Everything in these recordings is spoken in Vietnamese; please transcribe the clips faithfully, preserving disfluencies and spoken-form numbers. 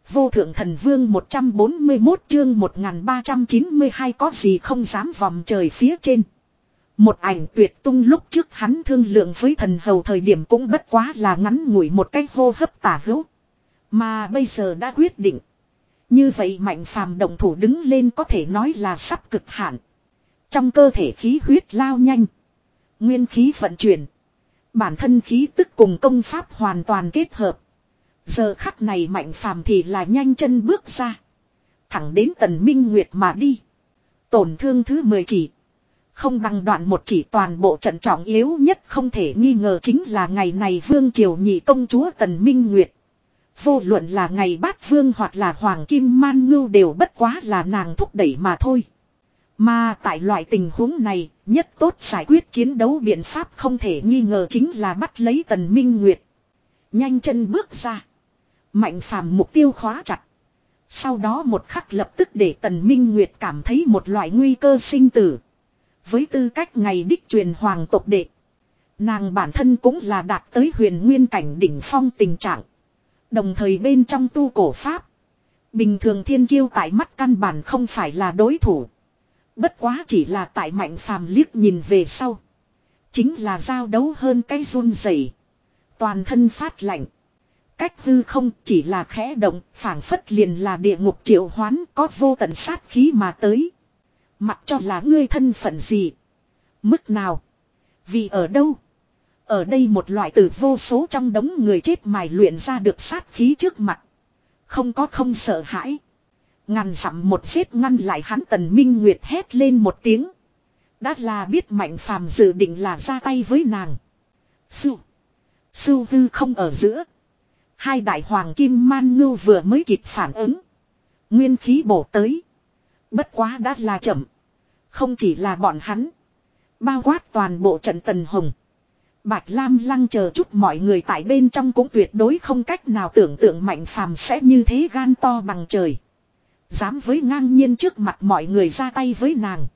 Vô thượng thần vương một trăm bốn mươi mốt chương một nghìn ba trăm chín mươi hai có gì không dám vòng trời phía trên. Một ảnh tuyệt tung lúc trước hắn thương lượng với thần hầu thời điểm cũng bất quá là ngắn ngủi một cái hô hấp tả hữu. Mà bây giờ đã quyết định. Như vậy Mạnh Phàm động thủ đứng lên có thể nói là sắp cực hạn. Trong cơ thể khí huyết lao nhanh. Nguyên khí vận chuyển. Bản thân khí tức cùng công pháp hoàn toàn kết hợp. Giờ khắc này Mạnh Phàm thì là nhanh chân bước ra. Thẳng đến Tần Minh Nguyệt mà đi. Tổn thương thứ mười chỉ. Không bằng đoạn một chỉ toàn bộ trận trọng yếu nhất không thể nghi ngờ chính là ngày này Vương Triều nhị công chúa Tần Minh Nguyệt. Vô luận là ngày Bát Vương hoặc là Hoàng Kim Man Ngưu đều bất quá là nàng thúc đẩy mà thôi. Mà tại loại tình huống này, nhất tốt giải quyết chiến đấu biện pháp không thể nghi ngờ chính là bắt lấy Tần Minh Nguyệt. Nhanh chân bước ra. Mạnh Phàm mục tiêu khóa chặt. Sau đó một khắc lập tức để Tần Minh Nguyệt cảm thấy một loại nguy cơ sinh tử. Với tư cách ngày đích truyền hoàng tộc đệ. Nàng bản thân cũng là đạt tới huyền nguyên cảnh đỉnh phong tình trạng. Đồng thời bên trong tu cổ pháp. Bình thường thiên kiêu tại mắt căn bản không phải là đối thủ. Bất quá chỉ là tại Mạnh Phàm liếc nhìn về sau. Chính là giao đấu hơn cái run rẩy. Toàn thân phát lạnh. Cách hư không chỉ là khẽ động, phảng phất liền là địa ngục triệu hoán có vô tận sát khí mà tới. Mặc cho là ngươi thân phận gì. Mức nào. Vì ở đâu. Ở đây một loại từ vô số trong đống người chết mài luyện ra được sát khí trước mặt. Không có không sợ hãi. Ngàn dặm một xếp ngăn lại hắn Tần Minh Nguyệt hét lên một tiếng. Đã là biết Mạnh Phàm dự định là ra tay với nàng. Sư. Sư hư không ở giữa. Hai đại hoàng kim man ngưu vừa mới kịp phản ứng. Nguyên khí bổ tới. Bất quá đã là chậm. Không chỉ là bọn hắn. Bao quát toàn bộ trận Tần Hồng. Bạch Lam Lăng chờ chút mọi người tại bên trong cũng tuyệt đối không cách nào tưởng tượng Mạnh Phàm sẽ như thế gan to bằng trời. Dám với ngang nhiên trước mặt mọi người ra tay với nàng.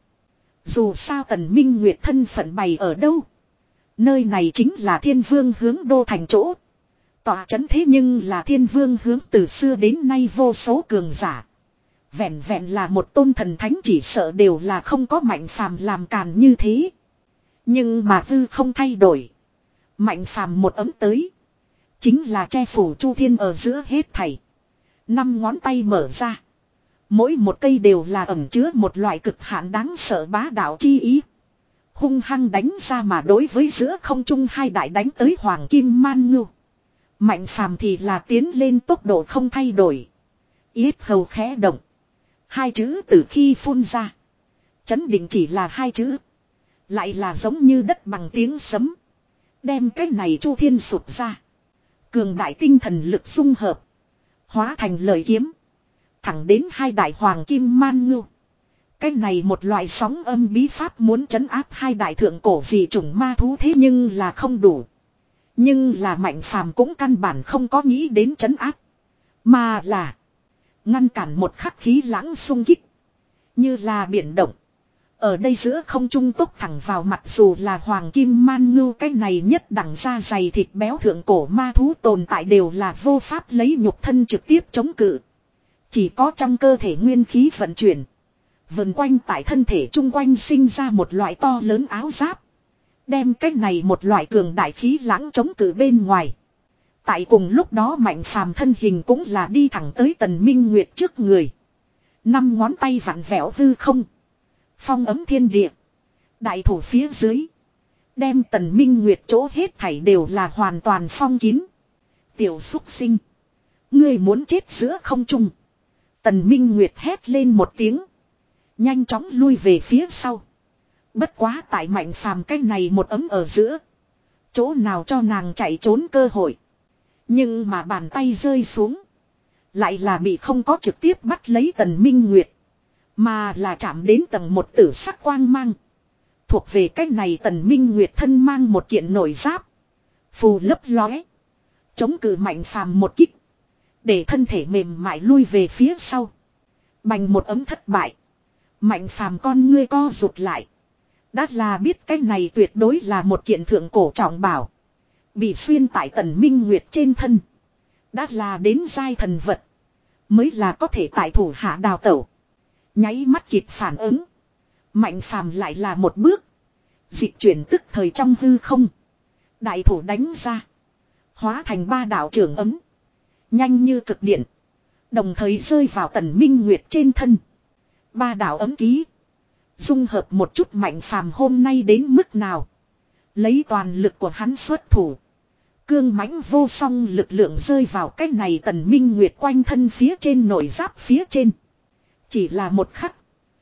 Dù sao Tần Minh Nguyệt thân phận bày ở đâu. Nơi này chính là Thiên Vương hướng đô thành chỗ. Tọa chấn thế nhưng là Thiên Vương hướng từ xưa đến nay vô số cường giả. Vẹn vẹn là một tôn thần thánh chỉ sợ đều là không có Mạnh Phàm làm càn như thế. Nhưng mà hư không thay đổi. Mạnh Phàm một ấm tới. Chính là che phủ chu thiên ở giữa hết thảy. Năm ngón tay mở ra. Mỗi một cây đều là ẩn chứa một loại cực hạn đáng sợ bá đạo chi ý. Hung hăng đánh ra mà đối với giữa không trung hai đại đánh tới Hoàng Kim Man Ngưu. Mạnh Phàm thì là tiến lên tốc độ không thay đổi. Yết hầu khẽ động. Hai chữ từ khi phun ra. Chấn định chỉ là hai chữ. Lại là giống như đất bằng tiếng sấm. Đem cái này chu thiên sụt ra. Cường đại tinh thần lực dung hợp. Hóa thành lời kiếm. Thẳng đến hai đại hoàng kim man ngưu. Cái này một loại sóng âm bí pháp muốn trấn áp hai đại thượng cổ dị chủng ma thú thế nhưng là không đủ. Nhưng là Mạnh Phàm cũng căn bản không có nghĩ đến trấn áp. Mà là ngăn cản một khắc khí lãng xung kích. Như là biển động. Ở đây giữa không trung tốc thẳng vào mặt dù là hoàng kim man ngưu cái này nhất đẳng da dày thịt béo thượng cổ ma thú tồn tại đều là vô pháp lấy nhục thân trực tiếp chống cự. Chỉ có trong cơ thể nguyên khí vận chuyển. Vần quanh tại thân thể chung quanh sinh ra một loại to lớn áo giáp. Đem cái này một loại cường đại khí lãng chống cự bên ngoài. Tại cùng lúc đó Mạnh Phàm thân hình cũng là đi thẳng tới Tần Minh Nguyệt trước người. Năm ngón tay vặn vẹo hư không. Phong ấm thiên địa. Đại thủ phía dưới. Đem Tần Minh Nguyệt chỗ hết thảy đều là hoàn toàn phong kín. Tiểu xúc sinh. Ngươi muốn chết giữa không trung. Tần Minh Nguyệt hét lên một tiếng. Nhanh chóng lui về phía sau. Bất quá tại Mạnh Phàm cái này một ấm ở giữa. Chỗ nào cho nàng chạy trốn cơ hội. Nhưng mà bàn tay rơi xuống. Lại là bị không có trực tiếp bắt lấy Tần Minh Nguyệt. Mà là chạm đến tầng một tử sắc quang mang. Thuộc về cái này Tần Minh Nguyệt thân mang một kiện nổi giáp. Phù lấp lóe. Chống cự Mạnh Phàm một kích. Để thân thể mềm mại lui về phía sau. Bành một ấm thất bại. Mạnh Phàm con ngươi co rụt lại. Đã là biết cái này tuyệt đối là một kiện thượng cổ trọng bảo. Bị xuyên tại Tần Minh Nguyệt trên thân. Đã là đến giai thần vật. mới là có thể tại thủ hạ đào tẩu. Nháy mắt kịp phản ứng. Mạnh phàm lại là một bước. Dịch chuyển tức thời trong hư không. Đại thủ đánh ra. Hóa thành ba đạo trưởng ấm. Nhanh như cực điện. Đồng thời rơi vào Tần Minh Nguyệt trên thân. Ba đạo ấm ký. Dung hợp một chút mạnh phàm hôm nay đến mức nào. Lấy toàn lực của hắn xuất thủ. Cương mãnh vô song lực lượng rơi vào cái này Tần Minh Nguyệt quanh thân phía trên nội giáp phía trên. Chỉ là một khắc.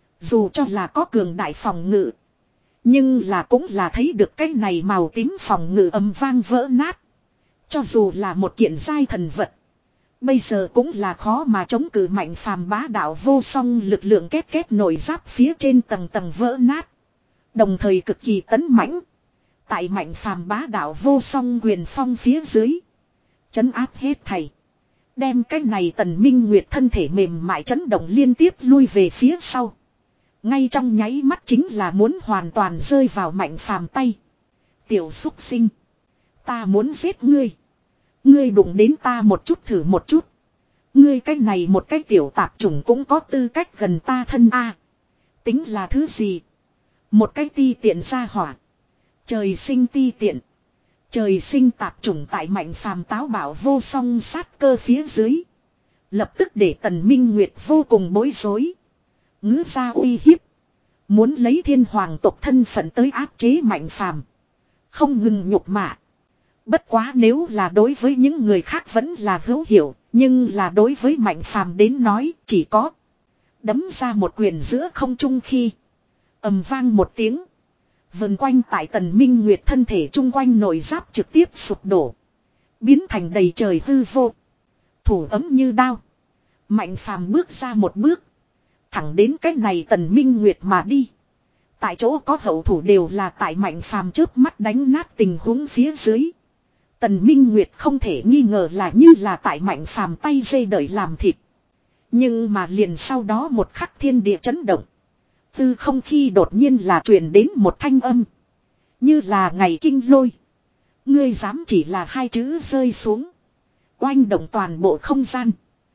Dù cho là có cường đại phòng ngự. Nhưng là cũng là thấy được cái này màu tím phòng ngự ầm vang vỡ nát. Cho dù là một kiện giai thần vật. Bây giờ cũng là khó mà chống cự mạnh phàm bá đạo vô song lực lượng kết kết nổi giáp phía trên tầng tầng vỡ nát. Đồng thời cực kỳ tấn mãnh. Tại mạnh phàm bá đạo vô song quyền phong phía dưới. Chấn áp hết thảy. Đem cái này Tần Minh Nguyệt thân thể mềm mại chấn động liên tiếp lui về phía sau. Ngay trong nháy mắt chính là muốn hoàn toàn rơi vào mạnh phàm tay. Tiểu xúc sinh. Ta muốn giết ngươi. Ngươi đụng đến ta một chút thử một chút. Ngươi cái này một cái tiểu tạp chủng cũng có tư cách gần ta thân a. Tính là thứ gì? Một cái ti tiện ra hỏa. Trời sinh ti tiện. Trời sinh tạp chủng tại mạnh phàm táo bảo vô song sát cơ phía dưới. Lập tức để Tần Minh Nguyệt vô cùng bối rối. Ngữ ra uy hiếp. Muốn lấy thiên hoàng tộc thân phận tới áp chế mạnh phàm. Không ngừng nhục mạ. Bất quá nếu là đối với những người khác vẫn là hữu hiểu. Nhưng là đối với mạnh phàm đến nói chỉ có. Đấm ra một quyền giữa không trung khi. Ầm vang một tiếng. Vần quanh tại Tần Minh Nguyệt thân thể chung quanh nội giáp trực tiếp sụp đổ. Biến thành đầy trời hư vô. Thủ ấm như đao. Mạnh phàm bước ra một bước. Thẳng đến cách này Tần Minh Nguyệt mà đi. Tại chỗ có hậu thủ đều là tại mạnh phàm chớp mắt đánh nát tình huống phía dưới. Tần Minh Nguyệt không thể nghi ngờ là như là tại mạnh phàm tay dây đợi làm thịt. Nhưng mà liền sau đó một khắc thiên địa chấn động. Tư không khi đột nhiên là truyền đến một thanh âm. Như là ngày kinh lôi. Ngươi dám chỉ là hai chữ rơi xuống. Oanh động toàn bộ không gian.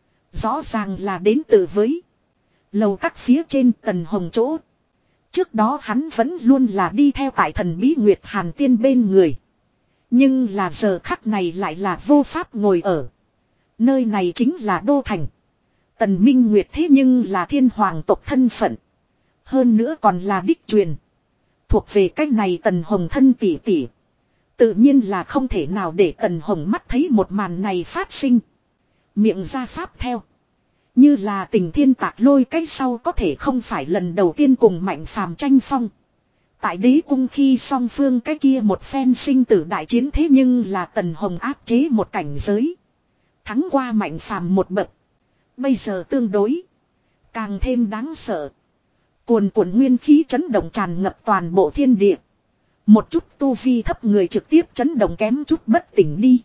Rõ ràng là đến từ với. Lầu các phía trên Tần Hồng chỗ. Trước đó hắn vẫn luôn là đi theo tại thần bí Nguyệt Hàn Tiên bên người. Nhưng là giờ khắc này lại là vô pháp ngồi ở. Nơi này chính là Đô Thành. Tần Minh Nguyệt thế nhưng là thiên hoàng tộc thân phận. Hơn nữa còn là đích truyền. Thuộc về cách này Tần Hồng thân tỷ tỷ. Tự nhiên là không thể nào để Tần Hồng mắt thấy một màn này phát sinh. Miệng ra pháp theo. Như là tình thiên tạc lôi cái sau có thể không phải lần đầu tiên cùng mạnh phàm tranh phong. Tại đế cung khi song phương cái kia một phen sinh tử đại chiến thế nhưng là Tần Hồng áp chế một cảnh giới. Thắng qua mạnh phàm một bậc. Bây giờ tương đối. Càng thêm đáng sợ. Cuồn cuộn nguyên khí chấn động tràn ngập toàn bộ thiên địa. Một chút tu vi thấp người trực tiếp chấn động kém chút bất tỉnh đi.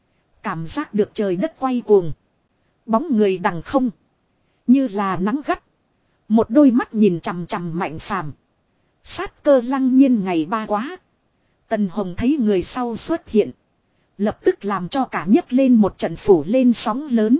Cảm giác được trời đất quay cuồng. Bóng người đằng không. Như là nắng gắt. Một đôi mắt nhìn chằm chằm mạnh phàm. Sát cơ lăng nhiên ngày ba quá. Tần Hồng thấy người sau xuất hiện. Lập tức làm cho cả nhấc lên một trận phủ lên sóng lớn.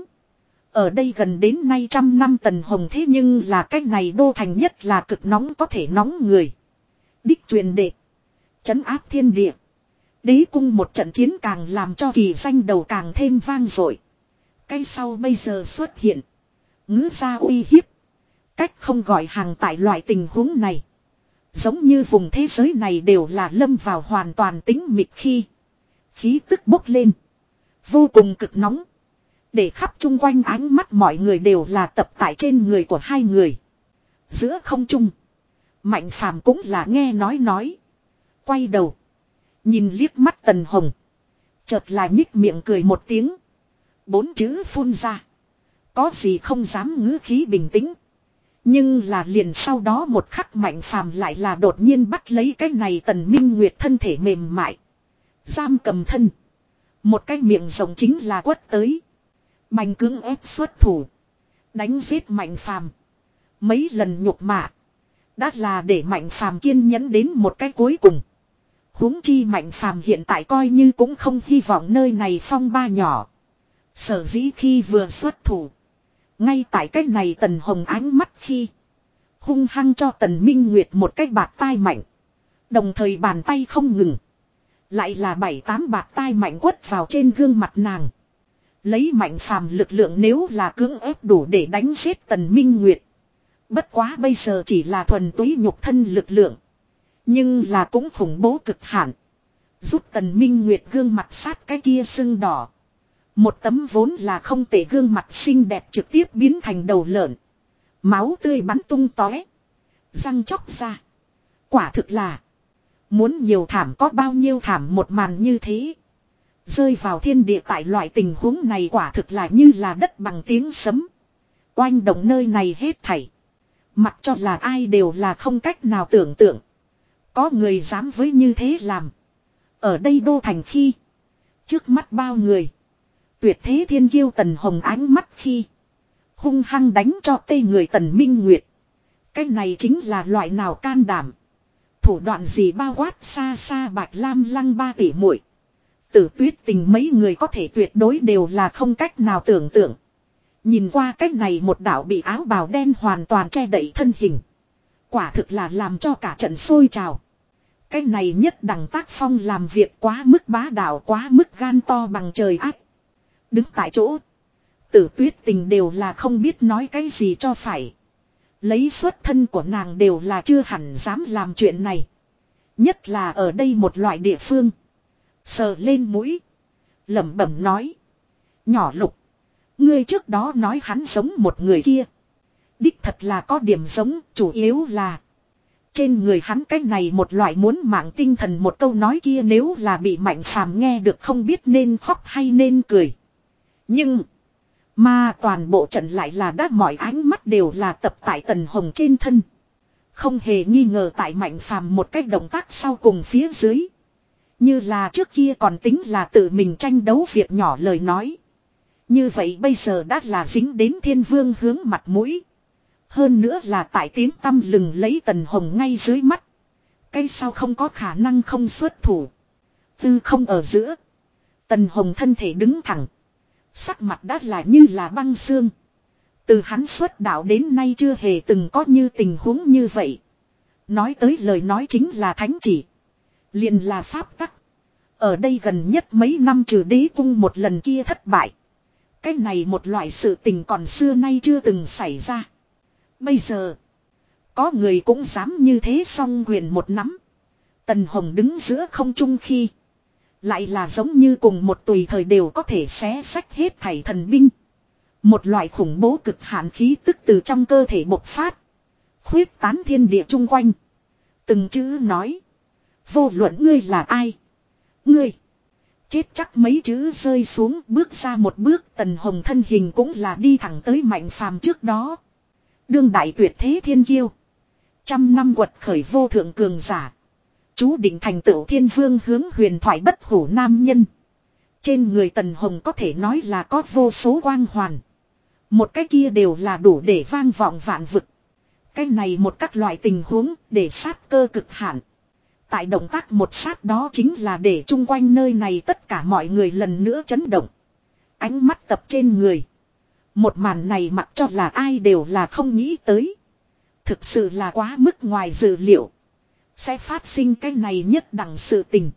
Ở đây gần đến nay trăm năm Tần Hồng thế nhưng là cái này Đô Thành nhất là cực nóng có thể nóng người. Đích truyền đệ. Chấn áp thiên địa. Đế cung một trận chiến càng làm cho kỳ danh đầu càng thêm vang dội. Cái sau bây giờ xuất hiện. Ngữ ra uy hiếp. Cách không gọi hàng tại loại tình huống này. Giống như vùng thế giới này đều là lâm vào hoàn toàn tĩnh mịch khi. Khí tức bốc lên. Vô cùng cực nóng. Để khắp chung quanh ánh mắt mọi người đều là tập tại trên người của hai người. Giữa không trung. Mạnh phàm cũng là nghe nói nói. Quay đầu. Nhìn liếc mắt Tần Hồng. Chợt là nhích miệng cười một tiếng. Bốn chữ phun ra. Có gì không dám ngữ khí bình tĩnh. Nhưng là liền sau đó một khắc mạnh phàm lại là đột nhiên bắt lấy cái này Tần Minh Nguyệt thân thể mềm mại. Giam cầm thân. Một cái miệng rộng chính là quất tới. Bành cưỡng ép xuất thủ. Đánh giết mạnh phàm. Mấy lần nhục mạ. Đã là để mạnh phàm kiên nhẫn đến một cái cuối cùng. Huống chi mạnh phàm hiện tại coi như cũng không hy vọng nơi này phong ba nhỏ. Sở dĩ khi vừa xuất thủ. Ngay tại cách này Tần Hồng ánh mắt khi hung hăng cho Tần Minh Nguyệt một cái bạt tai mạnh. Đồng thời bàn tay không ngừng. Lại là bảy tám bạt tai mạnh quất vào trên gương mặt nàng. Lấy Mạnh Phàm lực lượng nếu là cưỡng ép đủ để đánh giết Tần Minh Nguyệt. Bất quá bây giờ chỉ là thuần túy nhục thân lực lượng. Nhưng là cũng khủng bố cực hạn. Giúp Tần Minh Nguyệt gương mặt sát cái kia sưng đỏ. Một tấm vốn là không tệ gương mặt xinh đẹp trực tiếp biến thành đầu lợn. Máu tươi bắn tung tóe. Răng chóc ra. Quả thực là. Muốn nhiều thảm có bao nhiêu thảm một màn như thế. Rơi vào thiên địa tại loại tình huống này quả thực là như là đất bằng tiếng sấm. Oanh động nơi này hết thảy. Mặc cho là ai đều là không cách nào tưởng tượng. Có người dám với như thế làm. Ở đây đô thành khi. Trước mắt bao người. Tuyệt thế thiên kiêu Tần Hồng ánh mắt khi. Hung hăng đánh cho tê người Tần Minh Nguyệt. Cái này chính là loại nào can đảm. Thủ đoạn gì bao quát xa xa Bạch Lam Lăng ba tỷ muội. Tử Tuyết Tình mấy người có thể tuyệt đối đều là không cách nào tưởng tượng. Nhìn qua cách này một đạo bị áo bào đen hoàn toàn che đậy thân hình. Quả thực là làm cho cả trận sôi trào. Cái này nhất đẳng tác phong làm việc quá mức bá đạo quá mức gan to bằng trời ác. Đứng tại chỗ. Tử Tuyết Tình đều là không biết nói cái gì cho phải. Lấy xuất thân của nàng đều là chưa hẳn dám làm chuyện này. Nhất là ở đây một loại địa phương. Sờ lên mũi. Lẩm bẩm nói. Nhỏ Lục. Ngươi trước đó nói hắn giống một người kia. Đích thật là có điểm giống, chủ yếu là. Trên người hắn cái này một loại muốn mạng tinh thần một câu nói kia nếu là bị Mạnh Phàm nghe được không biết nên khóc hay nên cười. Nhưng. Mà toàn bộ trận lại là đã mọi ánh mắt đều là tập tại Tần Hồng trên thân. Không hề nghi ngờ tại Mạnh Phàm một cách động tác sau cùng phía dưới. Như là trước kia còn tính là tự mình tranh đấu việc nhỏ lời nói. Như vậy bây giờ đã là dính đến Thiên Vương hướng mặt mũi. Hơn nữa là tại tiếng tăm lừng lấy Tần Hồng ngay dưới mắt. Cái sau không có khả năng không xuất thủ. Tư không ở giữa. Tần Hồng thân thể đứng thẳng. Sắc mặt đã là như là băng xương. Từ hắn xuất đạo đến nay chưa hề từng có như tình huống như vậy. Nói tới lời nói chính là thánh chỉ. Liền là pháp tắc. Ở đây gần nhất mấy năm trừ đế cung một lần kia thất bại. Cái này một loại sự tình còn xưa nay chưa từng xảy ra. Bây giờ. Có người cũng dám như thế song quyền một nắm. Tần Hồng đứng giữa không trung khi. Lại là giống như cùng một tùy thời đều có thể xé sách hết thảy thần binh. Một loại khủng bố cực hạn khí tức từ trong cơ thể bộc phát. Khuyết tán thiên địa chung quanh. Từng chữ nói. Vô luận ngươi là ai. Ngươi. Chết chắc mấy chữ rơi xuống bước ra một bước Tần Hồng thân hình cũng là đi thẳng tới Mạnh Phàm trước đó. Đương đại tuyệt thế thiên kiêu. Trăm năm quật khởi vô thượng cường giả. Chú định thành tựu Thiên Vương hướng huyền thoại bất hủ nam nhân. Trên người Tần Hồng có thể nói là có vô số quang hoàn. Một cái kia đều là đủ để vang vọng vạn vực. Cái này một các loại tình huống để sát cơ cực hạn. Tại động tác một sát đó chính là để chung quanh nơi này tất cả mọi người lần nữa chấn động. Ánh mắt tập trên người. Một màn này mặc cho là ai đều là không nghĩ tới. Thực sự là quá mức ngoài dự liệu. Sẽ phát sinh cái này nhất đẳng sự tình.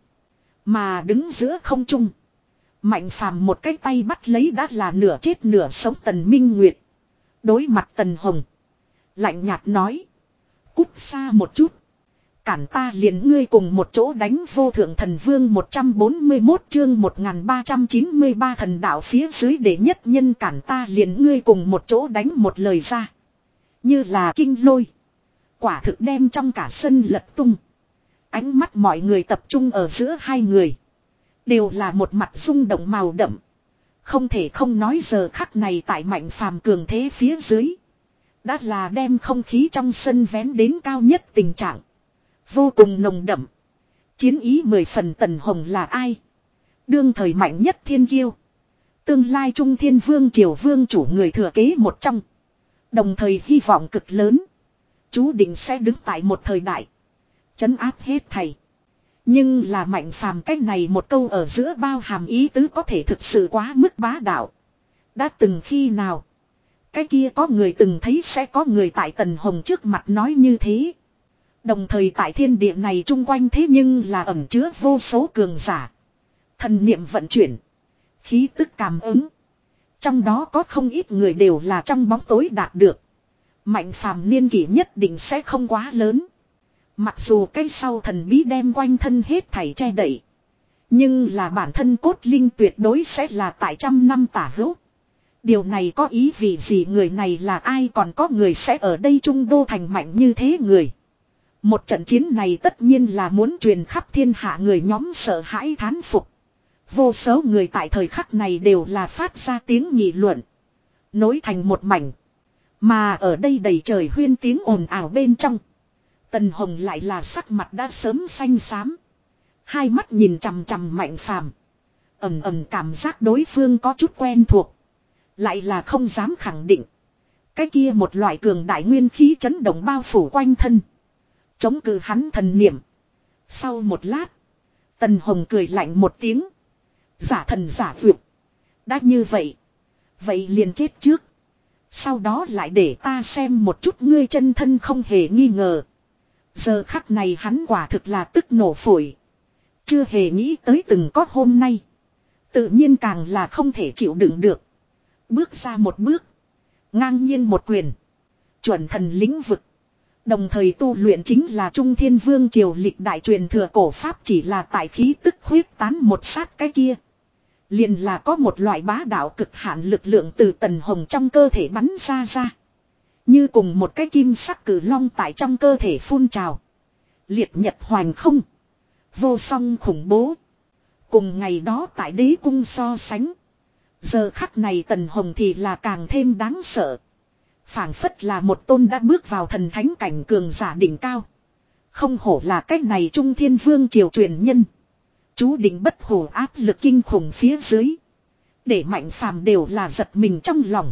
Mà đứng giữa không trung. Mạnh Phàm một cái tay bắt lấy đã là nửa chết nửa sống Tần Minh Nguyệt. Đối mặt Tần Hồng. Lạnh nhạt nói. Cút xa một chút. Cản ta liền ngươi cùng một chỗ đánh vô thượng thần vương một trăm bốn mươi mốt chương một nghìn ba trăm chín mươi ba thần đạo phía dưới để nhất nhân cản ta liền ngươi cùng một chỗ đánh một lời ra. Như là kinh lôi. Quả thực đem trong cả sân lật tung. Ánh mắt mọi người tập trung ở giữa hai người. Đều là một mặt rung động màu đậm. Không thể không nói giờ khắc này tại Mạnh Phàm cường thế phía dưới. Đã là đem không khí trong sân vén đến cao nhất tình trạng. Vô cùng nồng đậm. Chiến ý mười phần Tần Hồng là ai? Đương thời mạnh nhất thiên kiêu. Tương lai Trung Thiên Vương Triều Vương chủ người thừa kế một trong. Đồng thời hy vọng cực lớn. Chú định sẽ đứng tại một thời đại. Trấn áp hết thầy. Nhưng là Mạnh Phàm cách này một câu ở giữa bao hàm ý tứ có thể thực sự quá mức bá đạo. Đã từng khi nào. Cái kia có người từng thấy sẽ có người tại Tần Hồng trước mặt nói như thế. Đồng thời tại thiên địa này chung quanh thế nhưng là ẩn chứa vô số cường giả. Thần niệm vận chuyển. Khí tức cảm ứng. Trong đó có không ít người đều là trong bóng tối đạt được. Mạnh phàm niên kỷ nhất định sẽ không quá lớn. Mặc dù cái sau thần bí đem quanh thân hết thảy che đậy. Nhưng là bản thân cốt linh tuyệt đối sẽ là tại trăm năm tả hữu. Điều này có ý vị gì, người này là ai, còn có người sẽ ở đây Trung Đô thành mạnh như thế người. Một trận chiến này tất nhiên là muốn truyền khắp thiên hạ, người nhóm sợ hãi thán phục. Vô số người tại thời khắc này đều là phát ra tiếng nghị luận. Nối thành một mảnh. Mà ở đây đầy trời huyên tiếng ồn ào bên trong. Tần Hồng lại là sắc mặt đã sớm xanh xám. Hai mắt nhìn chằm chằm Mạnh Phàm. Ầm ầm cảm giác đối phương có chút quen thuộc. Lại là không dám khẳng định. Cái kia một loại cường đại nguyên khí chấn động bao phủ quanh thân. Chống cự hắn thần niệm. Sau một lát. Tần Hồng cười lạnh một tiếng. Giả thần giả vượt. Đã như vậy. Vậy liền chết trước. Sau đó lại để ta xem một chút ngươi chân thân, không hề nghi ngờ. Giờ khắc này hắn quả thực là tức nổ phổi. Chưa hề nghĩ tới từng có hôm nay. Tự nhiên càng là không thể chịu đựng được. Bước ra một bước. Ngang nhiên một quyền. Chuẩn thần lĩnh vực. Đồng thời tu luyện chính là Trung Thiên Vương triều lịch đại truyền thừa cổ pháp, chỉ là tại khí tức huyết tán một sát cái kia. Liền là có một loại bá đạo cực hạn lực lượng từ Tần Hồng trong cơ thể bắn ra ra. Như cùng một cái kim sắc cử long tại trong cơ thể phun trào. Liệt nhật hoành không. Vô song khủng bố. Cùng ngày đó tại đế cung so sánh. Giờ khắc này Tần Hồng thì là càng thêm đáng sợ. Phảng phất là một tôn đã bước vào thần thánh cảnh cường giả đỉnh cao. Không hổ là cách này Trung Thiên Vương triều truyền nhân. Chú định bất hủ áp lực kinh khủng phía dưới. Để Mạnh Phàm đều là giật mình trong lòng.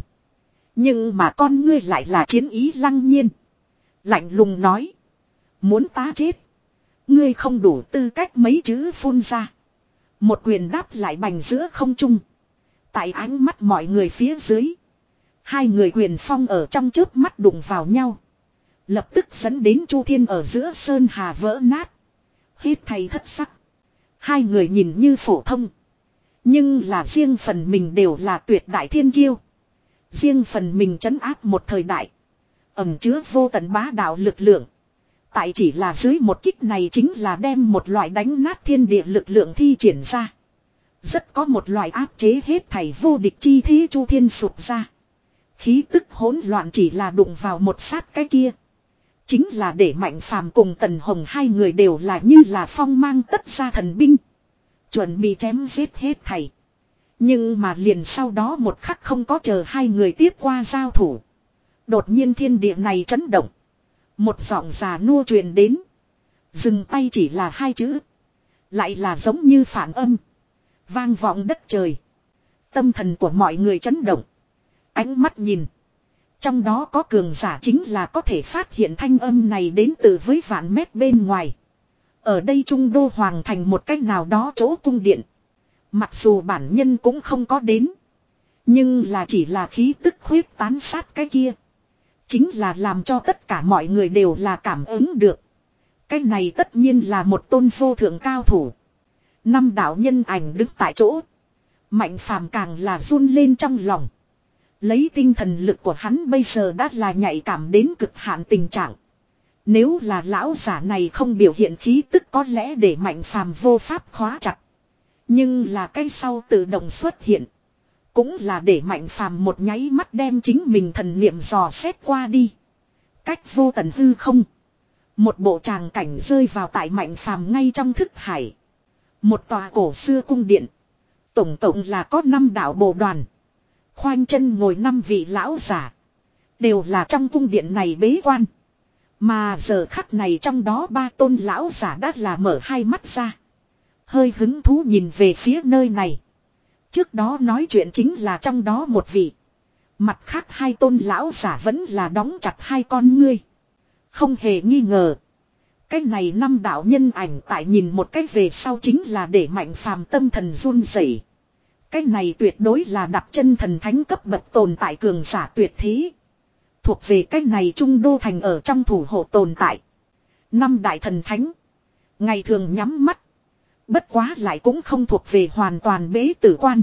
Nhưng mà con ngươi lại là chiến ý lăng nhiên. Lạnh lùng nói. Muốn ta chết. Ngươi không đủ tư cách, mấy chữ phun ra. Một quyền đáp lại bành giữa không trung. Tại ánh mắt mọi người phía dưới. Hai người quyền phong ở trong chớp mắt đụng vào nhau. Lập tức dẫn đến Chu Thiên ở giữa sơn hà vỡ nát. Hết thầy thất sắc. Hai người nhìn như phổ thông. Nhưng là riêng phần mình đều là tuyệt đại thiên kiêu. Riêng phần mình trấn áp một thời đại. Ẩn chứa vô tận bá đạo lực lượng. Tại chỉ là dưới một kích này chính là đem một loại đánh nát thiên địa lực lượng thi triển ra. Rất có một loại áp chế hết thảy vô địch chi thế. Chu Thiên sụp ra. Khí tức hỗn loạn chỉ là đụng vào một sát cái kia. Chính là để Mạnh Phàm cùng Tần Hồng hai người đều là như là phong mang tất ra thần binh. Chuẩn bị chém giết hết thảy. Nhưng mà liền sau đó một khắc không có chờ hai người tiếp qua giao thủ. Đột nhiên thiên địa này chấn động. Một giọng già nua truyền đến. Dừng tay chỉ là hai chữ. Lại là giống như phản âm. Vang vọng đất trời. Tâm thần của mọi người chấn động. Ánh mắt nhìn. Trong đó có cường giả chính là có thể phát hiện thanh âm này đến từ với vạn mét bên ngoài. Ở đây Trung Đô Hoàng thành một cách nào đó chỗ cung điện. Mặc dù bản nhân cũng không có đến. Nhưng là chỉ là khí tức huyết tán sát cái kia. Chính là làm cho tất cả mọi người đều là cảm ứng được. Cái này tất nhiên là một tôn vô thượng cao thủ. Năm đạo nhân ảnh đứng tại chỗ. Mạnh Phàm càng là run lên trong lòng. Lấy tinh thần lực của hắn bây giờ đã là nhạy cảm đến cực hạn tình trạng. Nếu là lão giả này không biểu hiện khí tức có lẽ để Mạnh Phàm vô pháp khóa chặt. Nhưng là cái sau tự động xuất hiện. Cũng là để Mạnh Phàm một nháy mắt đem chính mình thần niệm dò xét qua đi. Cách vô tận hư không. Một bộ tràng cảnh rơi vào tại Mạnh Phàm ngay trong thức hải. Một tòa cổ xưa cung điện. Tổng tổng là có năm đạo bộ đoàn. Khoanh chân ngồi năm vị lão giả. Đều là trong cung điện này bế quan. Mà giờ khắc này trong đó ba tôn lão giả đã là mở hai mắt ra. Hơi hứng thú nhìn về phía nơi này. Trước đó nói chuyện chính là trong đó một vị. Mặt khác hai tôn lão giả vẫn là đóng chặt hai con ngươi. Không hề nghi ngờ. Cái này năm đạo nhân ảnh tại nhìn một cách về sau chính là để Mạnh Phàm tâm thần run rẩy. Cái này tuyệt đối là đặt chân thần thánh cấp bậc tồn tại cường giả tuyệt thế. Thuộc về cái này trung đô thành ở trong thủ hộ tồn tại. Năm đại thần thánh. Ngày thường nhắm mắt. Bất quá lại cũng không thuộc về hoàn toàn bế tử quan.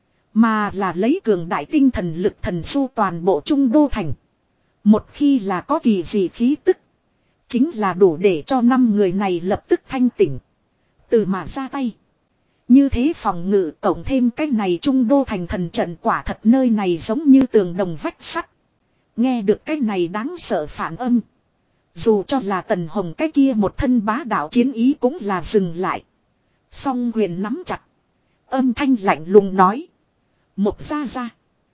Mà là lấy cường đại tinh thần lực thần du toàn bộ trung đô thành. Một khi là có kỳ dị khí tức. Chính là đủ để cho năm người này lập tức thanh tỉnh. Từ mà ra tay. Như thế phòng ngự cộng thêm cái này trung đô thành thần trận quả thật nơi này giống như tường đồng vách sắt. Nghe được cái này đáng sợ phản âm. Dù cho là Tần Hồng cái kia một thân bá đạo chiến ý cũng là dừng lại. Song quyền nắm chặt. Âm thanh lạnh lùng nói. Một gia gia.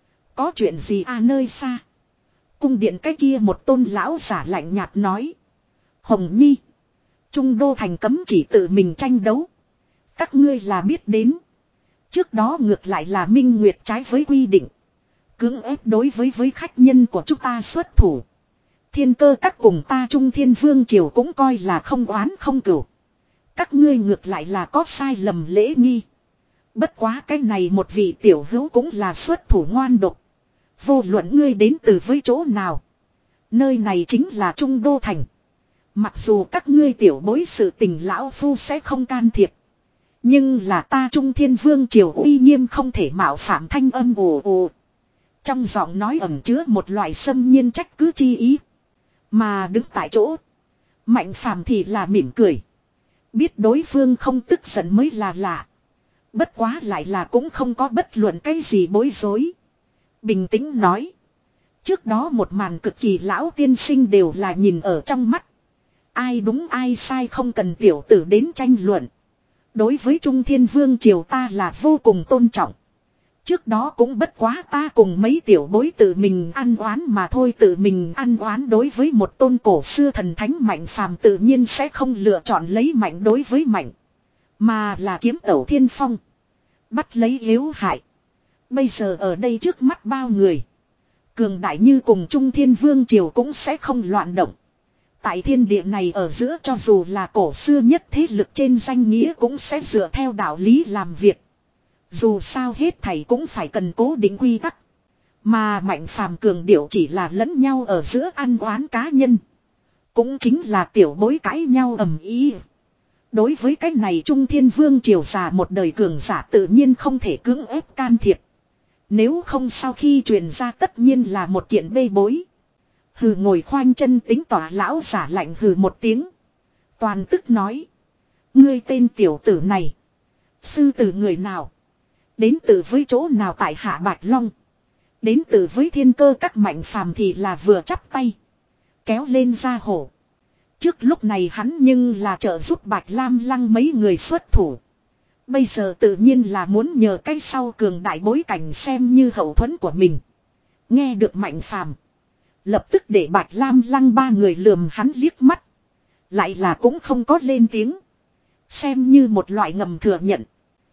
Có chuyện gì à nơi xa. Cung điện cái kia một tôn lão giả lạnh nhạt nói. Hồng Nhi. Trung đô thành cấm chỉ tự mình tranh đấu. Các ngươi là biết đến. Trước đó ngược lại là Minh Nguyệt trái với quy định. Cưỡng ép đối với với khách nhân của chúng ta xuất thủ. Thiên cơ các cùng ta Trung Thiên Vương Triều cũng coi là không oán không cửu. Các ngươi ngược lại là có sai lầm lễ nghi. Bất quá cái này một vị tiểu hữu cũng là xuất thủ ngoan độc. Vô luận ngươi đến từ với chỗ nào. Nơi này chính là Trung Đô Thành. Mặc dù các ngươi tiểu bối sự tình lão phu sẽ không can thiệp. Nhưng là ta Trung Thiên Vương Triều uy nghiêm không thể mạo phạm thanh âm ồ ồ. Trong giọng nói ẩn chứa một loại xâm nhiên trách cứ chi ý. Mà đứng tại chỗ. Mạnh phàm thì là mỉm cười. Biết đối phương không tức giận mới là lạ. Bất quá lại là cũng không có bất luận cái gì bối rối. Bình tĩnh nói. Trước đó một màn cực kỳ lão tiên sinh đều là nhìn ở trong mắt. Ai đúng ai sai không cần tiểu tử đến tranh luận. Đối với Trung Thiên Vương Triều ta là vô cùng tôn trọng. Trước đó cũng bất quá ta cùng mấy tiểu bối tự mình ăn oán mà thôi, tự mình ăn oán đối với một tôn cổ xưa thần thánh mạnh phàm tự nhiên sẽ không lựa chọn lấy mạnh đối với mạnh. Mà là kiếm tẩu thiên phong. Bắt lấy yếu hại. Bây giờ ở đây trước mắt bao người. Cường đại như cùng Trung Thiên Vương Triều cũng sẽ không loạn động. Tại thiên địa này ở giữa cho dù là cổ xưa nhất thế lực trên danh nghĩa cũng sẽ dựa theo đạo lý làm việc. Dù sao hết thảy cũng phải cần cố định quy tắc. Mà mạnh phàm cường điệu chỉ là lẫn nhau ở giữa ăn oán cá nhân. Cũng chính là tiểu bối cãi nhau ầm ĩ. Đối với cái này Trung Thiên Vương Triều già một đời cường giả tự nhiên không thể cưỡng ép can thiệp. Nếu không sau khi truyền ra tất nhiên là một kiện bê bối. Hừ ngồi khoanh chân tính tỏa lão giả lạnh hừ một tiếng. Toàn tức nói. Ngươi tên tiểu tử này. Sư tử người nào? Đến từ với chỗ nào tại Hạ Bạch Long? Đến từ với thiên cơ các mạnh phàm thì là vừa chắp tay. Kéo lên ra hổ. Trước lúc này hắn nhưng là trợ giúp Bạch Lam Lăng mấy người xuất thủ. Bây giờ tự nhiên là muốn nhờ cái sau cường đại bối cảnh xem như hậu thuẫn của mình. Nghe được mạnh phàm. Lập tức để Bạch Lam Lăng ba người lườm hắn liếc mắt. Lại là cũng không có lên tiếng. Xem như một loại ngầm thừa nhận.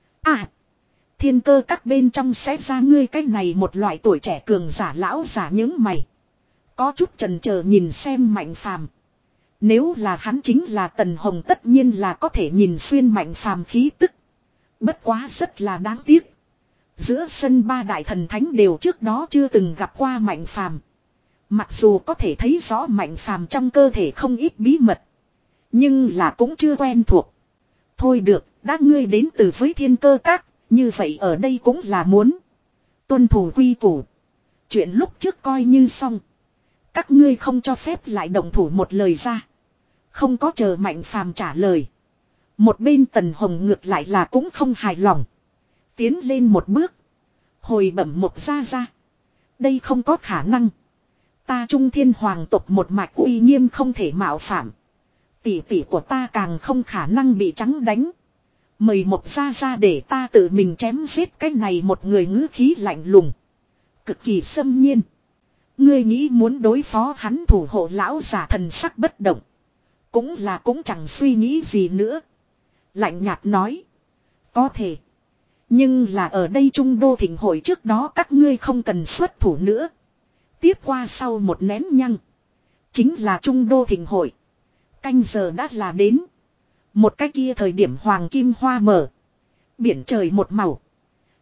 À. Thiên cơ các bên trong sẽ ra ngươi cái này một loại tuổi trẻ cường giả lão giả những mày. Có chút chần chờ nhìn xem mạnh phàm. Nếu là hắn chính là Tần Hồng tất nhiên là có thể nhìn xuyên mạnh phàm khí tức. Bất quá rất là đáng tiếc. Giữa sân ba đại thần thánh đều trước đó chưa từng gặp qua mạnh phàm. Mặc dù có thể thấy rõ mạnh phàm trong cơ thể không ít bí mật. Nhưng là cũng chưa quen thuộc. Thôi được, đã ngươi đến từ với thiên cơ các. Như vậy ở đây cũng là muốn. Tuân thủ quy củ. Chuyện lúc trước coi như xong. Các ngươi không cho phép lại động thủ một lời ra. Không có chờ mạnh phàm trả lời. Một bên Tần Hồng ngược lại là cũng không hài lòng. Tiến lên một bước. Hồi bẩm một ra ra. Đây không có khả năng. Ta Trung Thiên Hoàng tộc một mạch uy nghiêm không thể mạo phạm. Tỷ tỷ của ta càng không khả năng bị trắng đánh. Mời một ra ra để ta tự mình chém giết cái này một người ngữ khí lạnh lùng. Cực kỳ xâm nhiên. Ngươi nghĩ muốn đối phó hắn thủ hộ lão giả thần sắc bất động. Cũng là cũng chẳng suy nghĩ gì nữa. Lạnh nhạt nói. Có thể. Nhưng là ở đây Trung Đô Thịnh hội trước đó các ngươi không cần xuất thủ nữa. Tiếp qua sau một nén nhăng. Chính là Trung Đô Thịnh hội. Canh giờ đã là đến. Một cái kia thời điểm hoàng kim hoa mở. Biển trời một màu.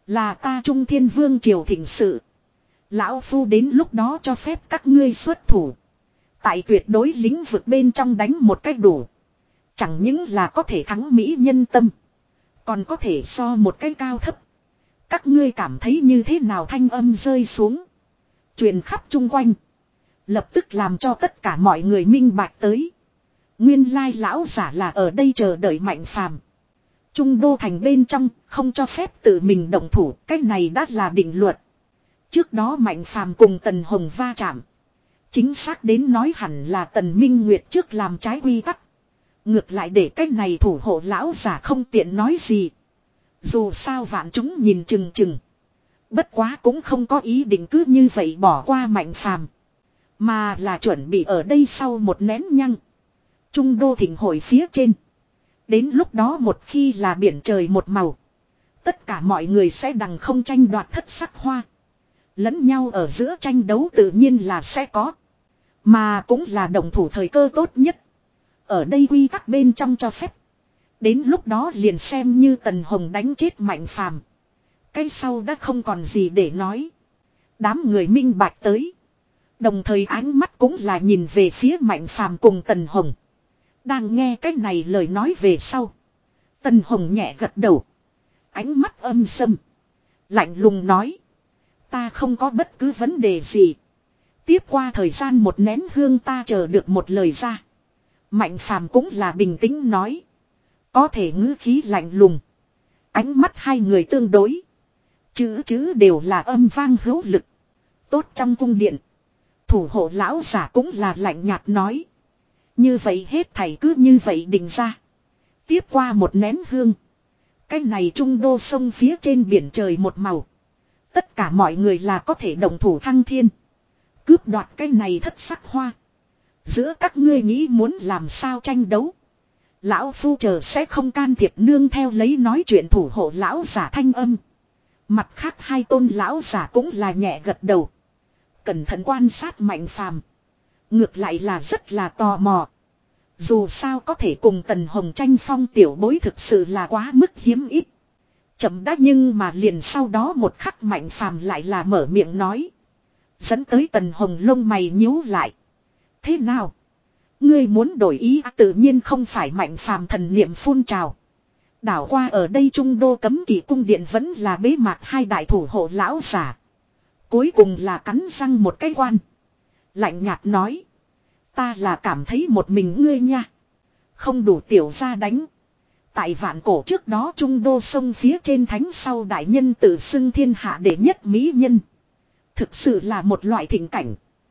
Là ta Trung Thiên Vương triều thịnh sự. Lão Phu đến lúc đó cho phép các ngươi xuất thủ. Tại tuyệt đối lĩnh vực bên trong đánh một cách đủ. Chẳng những là có thể thắng Mỹ nhân tâm. Còn có thể so một cái cao thấp. Các ngươi cảm thấy như thế nào thanh âm rơi xuống. Truyền khắp chung quanh. Lập tức làm cho tất cả mọi người minh bạch tới. Nguyên lai lão giả là ở đây chờ đợi Mạnh Phàm. Trung đô thành bên trong không cho phép tự mình động thủ. Cái này đã là định luật. Trước đó Mạnh Phàm cùng Tần Hồng va chạm. Chính xác đến nói hẳn là Tần Minh Nguyệt trước làm trái quy tắc. Ngược lại để cái này thủ hộ lão giả không tiện nói gì. Dù sao vạn chúng nhìn chừng chừng. Bất quá cũng không có ý định cứ như vậy bỏ qua Mạnh Phàm. Mà là chuẩn bị ở đây sau một nén nhăng. Trung đô thịnh hội phía trên. Đến lúc đó một khi là biển trời một màu. Tất cả mọi người sẽ đằng không tranh đoạt thất sắc hoa. Lẫn nhau ở giữa tranh đấu tự nhiên là sẽ có. Mà cũng là đồng thủ thời cơ tốt nhất. Ở đây quy tắc bên trong cho phép. Đến lúc đó liền xem như Tần Hồng đánh chết Mạnh Phàm. Cái sau đã không còn gì để nói. Đám người minh bạch tới. Đồng thời ánh mắt cũng là nhìn về phía Mạnh Phàm cùng Tần Hồng. Đang nghe cái này lời nói về sau. Tần Hồng nhẹ gật đầu. Ánh mắt âm sâm. Lạnh lùng nói. Ta không có bất cứ vấn đề gì. Tiếp qua thời gian một nén hương ta chờ được một lời ra. Mạnh Phàm cũng là bình tĩnh nói. Có thể ngữ khí lạnh lùng. Ánh mắt hai người tương đối. Chữ chữ đều là âm vang hữu lực. Tốt trong cung điện. Thủ hộ lão giả cũng là lạnh nhạt nói. Như vậy hết thảy cứ như vậy định ra. Tiếp qua một nén hương. Cái này trung đô sông phía trên biển trời một màu. Tất cả mọi người là có thể động thủ thăng thiên. Cướp đoạt cái này thất sắc hoa. Giữa các ngươi nghĩ muốn làm sao tranh đấu. Lão Phu chờ sẽ không can thiệp nương theo lấy nói chuyện thủ hộ lão giả thanh âm. Mặt khác hai tôn lão giả cũng là nhẹ gật đầu. Cẩn thận quan sát Mạnh Phàm. Ngược lại là rất là tò mò. Dù sao có thể cùng Tần Hồng tranh phong tiểu bối thực sự là quá mức hiếm ít. Chậm đã nhưng mà liền sau đó một khắc Mạnh Phàm lại là mở miệng nói. Dẫn tới Tần Hồng lông mày nhíu lại. Thế nào? Ngươi muốn đổi ý à, tự nhiên không phải Mạnh Phàm thần niệm phun trào. Đảo qua ở đây trung đô cấm kỵ cung điện vẫn là bế mạc hai đại thủ hộ lão giả. Cuối cùng là cắn răng một cái quan. Lạnh nhạt nói. Ta là cảm thấy một mình ngươi nha. Không đủ tiểu ra đánh. Tại vạn cổ trước đó trung đô sông phía trên thánh sau đại nhân tự xưng thiên hạ đệ nhất mỹ nhân. Thực sự là một loại thịnh cảnh.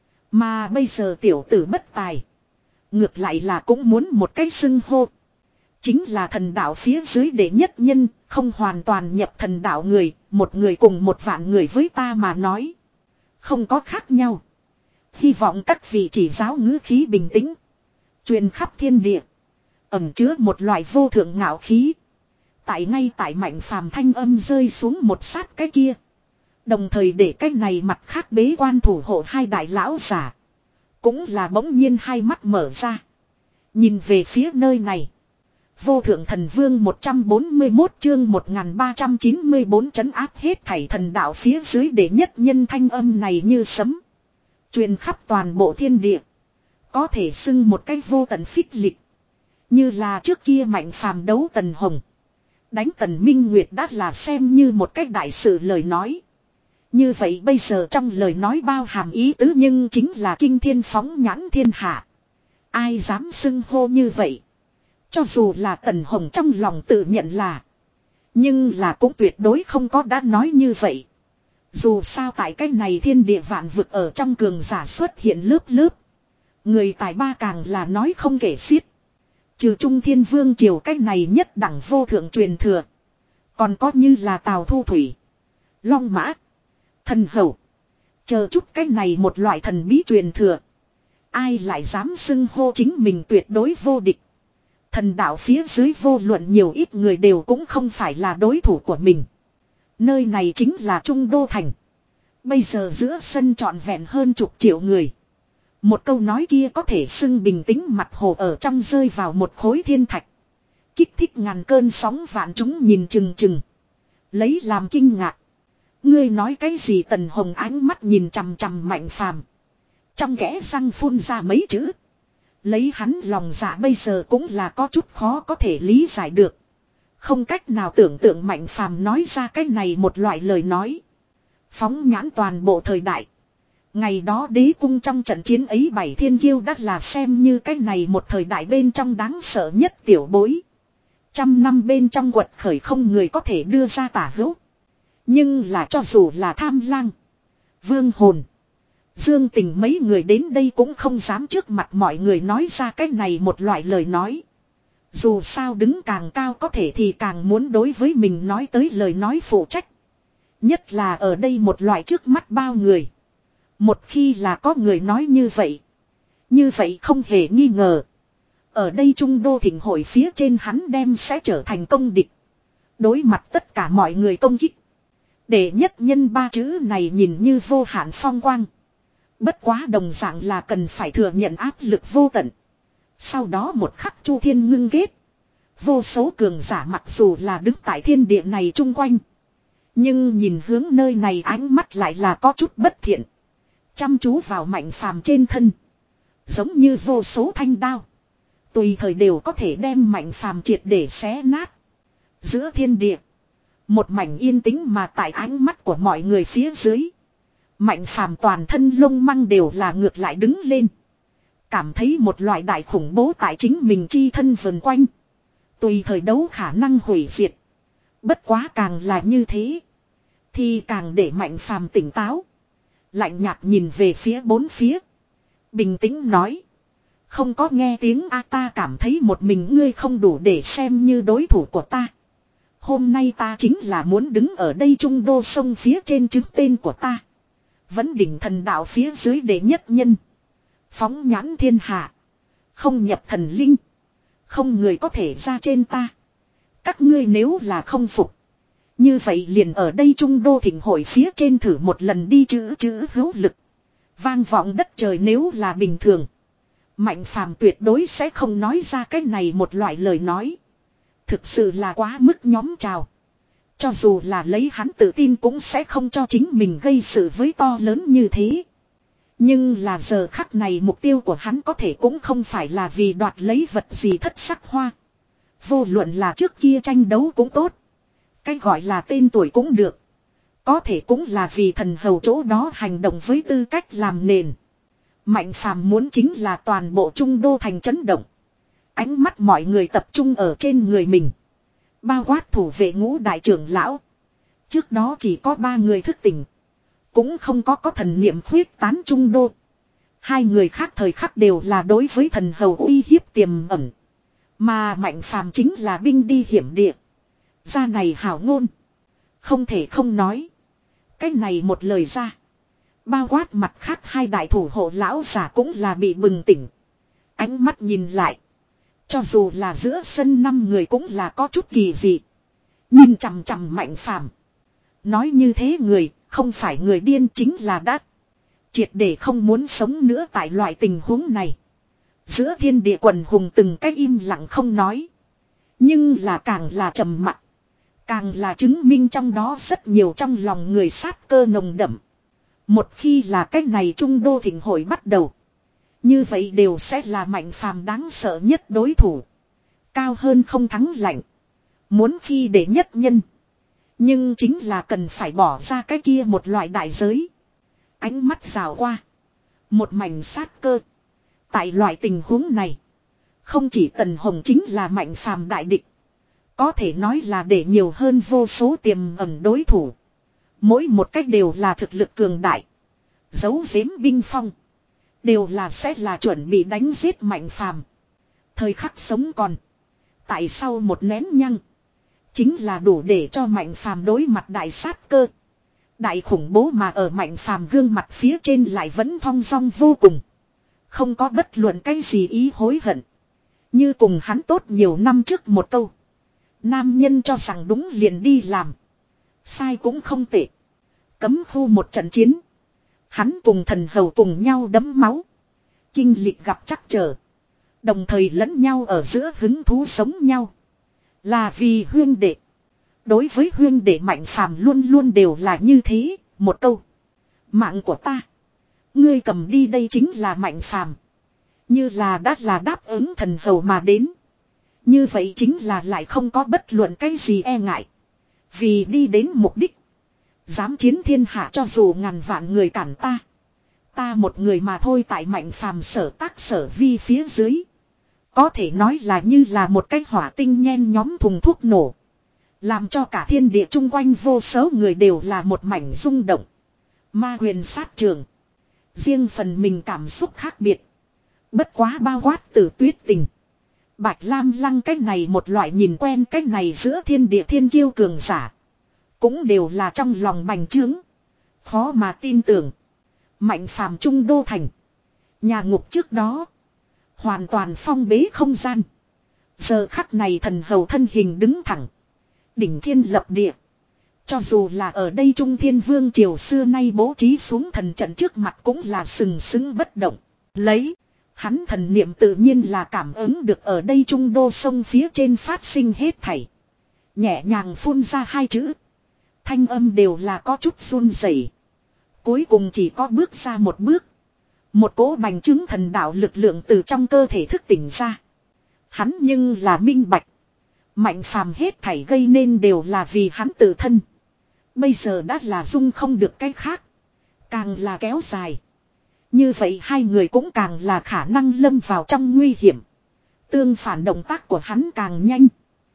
Mà bây giờ tiểu tử bất tài. Ngược lại là cũng muốn một cái xưng hô. Chính là thần đạo phía dưới đệ nhất nhân, không hoàn toàn nhập thần đạo người, một người cùng một vạn người với ta mà nói. Không có khác nhau. Hy vọng các vị chỉ giáo ngữ khí bình tĩnh. Truyền khắp thiên địa. Ẩm chứa một loại vô thượng ngạo khí. Tại ngay tại Mạnh Phàm thanh âm rơi xuống một sát cái kia. Đồng thời để cái này mặt khác bế quan thủ hộ hai đại lão giả. Cũng là bỗng nhiên hai mắt mở ra. Nhìn về phía nơi này. Vô thượng thần vương một trăm bốn mươi mốt chương một nghìn ba trăm chín mươi bốn trấn áp hết thảy thần đạo phía dưới để nhất nhân thanh âm này như sấm. Truyền khắp toàn bộ thiên địa. Có thể xưng một cách vô tận phích lịch. Như là trước kia Mạnh Phàm đấu Tần Hồng. Đánh Tần Minh Nguyệt đã là xem như một cách đại sự lời nói. Như vậy bây giờ trong lời nói bao hàm ý tứ nhưng chính là kinh thiên phóng nhãn thiên hạ. Ai dám xưng hô như vậy. Cho dù là Tần Hồng trong lòng tự nhận là. Nhưng là cũng tuyệt đối không có đã nói như vậy. Dù sao tại cái này thiên địa vạn vực ở trong cường giả xuất hiện lớp lớp. Người tài ba càng là nói không kể xiết. Trừ Trung Thiên Vương triều cái này nhất đẳng vô thượng truyền thừa. Còn có như là Tào Thu Thủy. Long Mã. Thần Hầu. Chờ chút cái này một loại thần bí truyền thừa. Ai lại dám xưng hô chính mình tuyệt đối vô địch. Thần đạo phía dưới vô luận nhiều ít người đều cũng không phải là đối thủ của mình. Nơi này chính là Trung Đô Thành. Bây giờ giữa sân trọn vẹn hơn chục triệu người. Một câu nói kia có thể xưng bình tĩnh mặt hồ ở trong rơi vào một khối thiên thạch. Kích thích ngàn cơn sóng vạn chúng nhìn chừng chừng. Lấy làm kinh ngạc. Ngươi nói cái gì? Tần Hồng ánh mắt nhìn chằm chằm Mạnh Phàm, trong kẽ răng phun ra mấy chữ. Lấy hắn lòng dạ bây giờ cũng là có chút khó có thể lý giải được. Không cách nào tưởng tượng Mạnh Phàm nói ra cái này một loại lời nói. Phóng nhãn toàn bộ thời đại. Ngày đó đế cung trong trận chiến ấy bảy thiên kiêu đắt là xem như cái này một thời đại bên trong đáng sợ nhất tiểu bối. Trăm năm bên trong quật khởi không người có thể đưa ra tả hữu. Nhưng là cho dù là Tham Lang, Vương Hồn, Dương Tình mấy người đến đây cũng không dám trước mặt mọi người nói ra cái này một loại lời nói. Dù sao đứng càng cao có thể thì càng muốn đối với mình nói tới lời nói phụ trách. Nhất là ở đây một loại trước mắt bao người. Một khi là có người nói như vậy. Như vậy không hề nghi ngờ. Ở đây Trung Đô Thịnh Hội phía trên hắn đem sẽ trở thành công địch. Đối mặt tất cả mọi người công kích. Để nhất nhân ba chữ này nhìn như vô hạn phong quang. Bất quá đồng dạng là cần phải thừa nhận áp lực vô tận. Sau đó một khắc chu thiên ngưng kết. Vô số cường giả mặc dù là đứng tại thiên địa này chung quanh. Nhưng nhìn hướng nơi này ánh mắt lại là có chút bất thiện. Chăm chú vào Mạnh Phàm trên thân. Giống như vô số thanh đao. Tùy thời đều có thể đem Mạnh Phàm triệt để xé nát. Giữa thiên địa. Một mảnh yên tĩnh mà tại ánh mắt của mọi người phía dưới. Mạnh Phàm toàn thân lông măng đều là ngược lại đứng lên. Cảm thấy một loại đại khủng bố tại chính mình chi thân vần quanh. Tùy thời đấu khả năng hủy diệt. Bất quá càng là như thế. Thì càng để Mạnh Phàm tỉnh táo. Lạnh nhạt nhìn về phía bốn phía. Bình tĩnh nói. Không có nghe tiếng a, ta cảm thấy một mình ngươi không đủ để xem như đối thủ của ta. Hôm nay ta chính là muốn đứng ở đây Trung Đô sông phía trên chứng tên của ta. Vẫn đỉnh thần đạo phía dưới đệ nhất nhân. Phóng nhãn thiên hạ. Không nhập thần linh. Không người có thể ra trên ta. Các ngươi nếu là không phục. Như vậy liền ở đây Trung Đô Thịnh Hội phía trên thử một lần đi, chữ chữ hữu lực. Vang vọng đất trời. Nếu là bình thường. Mạnh Phàm tuyệt đối sẽ không nói ra cái này một loại lời nói. Thực sự là quá mức nhóm trào. Cho dù là lấy hắn tự tin cũng sẽ không cho chính mình gây sự với to lớn như thế. Nhưng là giờ khắc này mục tiêu của hắn có thể cũng không phải là vì đoạt lấy vật gì thất sắc hoa. Vô luận là trước kia tranh đấu cũng tốt. Cái gọi là tên tuổi cũng được. Có thể cũng là vì thần hầu chỗ đó hành động với tư cách làm nền. Mạnh Phàm muốn chính là toàn bộ Trung Đô thành chấn động. Ánh mắt mọi người tập trung ở trên người mình. Bao quát thủ vệ ngũ đại trưởng lão. Trước đó chỉ có ba người thức tỉnh. Cũng không có có thần niệm khuyết tán Trung Đô. Hai người khác thời khắc đều là đối với thần hầu uy hiếp tiềm ẩn. Mà Mạnh Phàm chính là binh đi hiểm địa. Ra này hảo ngôn. Không thể không nói. Cái này một lời ra. Bao quát mặt khác hai đại thủ hộ lão giả cũng là bị bừng tỉnh. Ánh mắt nhìn lại. Cho dù là giữa sân năm người cũng là có chút kỳ dị. Nhìn chằm chằm Mạnh Phàm. Nói như thế người, không phải người điên chính là đắt. Triệt để không muốn sống nữa tại loại tình huống này. Giữa thiên địa quần hùng từng cách im lặng không nói. Nhưng là càng là trầm mặc. Càng là chứng minh trong đó rất nhiều trong lòng người sát cơ nồng đậm. Một khi là cách này Trung Đô Thịnh Hội bắt đầu. Như vậy đều sẽ là Mạnh Phàm đáng sợ nhất đối thủ. Cao hơn không thắng lạnh. Muốn khi để nhất nhân. Nhưng chính là cần phải bỏ ra cái kia một loại đại giới. Ánh mắt rào qua. Một mảnh sát cơ. Tại loại tình huống này. Không chỉ Tần Hồng chính là Mạnh Phàm đại địch. Có thể nói là để nhiều hơn vô số tiềm ẩn đối thủ. Mỗi một cách đều là thực lực cường đại. Giấu giếm binh phong. Đều là sẽ là chuẩn bị đánh giết Mạnh Phàm. Thời khắc sống còn. Tại sau một nén nhăng. Chính là đủ để cho Mạnh Phàm đối mặt đại sát cơ. Đại khủng bố mà ở Mạnh Phàm gương mặt phía trên lại vẫn thong dong vô cùng. Không có bất luận cái gì ý hối hận. Như cùng hắn tốt nhiều năm trước một câu. Nam nhân cho rằng đúng liền đi làm. Sai cũng không tệ. Cấm khu một trận chiến. Hắn cùng thần hầu cùng nhau đấm máu. Kinh lịch gặp trắc trở. Đồng thời lẫn nhau ở giữa hứng thú sống nhau. Là vì huyên đệ. Đối với huyên đệ Mạnh Phàm luôn luôn đều là như thế, một câu. Mạng của ta. Ngươi cầm đi, đây chính là Mạnh Phàm. Như là đã là đáp ứng thần hầu mà đến. Như vậy chính là lại không có bất luận cái gì e ngại. Vì đi đến mục đích. Dám chiến thiên hạ cho dù ngàn vạn người cản ta. Ta một người mà thôi, tại Mạnh Phàm sở tác sở vi phía dưới. Có thể nói là như là một cái hỏa tinh nhen nhóm thùng thuốc nổ. Làm cho cả thiên địa chung quanh vô số người đều là một mảnh rung động. Ma quyền sát trường. Riêng phần mình cảm xúc khác biệt. Bất quá bao quát Tử Tuyết Tình. Bạch Lam Lăng cái này một loại nhìn quen cái này giữa thiên địa thiên kiêu cường giả. Cũng đều là trong lòng bành trướng. Khó mà tin tưởng. Mạnh Phàm trung đô thành. Nhà ngục trước đó. Hoàn toàn phong bế không gian. Giờ khắc này thần hầu thân hình đứng thẳng. Đỉnh thiên lập địa. Cho dù là ở đây Trung Thiên Vương triều xưa nay bố trí xuống thần trận trước mặt cũng là sừng sững bất động. Lấy. Hắn thần niệm tự nhiên là cảm ứng được ở đây trung đô sông phía trên phát sinh hết thảy. Nhẹ nhàng phun ra hai chữ. Thanh âm đều là có chút run rẩy. Cuối cùng chỉ có bước ra một bước. Một cỗ bành trướng thần đạo lực lượng từ trong cơ thể thức tỉnh ra. Hắn nhưng là minh bạch. Mạnh Phàm hết thảy gây nên đều là vì hắn tự thân. Bây giờ đã là dung không được cái khác. Càng là kéo dài. Như vậy hai người cũng càng là khả năng lâm vào trong nguy hiểm. Tương phản động tác của hắn càng nhanh.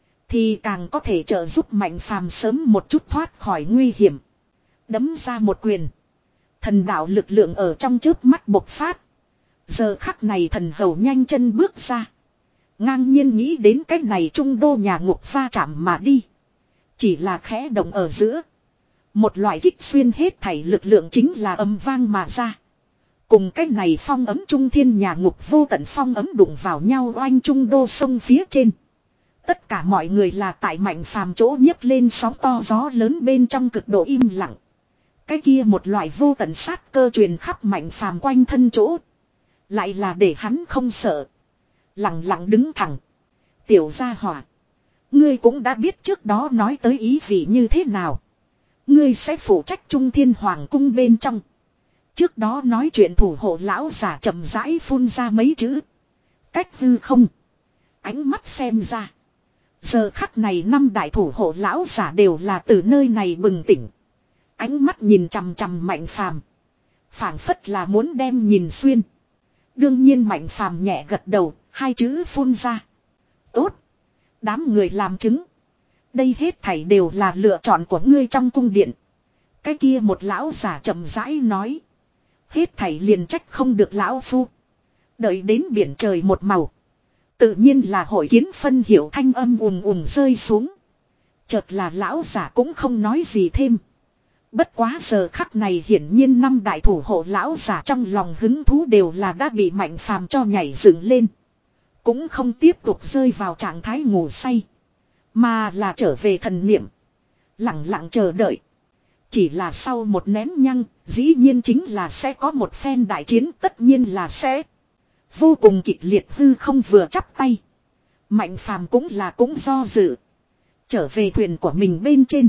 Thì càng có thể trợ giúp Mạnh Phàm sớm một chút thoát khỏi nguy hiểm. Đấm ra một quyền. Thần đạo lực lượng ở trong chớp mắt bộc phát. Giờ khắc này thần hầu nhanh chân bước ra. Ngang nhiên nghĩ đến cái này trung đô nhà ngục va chạm mà đi. Chỉ là khẽ động ở giữa. Một loại kích xuyên hết thảy lực lượng chính là âm vang mà ra. Cùng cái này phong ấm trung thiên nhà ngục vô tận phong ấm đụng vào nhau oanh trung đô sông phía trên. Tất cả mọi người là tại Mạnh Phàm chỗ nhấc lên sóng to gió lớn bên trong cực độ im lặng. Cái kia một loại vô tận sát cơ truyền khắp Mạnh Phàm quanh thân chỗ. Lại là để hắn không sợ. Lặng lặng đứng thẳng. Tiểu gia hỏa. Ngươi cũng đã biết trước đó nói tới ý vị như thế nào. Ngươi sẽ phụ trách Trung Thiên Hoàng cung bên trong. Trước đó nói chuyện thủ hộ lão giả chậm rãi phun ra mấy chữ. Cách hư không. Ánh mắt xem ra. Giờ khắc này năm đại thủ hộ lão giả đều là từ nơi này bừng tỉnh. Ánh mắt nhìn chằm chằm Mạnh Phàm, phảng phất là muốn đem nhìn xuyên. Đương nhiên Mạnh Phàm nhẹ gật đầu, hai chữ phun ra. Tốt. Đám người làm chứng. Đây hết thảy đều là lựa chọn của ngươi trong cung điện. Cái kia một lão giả chậm rãi nói. Hết thảy liền trách không được lão phu. Đợi đến biển trời một màu. Tự nhiên là hội kiến phân hiểu thanh âm ùm ùm rơi xuống. Chợt là lão giả cũng không nói gì thêm. Bất quá giờ khắc này hiển nhiên năm đại thủ hộ lão giả trong lòng hứng thú đều là đã bị Mạnh Phàm cho nhảy dựng lên. Cũng không tiếp tục rơi vào trạng thái ngủ say. Mà là trở về thần niệm. Lặng lặng chờ đợi. Chỉ là sau một nén nhăng, dĩ nhiên chính là sẽ có một phen đại chiến, tất nhiên là sẽ vô cùng kịch liệt. Hư không vừa chắp tay. Mạnh Phàm cũng là cũng do dự. Trở về thuyền của mình bên trên.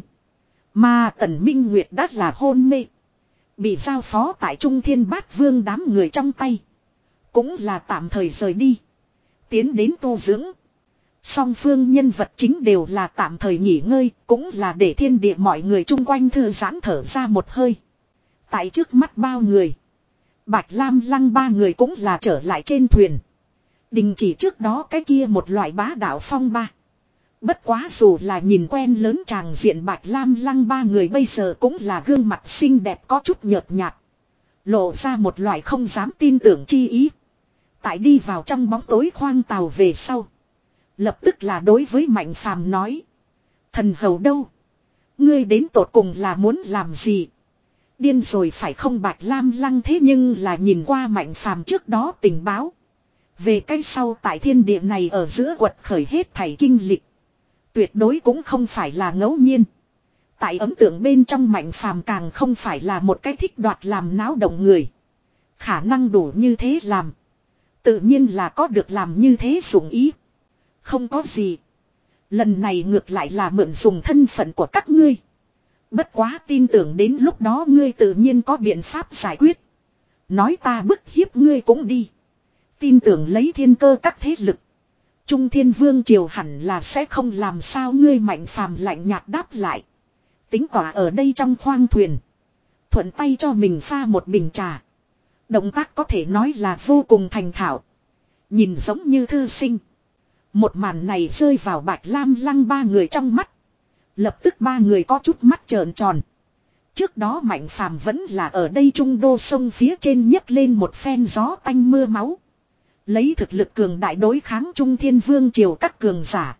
Mà Tần Minh Nguyệt đã là hôn mê. Bị giao phó tại Trung Thiên Bát Vương đám người trong tay. Cũng là tạm thời rời đi. Tiến đến tu dưỡng. Song phương nhân vật chính đều là tạm thời nghỉ ngơi. Cũng là để thiên địa mọi người chung quanh thư giãn thở ra một hơi. Tại trước mắt bao người. Bạch Lam Lăng ba người cũng là trở lại trên thuyền. Đình chỉ trước đó cái kia một loại bá đạo phong ba. Bất quá dù là nhìn quen lớn tràng diện Bạch Lam Lăng ba người bây giờ cũng là gương mặt xinh đẹp có chút nhợt nhạt. Lộ ra một loại không dám tin tưởng chi ý. Tại đi vào trong bóng tối khoang tàu về sau. Lập tức là đối với Mạnh Phàm nói. Thần hầu đâu? Ngươi đến tột cùng là muốn làm gì? Điên rồi phải không? Bạch Lam Lăng thế nhưng là nhìn qua Mạnh Phàm trước đó tình báo. Về cái sau tại thiên địa này ở giữa quật khởi hết thảy kinh lịch. Tuyệt đối cũng không phải là ngẫu nhiên. Tại ấn tượng bên trong Mạnh Phàm càng không phải là một cái thích đoạt làm náo động người. Khả năng đủ như thế làm. Tự nhiên là có được làm như thế dụng ý. Không có gì. Lần này ngược lại là mượn dùng thân phận của các ngươi. Bất quá tin tưởng đến lúc đó ngươi tự nhiên có biện pháp giải quyết. Nói ta bức hiếp ngươi cũng đi. Tin tưởng lấy thiên cơ các thế lực. Trung Thiên Vương Triều hẳn là sẽ không làm sao ngươi Mạnh Phàm lạnh nhạt đáp lại. Tính tỏa ở đây trong khoang thuyền. Thuận tay cho mình pha một bình trà. Động tác có thể nói là vô cùng thành thạo. Nhìn giống như thư sinh. Một màn này rơi vào Bạch Lam Lăng ba người trong mắt. Lập tức ba người có chút mắt trợn tròn. Trước đó Mạnh Phàm vẫn là ở đây trung đô sông phía trên nhấc lên một phen gió tanh mưa máu. Lấy thực lực cường đại đối kháng Trung Thiên Vương Triều các cường giả.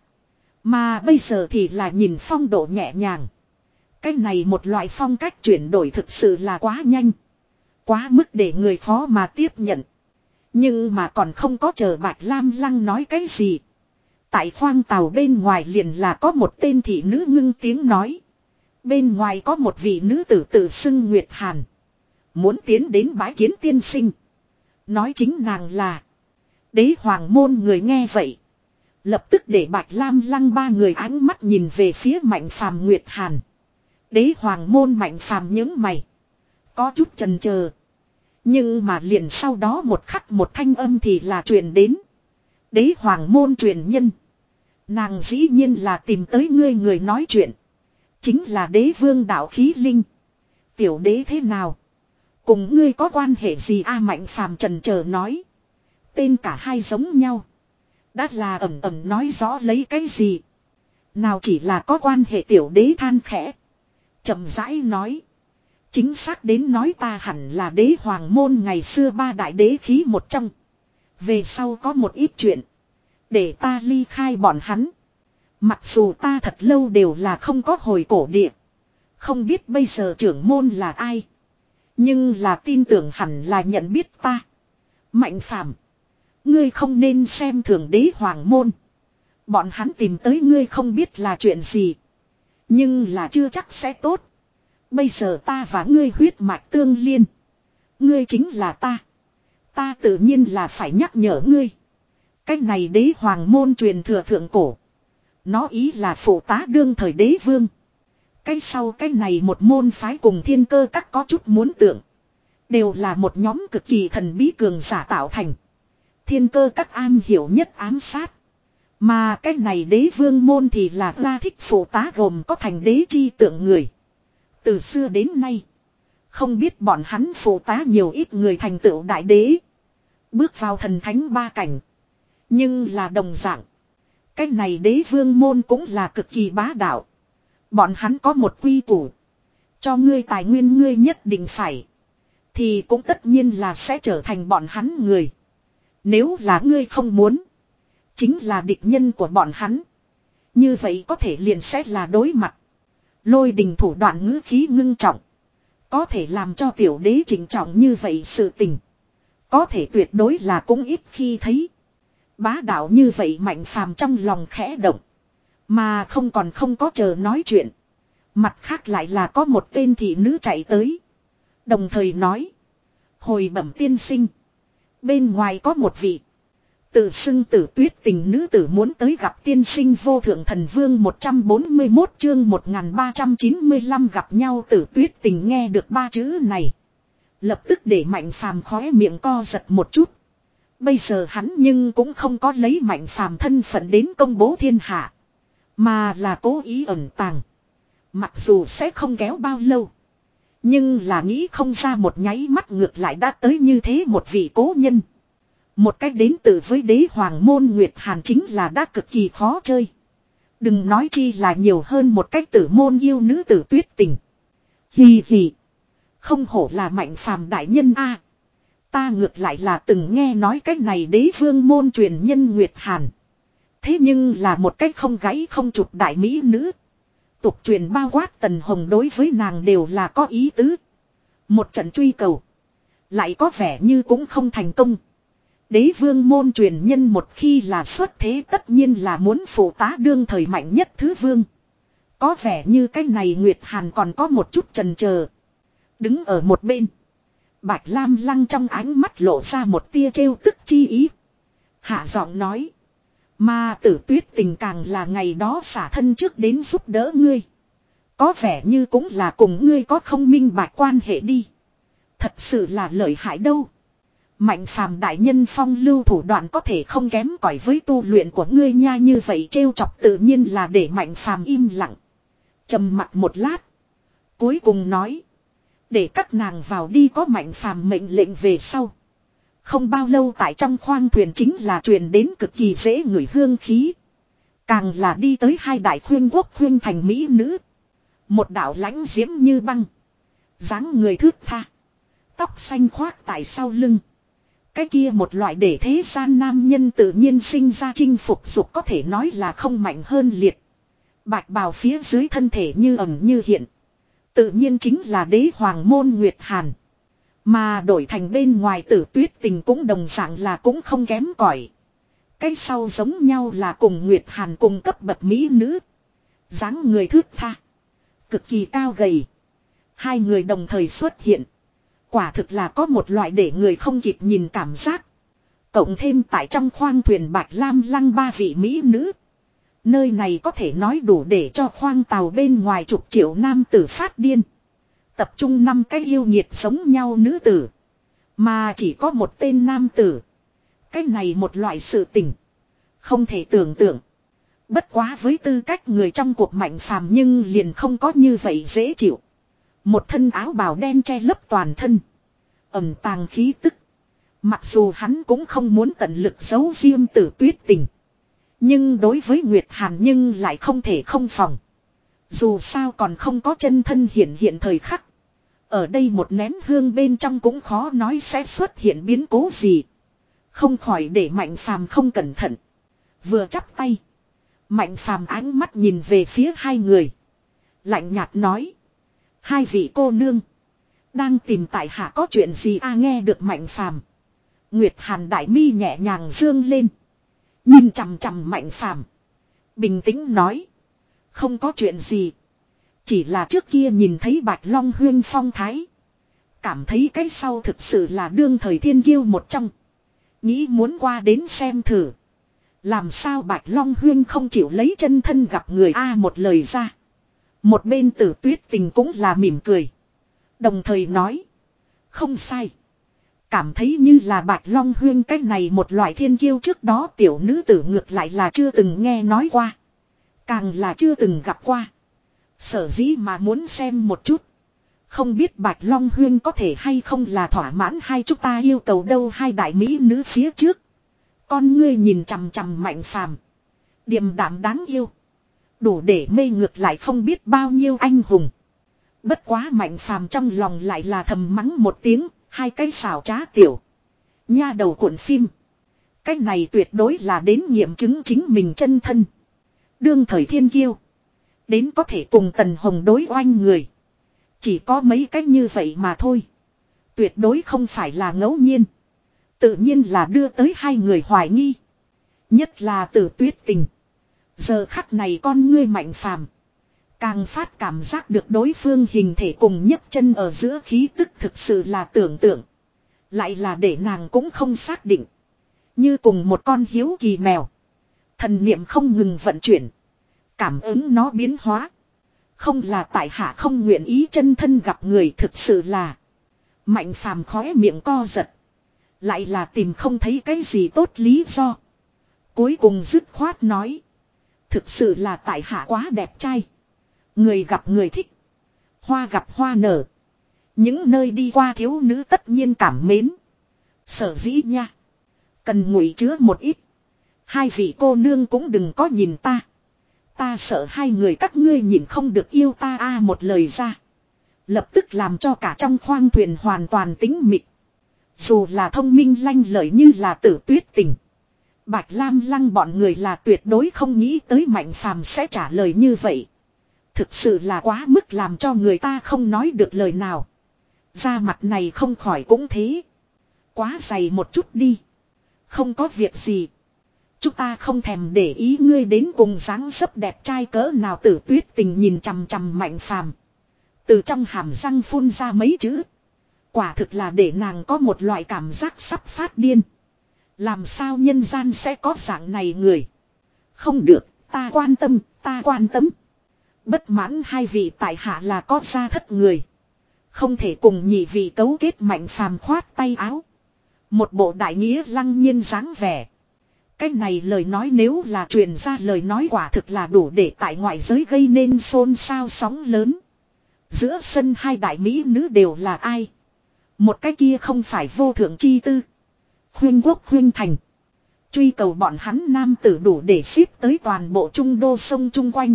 Mà bây giờ thì là nhìn phong độ nhẹ nhàng. Cái này một loại phong cách chuyển đổi thực sự là quá nhanh. Quá mức để người khó mà tiếp nhận. Nhưng mà còn không có chờ Bạch Lam Lăng nói cái gì. Tại khoang tàu bên ngoài liền là có một tên thị nữ ngưng tiếng nói. Bên ngoài có một vị nữ tử tự xưng Nguyệt Hàn. Muốn tiến đến bái kiến tiên sinh. Nói chính nàng là Đế Hoàng môn người nghe vậy. Lập tức để Bạch Lam Lăng ba người ánh mắt nhìn về phía Mạnh Phàm Nguyệt Hàn. Đế Hoàng môn Mạnh Phàm nhướng mày. Có chút chần chờ. Nhưng mà liền sau đó một khắc một thanh âm thì là truyền đến. Đế Hoàng môn truyền nhân. Nàng dĩ nhiên là tìm tới ngươi người nói chuyện. Chính là đế vương đạo khí linh. Tiểu đế thế nào? Cùng ngươi có quan hệ gì a Mạnh Phàm chần chờ nói. Tên cả hai giống nhau. Đã là ẩm ẩm nói rõ lấy cái gì. Nào chỉ là có quan hệ tiểu đế than khẽ. Chậm rãi nói. Chính xác đến nói ta hẳn là đế hoàng môn ngày xưa ba đại đế khí một trong. Về sau có một ít chuyện. Để ta ly khai bọn hắn. Mặc dù ta thật lâu đều là không có hồi cổ địa. Không biết bây giờ trưởng môn là ai. Nhưng là tin tưởng hẳn là nhận biết ta. Mạnh Phàm, ngươi không nên xem thường đế hoàng môn. Bọn hắn tìm tới ngươi không biết là chuyện gì. Nhưng là chưa chắc sẽ tốt. Bây giờ ta và ngươi huyết mạch tương liên. Ngươi chính là ta. Ta tự nhiên là phải nhắc nhở ngươi. Cái này đế hoàng môn truyền thừa thượng cổ. Nó ý là phụ tá đương thời đế vương. Cái sau cái này một môn phái cùng thiên cơ các có chút muốn tượng. Đều là một nhóm cực kỳ thần bí cường giả tạo thành. Thiên cơ các an hiểu nhất ám sát. Mà cái này đế vương môn thì là gia thích phụ tá gồm có thành đế chi tượng người. Từ xưa đến nay. Không biết bọn hắn phụ tá nhiều ít người thành tựu đại đế. Bước vào thần thánh ba cảnh. Nhưng là đồng dạng. Cái này đế vương môn cũng là cực kỳ bá đạo. Bọn hắn có một quy củ. Cho ngươi tài nguyên ngươi nhất định phải. Thì cũng tất nhiên là sẽ trở thành bọn hắn người. Nếu là ngươi không muốn. Chính là địch nhân của bọn hắn. Như vậy có thể liền sẽ là đối mặt. Lôi đình thủ đoạn ngữ khí ngưng trọng. Có thể làm cho tiểu đế chỉnh trọng như vậy sự tình. Có thể tuyệt đối là cũng ít khi thấy. Bá đạo như vậy Mạnh Phàm trong lòng khẽ động. Mà không còn không có chờ nói chuyện. Mặt khác lại là có một tên thị nữ chạy tới. Đồng thời nói. Hồi bẩm tiên sinh. Bên ngoài có một vị. Tự xưng Tử Tuyết Tình nữ tử muốn tới gặp tiên sinh vô thượng thần vương một trăm bốn mươi mốt chương một nghìn ba trăm chín mươi lăm gặp nhau Tử Tuyết Tình nghe được ba chữ này. Lập tức để Mạnh Phàm khóe miệng co giật một chút. Bây giờ hắn nhưng cũng không có lấy Mạnh Phàm thân phận đến công bố thiên hạ. Mà là cố ý ẩn tàng. Mặc dù sẽ không kéo bao lâu. Nhưng là nghĩ không ra một nháy mắt ngược lại đã tới như thế một vị cố nhân. Một cách đến từ với đế hoàng môn Nguyệt Hàn chính là đã cực kỳ khó chơi. Đừng nói chi là nhiều hơn một cách tử môn yêu nữ Tử Tuyết Tình. Hì hì. Không hổ là Mạnh Phàm đại nhân a. Ta ngược lại là từng nghe nói cách này đế vương môn truyền nhân Nguyệt Hàn. Thế nhưng là một cách không gáy không chụp đại mỹ nữ. Tục truyền bao quát Tần Hồng đối với nàng đều là có ý tứ. Một trận truy cầu. Lại có vẻ như cũng không thành công. Đế vương môn truyền nhân một khi là xuất thế tất nhiên là muốn phụ tá đương thời mạnh nhất thứ vương. Có vẻ như cái này Nguyệt Hàn còn có một chút chần chờ. Đứng ở một bên. Bạch Lam Lăng trong ánh mắt lộ ra một tia trêu tức chi ý. Hạ giọng nói. Mà Tử Tuyết Tình càng là ngày đó xả thân trước đến giúp đỡ ngươi. Có vẻ như cũng là cùng ngươi có không minh bạch quan hệ đi. Thật sự là lợi hại đâu. Mạnh phàm đại nhân phong lưu thủ đoạn có thể không kém cỏi với tu luyện của ngươi nha, như vậy trêu chọc tự nhiên là để mạnh phàm im lặng. Trầm mặt một lát. Cuối cùng nói. Để các nàng vào đi, có mạnh phàm mệnh lệnh về sau. Không bao lâu tại trong khoang thuyền chính là truyền đến cực kỳ dễ ngửi hương khí. Càng là đi tới hai đại khuyên quốc khuyên thành mỹ nữ. Một đạo lãnh diễm như băng. Dáng người thướt tha. Tóc xanh khoác tại sau lưng. Cái kia một loại để thế gian nam nhân tự nhiên sinh ra chinh phục dục có thể nói là không mạnh hơn liệt. Bạch bào phía dưới thân thể như ẩn như hiện. Tự nhiên chính là đế hoàng môn Nguyệt Hàn. Mà đổi thành bên ngoài Tử Tuyết Tình cũng đồng dạng là cũng không kém cỏi. Cái sau giống nhau là cùng Nguyệt Hàn cùng cấp bậc mỹ nữ. Dáng người thướt tha. Cực kỳ cao gầy. Hai người đồng thời xuất hiện. Quả thực là có một loại để người không kịp nhìn cảm giác. Cộng thêm tại trong khoang thuyền Bạch Lam Lăng ba vị mỹ nữ. Nơi này có thể nói đủ để cho khoang tàu bên ngoài chục triệu nam tử phát điên. Tập trung năm cái yêu nhiệt giống nhau nữ tử. Mà chỉ có một tên nam tử. Cái này một loại sự tình. Không thể tưởng tượng. Bất quá với tư cách người trong cuộc mạnh phàm nhưng liền không có như vậy dễ chịu. Một thân áo bào đen che lấp toàn thân. Ẩm tàng khí tức. Mặc dù hắn cũng không muốn tận lực giấu riêng Tử Tuyết Tình. Nhưng đối với Nguyệt Hàn nhưng lại không thể không phòng. Dù sao còn không có chân thân hiện hiện thời khắc. Ở đây một nén hương bên trong cũng khó nói sẽ xuất hiện biến cố gì. Không khỏi để Mạnh Phàm không cẩn thận. Vừa chắp tay. Mạnh Phàm ánh mắt nhìn về phía hai người. Lạnh nhạt nói. Hai vị cô nương. Đang tìm tại hạ có chuyện gì a? Nghe được Mạnh Phàm. Nguyệt Hàn đại mi nhẹ nhàng dương lên. Nhìn chằm chằm Mạnh Phàm. Bình tĩnh nói. Không có chuyện gì. Chỉ là trước kia nhìn thấy Bạch Long Huyên phong thái. Cảm thấy cái sau thực sự là đương thời thiên kiêu một trong. Nghĩ muốn qua đến xem thử. Làm sao Bạch Long Huyên không chịu lấy chân thân gặp người a? Một lời ra. Một bên Tử Tuyết Tình cũng là mỉm cười. Đồng thời nói. Không sai. Cảm thấy như là Bạch Long Huyên cái này một loại thiên kiêu trước đó tiểu nữ tử ngược lại là chưa từng nghe nói qua. Càng là chưa từng gặp qua. Sở dĩ mà muốn xem một chút. Không biết Bạch Long Huyên có thể hay không là thỏa mãn hai chúng ta yêu cầu đâu. Hai đại mỹ nữ phía trước. Con ngươi nhìn chằm chằm Mạnh Phàm. Điềm đạm đáng yêu. Đủ để mê ngược lại không biết bao nhiêu anh hùng. Bất quá Mạnh Phàm trong lòng lại là thầm mắng một tiếng. Hai cái xảo trá tiểu. Nha đầu cuộn phim. Cái này tuyệt đối là đến nghiệm chứng chính mình chân thân. Đương thời thiên kiêu. Đến có thể cùng Tần Hồng đối oanh người. Chỉ có mấy cách như vậy mà thôi. Tuyệt đối không phải là ngẫu nhiên. Tự nhiên là đưa tới hai người hoài nghi. Nhất là Tử Tuyết Tình. Giờ khắc này con ngươi Mạnh Phàm. Càng phát cảm giác được đối phương hình thể cùng nhấc chân ở giữa khí tức thực sự là tưởng tượng. Lại là để nàng cũng không xác định. Như cùng một con hiếu kỳ mèo. Thần niệm không ngừng vận chuyển. Cảm ứng nó biến hóa. Không là tại hạ không nguyện ý chân thân gặp người, thực sự là. Mạnh Phàm khóe miệng co giật. Lại là tìm không thấy cái gì tốt lý do. Cuối cùng dứt khoát nói. Thực sự là tại hạ quá đẹp trai. Người gặp người thích. Hoa gặp hoa nở. Những nơi đi qua thiếu nữ tất nhiên cảm mến. Sở dĩ nha. Cần ngụy chứa một ít. Hai vị cô nương cũng đừng có nhìn ta. Ta sợ hai người các ngươi nhìn không được yêu ta a. Một lời ra. Lập tức làm cho cả trong khoang thuyền hoàn toàn tĩnh mịch. Dù là thông minh lanh lợi như là Tử Tuyết Tình. Bạch Lam Lăng bọn người là tuyệt đối không nghĩ tới Mạnh Phàm sẽ trả lời như vậy. Thực sự là quá mức làm cho người ta không nói được lời nào. Da mặt này không khỏi cũng thế. Quá dày một chút đi. Không có việc gì. Chúng ta không thèm để ý ngươi đến cùng dáng dấp đẹp trai cỡ nào. Tử Tuyết Tình nhìn chằm chằm Mạnh Phàm. Từ trong hàm răng phun ra mấy chữ. Quả thực là để nàng có một loại cảm giác sắp phát điên. Làm sao nhân gian sẽ có dạng này người. Không được, ta quan tâm, ta quan tâm. Bất mãn hai vị tại hạ là có gia thất người. Không thể cùng nhị vị cấu kết. Mạnh phàm khoát tay áo. Một bộ đại nghĩa lăng nhiên dáng vẻ. Cái này lời nói nếu là truyền ra lời nói quả thực là đủ để tại ngoại giới gây nên xôn xao sóng lớn. Giữa sân hai đại mỹ nữ đều là ai? Một cái kia không phải vô thượng chi tư. Khuyên quốc khuyên thành. Truy cầu bọn hắn nam tử đủ để xếp tới toàn bộ trung đô sông chung quanh.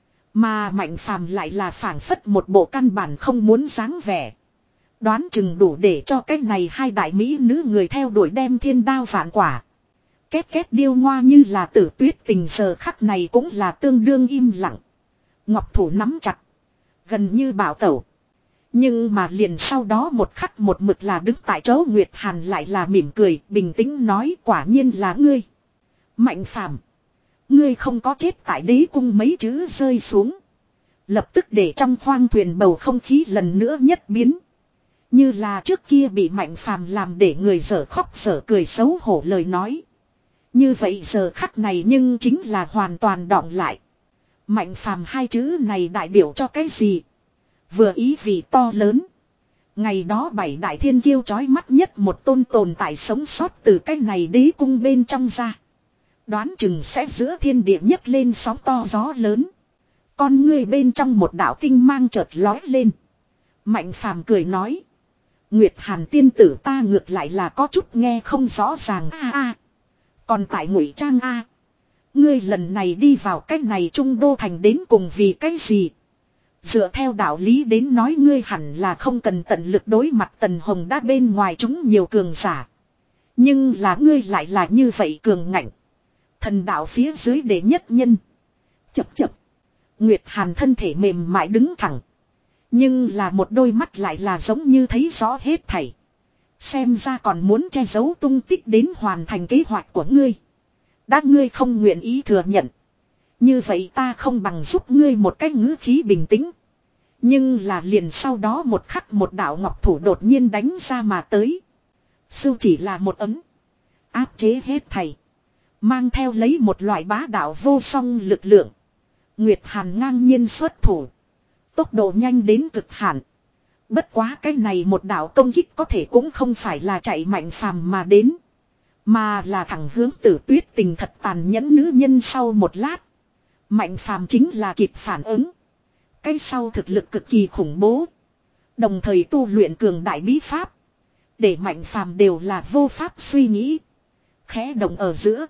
Mà Mạnh phàm lại là phảng phất một bộ căn bản không muốn dáng vẻ. Đoán chừng đủ để cho cái này hai đại mỹ nữ người theo đuổi đem thiên đao vạn quả. Két két điêu ngoa như là Tử Tuyết Tình giờ khắc này cũng là tương đương im lặng. Ngọc thủ nắm chặt. Gần như bảo tẩu. Nhưng mà liền sau đó một khắc một mực là đứng tại chỗ Nguyệt Hàn lại là mỉm cười bình tĩnh nói quả nhiên là ngươi. Mạnh phàm. Ngươi không có chết tại đế cung mấy chữ rơi xuống. Lập tức để trong khoang thuyền bầu không khí lần nữa nhất biến. Như là trước kia bị Mạnh phàm làm để người dở khóc dở cười xấu hổ lời nói. Như vậy giờ khắc này nhưng chính là hoàn toàn đọng lại. Mạnh phàm hai chữ này đại biểu cho cái gì? Vừa ý vị to lớn. Ngày đó bảy đại thiên kiêu chói mắt nhất một tôn tồn tại sống sót từ cái này đế cung bên trong ra. Đoán chừng sẽ giữa thiên địa nhất lên sóng to gió lớn. Con ngươi bên trong một đạo tinh mang chợt lói lên. Mạnh phàm cười nói. Nguyệt Hàn tiên tử ta ngược lại là có chút nghe không rõ ràng a a. Còn tại Ngụy Trang a. Ngươi lần này đi vào cách này trung đô thành đến cùng vì cái gì? Dựa theo đạo lý đến nói ngươi hẳn là không cần tận lực đối mặt Tần Hồng đã bên ngoài chúng nhiều cường giả. Nhưng là ngươi lại là như vậy cường ngạnh. Thần đạo phía dưới đệ nhất nhân. Chập chập. Nguyệt Hàn thân thể mềm mại đứng thẳng. Nhưng là một đôi mắt lại là giống như thấy rõ hết thảy. Xem ra còn muốn che giấu tung tích đến hoàn thành kế hoạch của ngươi. Đã ngươi không nguyện ý thừa nhận. Như vậy ta không bằng giúp ngươi một cách ngữ khí bình tĩnh. Nhưng là liền sau đó một khắc một đạo ngọc thủ đột nhiên đánh ra mà tới. Sưu chỉ là một ấm. Áp chế hết thảy. Mang theo lấy một loại bá đạo vô song lực lượng. Nguyệt Hàn ngang nhiên xuất thủ. Tốc độ nhanh đến cực hạn. Bất quá cái này một đạo công kích có thể cũng không phải là chạy Mạnh phàm mà đến. Mà là thẳng hướng Tử Tuyết Tình thật tàn nhẫn nữ nhân sau một lát. Mạnh phàm chính là kịp phản ứng. Cái sau thực lực cực kỳ khủng bố. Đồng thời tu luyện cường đại bí pháp. Để Mạnh phàm đều là vô pháp suy nghĩ. Khẽ động ở giữa.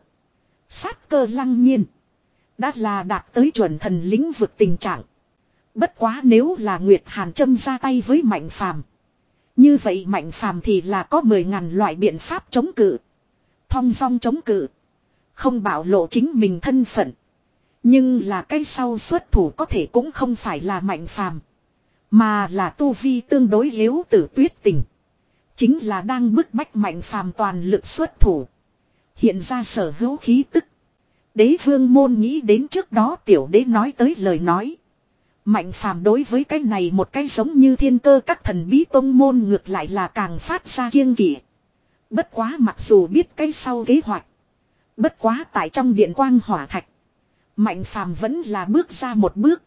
Sát cơ lăng nhiên. Đã là đạt tới chuẩn thần lĩnh vực tình trạng. Bất quá nếu là Nguyệt Hàn châm ra tay với Mạnh phàm. Như vậy Mạnh phàm thì là có mười ngàn loại biện pháp chống cự. Thong dong chống cự. Không bảo lộ chính mình thân phận. Nhưng là cái sau xuất thủ có thể cũng không phải là Mạnh phàm. Mà là tu vi tương đối yếu Tử Tuyết Tình. Chính là đang bức bách Mạnh phàm toàn lực xuất thủ. Hiện ra sở hữu khí tức. Đế vương môn nghĩ đến trước đó tiểu đế nói tới lời nói. Mạnh phàm đối với cái này một cái giống như thiên cơ các thần bí tông môn ngược lại là càng phát ra kiêng kỵ. Bất quá mặc dù biết cái sau kế hoạch. Bất quá tại trong điện quang hỏa thạch. Mạnh phàm vẫn là bước ra một bước.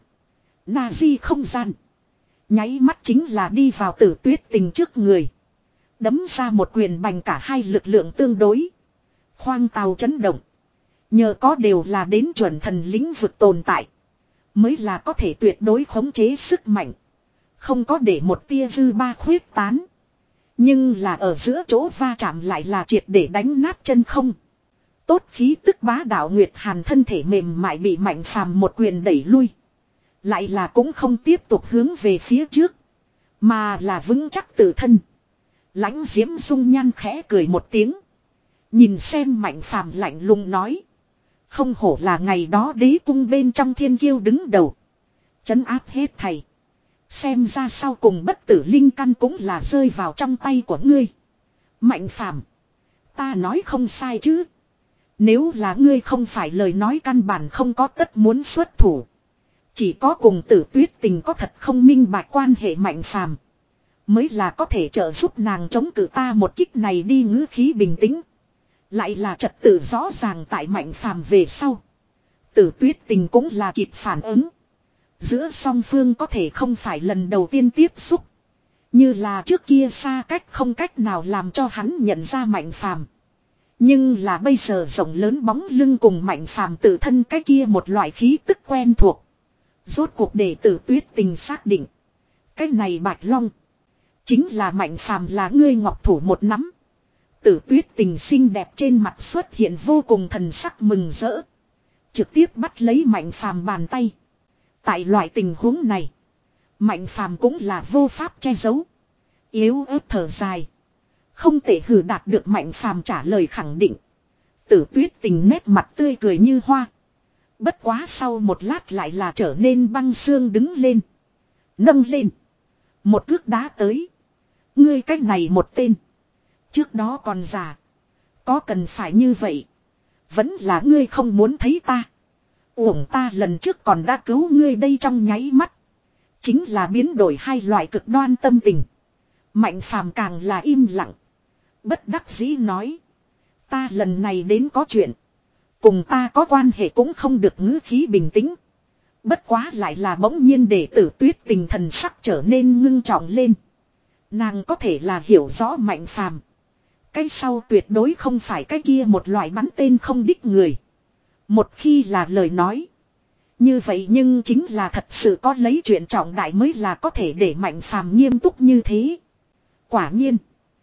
Na di không gian. Nháy mắt chính là đi vào Tử Tuyết Tình trước người. Đấm ra một quyền bành cả hai lực lượng tương đối. Khoang tàu chấn động. Nhờ có đều là đến chuẩn thần lĩnh vực tồn tại. Mới là có thể tuyệt đối khống chế sức mạnh. Không có để một tia dư ba khuyết tán. Nhưng là ở giữa chỗ va chạm lại là triệt để đánh nát chân không. Tốt khí tức bá đạo Nguyệt Hàn thân thể mềm mại bị Mạnh phàm một quyền đẩy lui. Lại là cũng không tiếp tục hướng về phía trước. Mà là vững chắc tự thân. Lãnh diễm dung nhan khẽ cười một tiếng. Nhìn xem Mạnh phàm lạnh lùng nói. Không hổ là ngày đó đế cung bên trong thiên kiêu đứng đầu. Chấn áp hết thầy. Xem ra sau cùng bất tử linh căn cũng là rơi vào trong tay của ngươi. Mạnh phàm. Ta nói không sai chứ. Nếu là ngươi không phải lời nói căn bản không có tất muốn xuất thủ. Chỉ có cùng Tử Tuyết Tình có thật không minh bạch quan hệ Mạnh phàm. Mới là có thể trợ giúp nàng chống cự ta một kích này đi ngữ khí bình tĩnh. Lại là trật tự rõ ràng tại Mạnh phàm về sau. Tử Tuyết Tình cũng là kịp phản ứng. Giữa song phương có thể không phải lần đầu tiên tiếp xúc. Như là trước kia xa cách không cách nào làm cho hắn nhận ra Mạnh Phàm. Nhưng là bây giờ rộng lớn bóng lưng cùng Mạnh Phàm tự thân cái kia một loại khí tức quen thuộc. Rốt cuộc để Tử Tuyết Tình xác định. Cái này Bạch Long. Chính là Mạnh Phàm là ngươi ngọc thủ một nắm. Tử Tuyết Tình xinh đẹp trên mặt xuất hiện vô cùng thần sắc mừng rỡ. Trực tiếp bắt lấy Mạnh Phàm bàn tay. Tại loại tình huống này. Mạnh Phàm cũng là vô pháp che giấu. Yếu ớt thở dài. Không thể hử đạt được Mạnh Phàm trả lời khẳng định. Tử Tuyết Tình nét mặt tươi cười như hoa. Bất quá sau một lát lại là trở nên băng xương đứng lên. Nâng lên. Một cước đá tới. Ngươi cách này một tên. Trước đó còn già. Có cần phải như vậy. Vẫn là ngươi không muốn thấy ta. Uổng ta lần trước còn đã cứu ngươi đây trong nháy mắt. Chính là biến đổi hai loại cực đoan tâm tình. Mạnh Phàm càng là im lặng. Bất đắc dĩ nói. Ta lần này đến có chuyện. Cùng ta có quan hệ cũng không được ngữ khí bình tĩnh. Bất quá lại là bỗng nhiên để Tử Tuyết Tình thần sắc trở nên ngưng trọng lên. Nàng có thể là hiểu rõ Mạnh Phàm. Cái sau tuyệt đối không phải cái kia một loại bắn tên không đích người. Một khi là lời nói. Như vậy nhưng chính là thật sự có lấy chuyện trọng đại mới là có thể để Mạnh Phàm nghiêm túc như thế. Quả nhiên.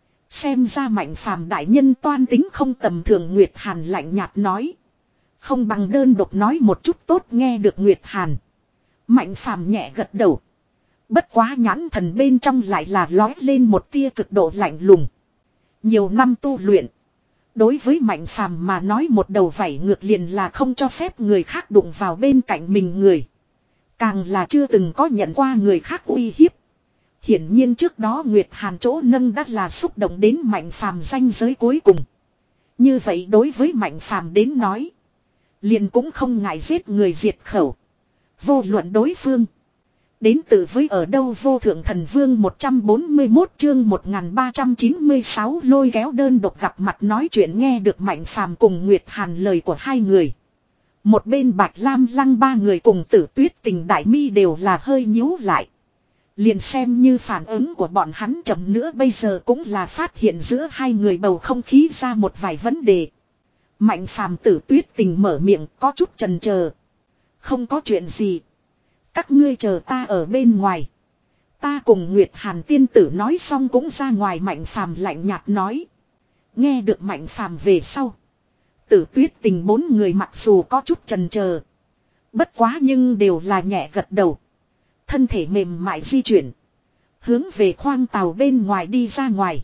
Xem ra Mạnh Phàm đại nhân toan tính không tầm thường. Nguyệt Hàn lạnh nhạt nói. Không bằng đơn độc nói một chút tốt nghe được Nguyệt Hàn. Mạnh Phàm nhẹ gật đầu. Bất quá nhãn thần bên trong lại là lói lên một tia cực độ lạnh lùng. Nhiều năm tu luyện. Đối với Mạnh Phàm mà nói một đầu vảy ngược liền là không cho phép người khác đụng vào bên cạnh mình người. Càng là chưa từng có nhận qua người khác uy hiếp. Hiển nhiên trước đó Nguyệt Hàn chỗ nâng đắt là xúc động đến Mạnh Phàm ranh giới cuối cùng. Như vậy đối với Mạnh Phàm đến nói. Liền cũng không ngại giết người diệt khẩu. Vô luận đối phương. Đến từ với ở đâu vô thượng thần vương một trăm bốn mươi mốt chương một nghìn ba trăm chín mươi sáu lôi kéo đơn độc gặp mặt nói chuyện nghe được Mạnh Phàm cùng Nguyệt Hàn lời của hai người. Một bên Bạch Lam Lăng ba người cùng Tử Tuyết Tình đại mi đều là hơi nhíu lại. Liền xem như phản ứng của bọn hắn chậm nữa bây giờ cũng là phát hiện giữa hai người bầu không khí ra một vài vấn đề. Mạnh Phàm Tử Tuyết Tình mở miệng có chút chần chờ. Không có chuyện gì. Các ngươi chờ ta ở bên ngoài. Ta cùng Nguyệt Hàn tiên tử nói xong cũng ra ngoài. Mạnh Phàm lạnh nhạt nói. Nghe được Mạnh Phàm về sau. Tử Tuyết Tình bốn người mặc dù có chút chần chờ. Bất quá nhưng đều là nhẹ gật đầu. Thân thể mềm mại di chuyển. Hướng về khoang tàu bên ngoài đi ra ngoài.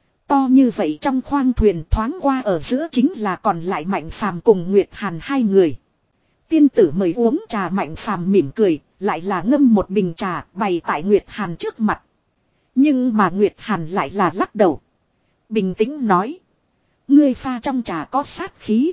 To như vậy trong khoang thuyền thoáng qua ở giữa chính là còn lại Mạnh Phàm cùng Nguyệt Hàn hai người. Tiên tử mời uống trà. Mạnh Phàm mỉm cười, lại là ngâm một bình trà bày tại Nguyệt Hàn trước mặt. Nhưng mà Nguyệt Hàn lại là lắc đầu. Bình tĩnh nói. Ngươi pha trong trà có sát khí.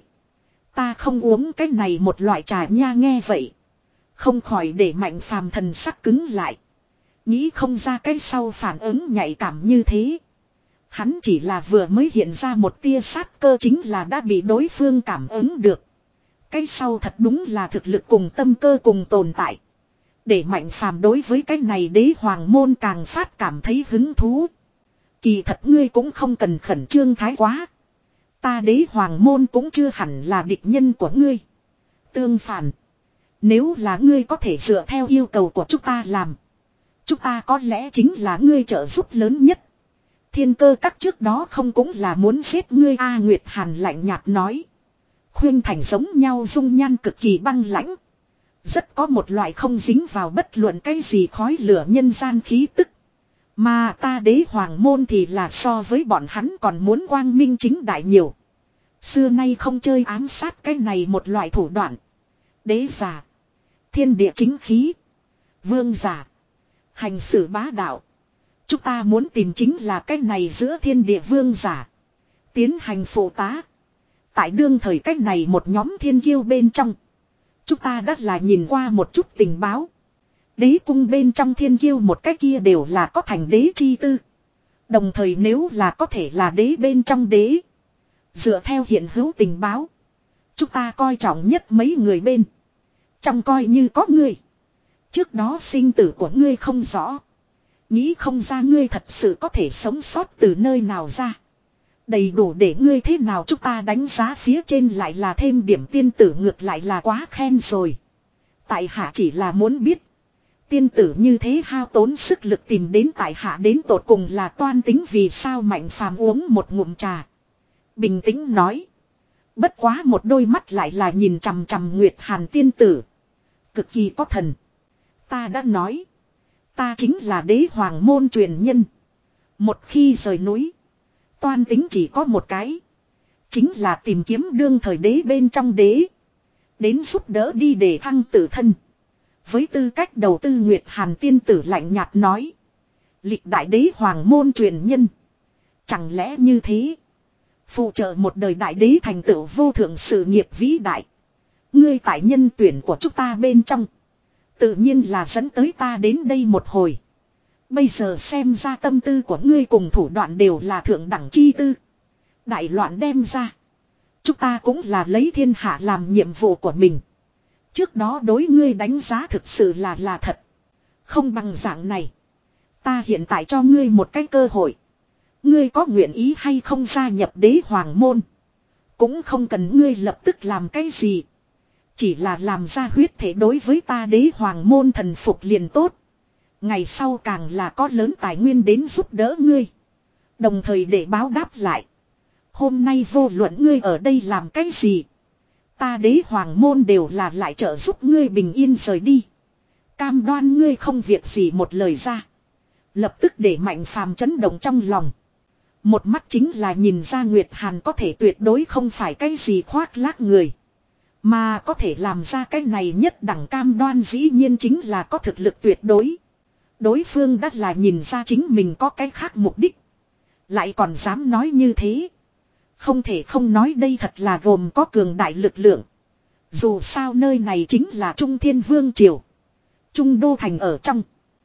Ta không uống cái này một loại trà nha. Nghe vậy. Không khỏi để Mạnh Phàm thần sắc cứng lại. Nghĩ không ra cái sau phản ứng nhạy cảm như thế. Hắn chỉ là vừa mới hiện ra một tia sát cơ chính là đã bị đối phương cảm ứng được. Cái sau thật đúng là thực lực cùng tâm cơ cùng tồn tại. Để Mạnh Phàm đối với cái này đế hoàng môn càng phát cảm thấy hứng thú. Kỳ thật ngươi cũng không cần khẩn trương thái quá. Ta đế hoàng môn cũng chưa hẳn là địch nhân của ngươi. Tương phản. Nếu là ngươi có thể dựa theo yêu cầu của chúng ta làm. Chúng ta có lẽ chính là ngươi trợ giúp lớn nhất. Thiên cơ các trước đó không cũng là muốn giết ngươi. A Nguyệt Hàn lạnh nhạt nói. Khuyên thành giống nhau dung nhan cực kỳ băng lãnh. Rất có một loại không dính vào bất luận cái gì khói lửa nhân gian khí tức. Mà ta đế hoàng môn thì là so với bọn hắn còn muốn quang minh chính đại nhiều. Xưa nay không chơi ám sát cái này một loại thủ đoạn. Đế giả. Thiên địa chính khí. Vương giả. Hành xử bá đạo. Chúng ta muốn tìm chính là cái này giữa thiên địa vương giả. Tiến hành phụ tá. Tại đương thời cách này một nhóm thiên kiêu bên trong. Chúng ta đã là nhìn qua một chút tình báo. Đế cung bên trong thiên kiêu một cái kia đều là có thành đế chi tư. Đồng thời nếu là có thể là đế bên trong đế. Dựa theo hiện hữu tình báo. Chúng ta coi trọng nhất mấy người bên. Trong coi như có ngươi. Trước đó sinh tử của ngươi không rõ. Nghĩ không ra ngươi thật sự có thể sống sót từ nơi nào ra. Đầy đủ để ngươi thế nào chúng ta đánh giá phía trên lại là thêm điểm tiên tử ngược lại là quá khen rồi. Tại hạ chỉ là muốn biết. Tiên tử như thế hao tốn sức lực tìm đến tại hạ đến tột cùng là toan tính vì sao Mạnh Phàm uống một ngụm trà. Bình tĩnh nói. Bất quá một đôi mắt lại là nhìn chằm chằm Nguyệt Hàn tiên tử. Cực kỳ có thần. Ta đã nói. Ta chính là đế hoàng môn truyền nhân. Một khi rời núi. Toan tính chỉ có một cái. Chính là tìm kiếm đương thời đế bên trong đế. Đến giúp đỡ đi để thăng tự thân. Với tư cách đầu tư Nguyệt Hàn tiên tử lạnh nhạt nói. Lịch đại đế hoàng môn truyền nhân. Chẳng lẽ như thế. Phụ trợ một đời đại đế thành tựu vô thượng sự nghiệp vĩ đại. Ngươi tại nhân tuyển của chúng ta bên trong. Tự nhiên là dẫn tới ta đến đây một hồi. Bây giờ xem ra tâm tư của ngươi cùng thủ đoạn đều là thượng đẳng chi tư. Đại loạn đem ra. Chúng ta cũng là lấy thiên hạ làm nhiệm vụ của mình. Trước đó đối ngươi đánh giá thực sự là là thật. Không bằng dạng này. Ta hiện tại cho ngươi một cái cơ hội. Ngươi có nguyện ý hay không gia nhập đế hoàng môn. Cũng không cần ngươi lập tức làm cái gì. Chỉ là làm ra huyết thể đối với ta đế hoàng môn thần phục liền tốt. Ngày sau càng là có lớn tài nguyên đến giúp đỡ ngươi. Đồng thời để báo đáp lại. Hôm nay vô luận ngươi ở đây làm cái gì. Ta đế hoàng môn đều là lại trợ giúp ngươi bình yên rời đi. Cam đoan ngươi không việc gì một lời ra. Lập tức để Mạnh Phàm chấn động trong lòng. Một mắt chính là nhìn ra Nguyệt Hàn có thể tuyệt đối không phải cái gì khoác lác người. Mà có thể làm ra cái này nhất đẳng cam đoan dĩ nhiên chính là có thực lực tuyệt đối. Đối phương đã là nhìn ra chính mình có cái khác mục đích. Lại còn dám nói như thế. Không thể không nói đây thật là gồm có cường đại lực lượng. Dù sao nơi này chính là Trung Thiên Vương Triều. Trung Đô Thành ở trong.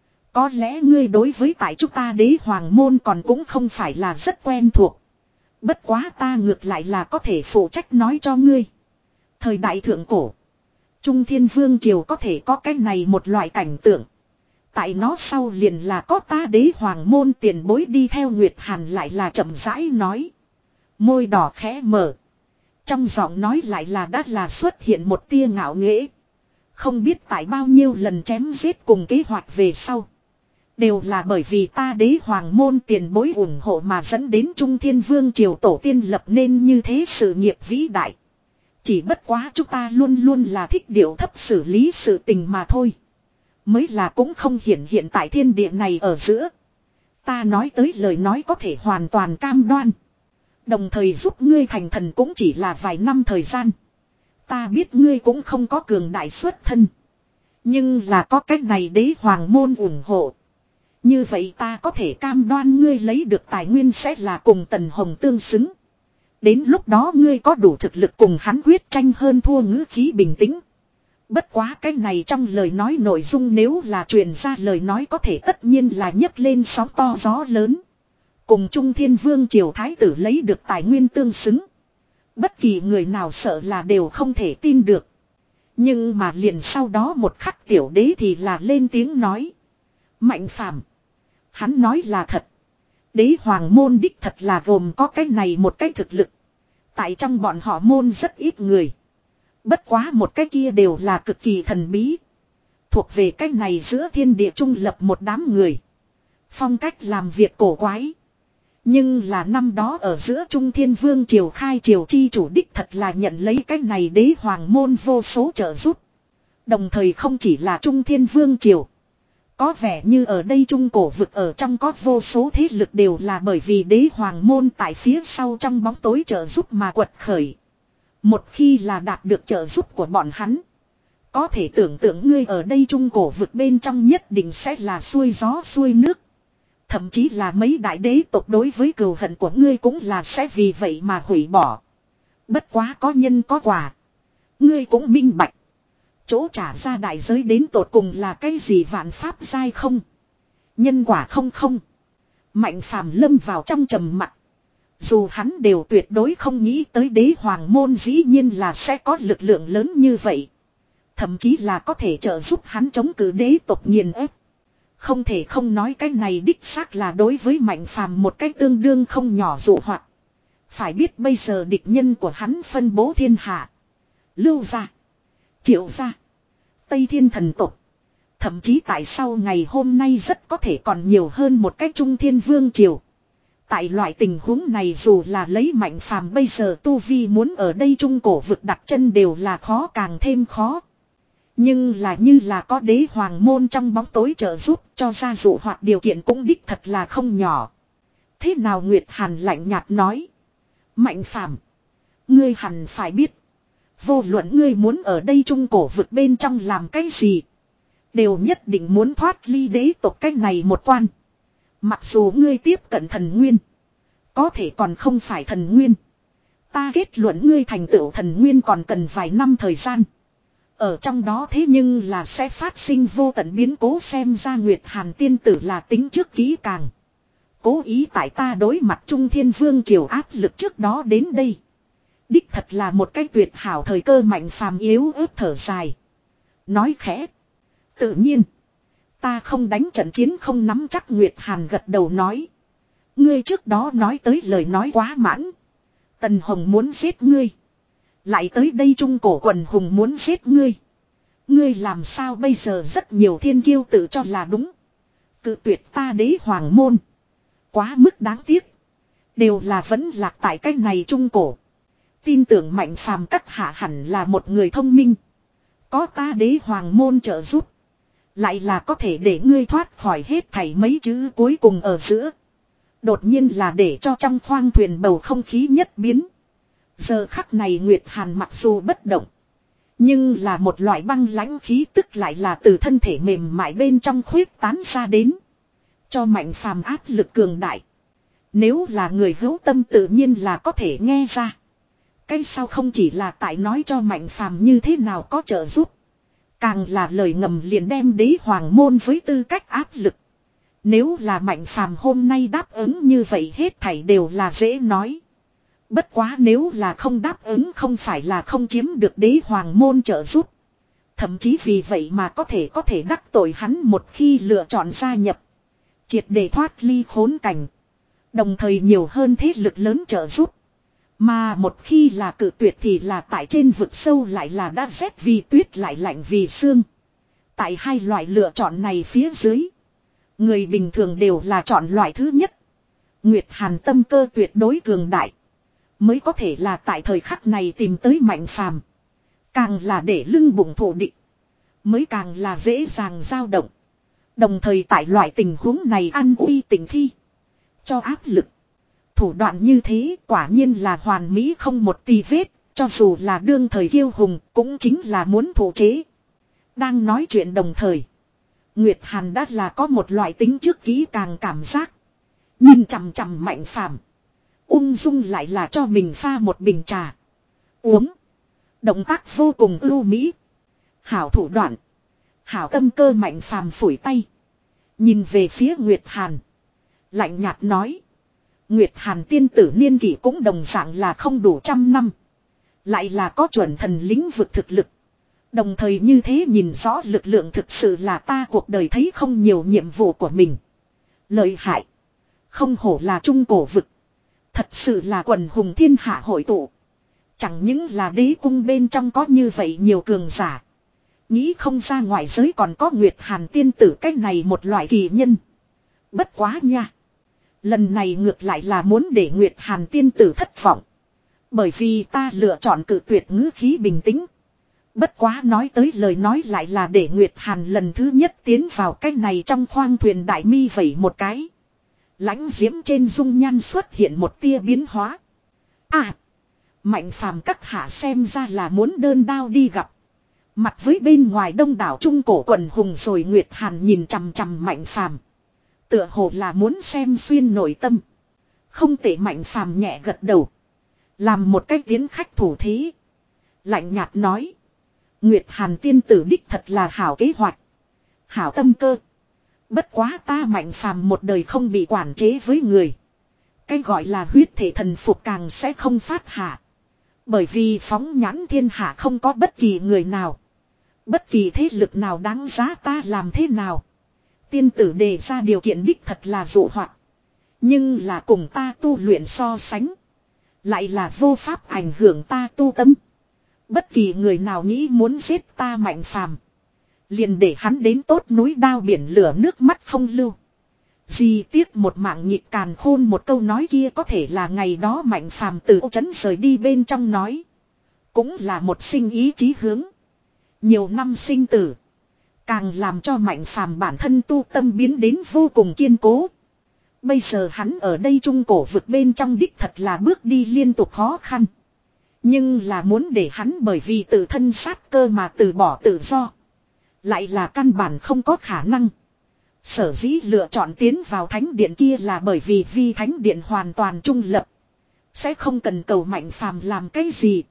Có lẽ ngươi đối với tại chúng ta đế hoàng môn còn cũng không phải là rất quen thuộc. Bất quá ta ngược lại là có thể phụ trách nói cho ngươi. Thời đại thượng cổ. Trung Thiên Vương Triều có thể có cái này một loại cảnh tượng. Tại nó sau liền là có ta đế hoàng môn tiền bối đi theo Nguyệt Hàn lại là chậm rãi nói. Môi đỏ khẽ mở. Trong giọng nói lại là đã là xuất hiện một tia ngạo nghễ. Không biết tại bao nhiêu lần chém giết cùng kế hoạch về sau. Đều là bởi vì ta đế hoàng môn tiền bối ủng hộ mà dẫn đến Trung Thiên Vương Triều tổ tiên lập nên như thế sự nghiệp vĩ đại. Chỉ bất quá chúng ta luôn luôn là thích điệu thấp xử lý sự tình mà thôi. Mới là cũng không hiện hiện tại thiên địa này ở giữa. Ta nói tới lời nói có thể hoàn toàn cam đoan. Đồng thời giúp ngươi thành thần cũng chỉ là vài năm thời gian. Ta biết ngươi cũng không có cường đại xuất thân. Nhưng là có cách này đế hoàng môn ủng hộ. Như vậy ta có thể cam đoan ngươi lấy được tài nguyên sẽ là cùng Tần Hồng tương xứng. Đến lúc đó ngươi có đủ thực lực cùng hắn quyết tranh hơn thua ngữ khí bình tĩnh. Bất quá cái này trong lời nói nội dung nếu là truyền ra lời nói có thể tất nhiên là nhấc lên sóng to gió lớn. Cùng Trung Thiên Vương Triều Thái tử lấy được tài nguyên tương xứng. Bất kỳ người nào sợ là đều không thể tin được. Nhưng mà liền sau đó một khắc tiểu đế thì là lên tiếng nói. Mạnh Phàm, hắn nói là thật. Đế hoàng môn đích thật là gồm có cái này một cái thực lực. Tại trong bọn họ môn rất ít người. Bất quá một cái kia đều là cực kỳ thần bí. Thuộc về cái này giữa thiên địa trung lập một đám người. Phong cách làm việc cổ quái. Nhưng là năm đó ở giữa Trung Thiên Vương Triều khai triều chi chủ đích thật là nhận lấy cái này đế hoàng môn vô số trợ giúp. Đồng thời không chỉ là Trung Thiên Vương Triều. Có vẻ như ở đây Trung Cổ vực ở trong có vô số thế lực đều là bởi vì đế hoàng môn tại phía sau trong bóng tối trợ giúp mà quật khởi. Một khi là đạt được trợ giúp của bọn hắn. Có thể tưởng tượng ngươi ở đây Trung Cổ vực bên trong nhất định sẽ là xuôi gió xuôi nước. Thậm chí là mấy đại đế tộc đối với cừu hận của ngươi cũng là sẽ vì vậy mà hủy bỏ. Bất quá có nhân có quả. Ngươi cũng minh bạch. Chỗ trả ra đại giới đến tột cùng là cái gì vạn pháp giai không? Nhân quả không không? Mạnh Phàm lâm vào trong trầm mặc. Dù hắn đều tuyệt đối không nghĩ tới đế hoàng môn dĩ nhiên là sẽ có lực lượng lớn như vậy. Thậm chí là có thể trợ giúp hắn chống cự đế tộc nghiền ép. Không thể không nói cái này đích xác là đối với Mạnh Phàm một cách tương đương không nhỏ dụ hoặc. Phải biết bây giờ địch nhân của hắn phân bố thiên hạ. Lưu gia, Triệu gia, Tây Thiên thần tộc. Thậm chí tại sau ngày hôm nay rất có thể còn nhiều hơn một cái Trung Thiên Vương Triều. Tại loại tình huống này dù là lấy Mạnh Phàm bây giờ tu vi muốn ở đây trung cổ vực đặt chân đều là khó càng thêm khó. Nhưng là như là có đế hoàng môn trong bóng tối trợ giúp cho ra dụ hoặc điều kiện cũng đích thật là không nhỏ. Thế nào Nguyệt Hàn lạnh nhạt nói. Mạnh Phàm, ngươi hẳn phải biết. Vô luận ngươi muốn ở đây trung cổ vực bên trong làm cái gì. Đều nhất định muốn thoát ly đế tộc cách này một quan. Mặc dù ngươi tiếp cận thần nguyên. Có thể còn không phải thần nguyên. Ta kết luận ngươi thành tựu thần nguyên còn cần vài năm thời gian. Ở trong đó thế nhưng là sẽ phát sinh vô tận biến cố xem ra Nguyệt Hàn tiên tử là tính trước kỹ càng. Cố ý tại ta đối mặt Trung Thiên Vương triều áp lực trước đó đến đây. Đích thật là một cái tuyệt hảo thời cơ Mạnh Phàm yếu ớt thở dài. Nói khẽ. Tự nhiên. Ta không đánh trận chiến không nắm chắc Nguyệt Hàn gật đầu nói. Ngươi trước đó nói tới lời nói quá mãn. Tần Hồng muốn giết ngươi. Lại tới đây trung cổ quần hùng muốn giết ngươi. Ngươi làm sao bây giờ rất nhiều thiên kiêu tự cho là đúng. Cự tuyệt ta đế hoàng môn. Quá mức đáng tiếc. Đều là vẫn lạc tại cách này trung cổ. Tin tưởng Mạnh Phàm các hạ hẳn là một người thông minh. Có ta đế hoàng môn trợ giúp. Lại là có thể để ngươi thoát khỏi hết thảy mấy chữ cuối cùng ở giữa. Đột nhiên là để cho trong khoang thuyền bầu không khí nhất biến. Giờ khắc này Nguyệt Hàn mặc dù bất động. Nhưng là một loại băng lãnh khí tức lại là từ thân thể mềm mại bên trong khuyết tán ra đến. Cho Mạnh Phàm áp lực cường đại. Nếu là người hữu tâm tự nhiên là có thể nghe ra. Cái sau không chỉ là tại nói cho Mạnh Phàm như thế nào có trợ giúp. Càng là lời ngầm liền đem đế hoàng môn với tư cách áp lực. Nếu là Mạnh Phàm hôm nay đáp ứng như vậy hết thảy đều là dễ nói. Bất quá nếu là không đáp ứng không phải là không chiếm được đế hoàng môn trợ giúp. Thậm chí vì vậy mà có thể có thể đắc tội hắn một khi lựa chọn gia nhập. Triệt để thoát ly khốn cảnh. Đồng thời nhiều hơn thế lực lớn trợ giúp. Mà một khi là cự tuyệt thì là tại trên vực sâu lại là đã rét vì tuyết lại lạnh vì xương. Tại hai loại lựa chọn này phía dưới. Người bình thường đều là chọn loại thứ nhất. Nguyệt Hàn tâm cơ tuyệt đối cường đại. Mới có thể là tại thời khắc này tìm tới Mạnh Phàm. Càng là để lưng bụng thổ địch. Mới càng là dễ dàng dao động. Đồng thời tại loại tình huống này ăn uy tình thi. Cho áp lực. Thủ đoạn như thế quả nhiên là hoàn mỹ không một tì vết. Cho dù là đương thời kiêu hùng cũng chính là muốn thủ chế. Đang nói chuyện đồng thời. Nguyệt Hàn đã là có một loại tính trước kỹ càng cảm giác. Nhìn chằm chằm Mạnh Phàm. Ung dung lại là cho mình pha một bình trà. Uống. Động tác vô cùng ưu mỹ. Hảo thủ đoạn. Hảo tâm cơ Mạnh Phàm phủi tay. Nhìn về phía Nguyệt Hàn. Lạnh nhạt nói. Nguyệt Hàn tiên tử niên kỷ cũng đồng dạng là không đủ trăm năm. Lại là có chuẩn thần lĩnh vực thực lực. Đồng thời như thế nhìn rõ lực lượng thực sự là ta cuộc đời thấy không nhiều nhiệm vụ của mình. Lợi hại. Không hổ là trung cổ vực. Thật sự là quần hùng thiên hạ hội tụ. Chẳng những là đế cung bên trong có như vậy nhiều cường giả. Nghĩ không ra ngoại giới còn có Nguyệt Hàn tiên tử cách này một loại kỳ nhân. Bất quá nha. Lần này ngược lại là muốn để Nguyệt Hàn tiên tử thất vọng. Bởi vì ta lựa chọn cự tuyệt ngữ khí bình tĩnh. Bất quá nói tới lời nói lại là để Nguyệt Hàn lần thứ nhất tiến vào cách này trong khoang thuyền đại mi vẩy một cái. Lãnh diễm trên dung nhan xuất hiện một tia biến hóa. À! Mạnh Phàm các hạ xem ra là muốn đơn đao đi gặp. Mặt với bên ngoài đông đảo trung cổ quần hùng rồi Nguyệt Hàn nhìn chằm chằm Mạnh Phàm. Tựa hồ là muốn xem xuyên nội tâm. Không tệ Mạnh Phàm nhẹ gật đầu. Làm một cách tiến khách thủ thế. Lạnh nhạt nói. Nguyệt Hàn tiên tử đích thật là hảo kế hoạch. Hảo tâm cơ. Bất quá ta Mạnh Phàm một đời không bị quản chế với người. Cái gọi là huyết thể thần phục càng sẽ không phát hạ. Bởi vì phóng nhãn thiên hạ không có bất kỳ người nào. Bất kỳ thế lực nào đáng giá ta làm thế nào. Tiên tử đề ra điều kiện đích thật là dụ hoặc. Nhưng là cùng ta tu luyện so sánh. Lại là vô pháp ảnh hưởng ta tu tâm. Bất kỳ người nào nghĩ muốn giết ta Mạnh Phàm, liền để hắn đến tốt núi đao biển lửa nước mắt không lưu. Gì tiếc một mạng nhịp càn khôn, một câu nói kia có thể là ngày đó Mạnh Phàm từ ô trấn rời đi bên trong nói. Cũng là một sinh ý chí hướng. Nhiều năm sinh tử, càng làm cho Mạnh Phàm bản thân tu tâm biến đến vô cùng kiên cố. Bây giờ hắn ở đây trung cổ vực bên trong đích thật là bước đi liên tục khó khăn. Nhưng là muốn để hắn bởi vì tự thân sát cơ mà từ bỏ tự do, lại là căn bản không có khả năng. Sở dĩ lựa chọn tiến vào thánh điện kia là bởi vì vi thánh điện hoàn toàn trung lập, sẽ không cần cầu Mạnh Phàm làm cái gì.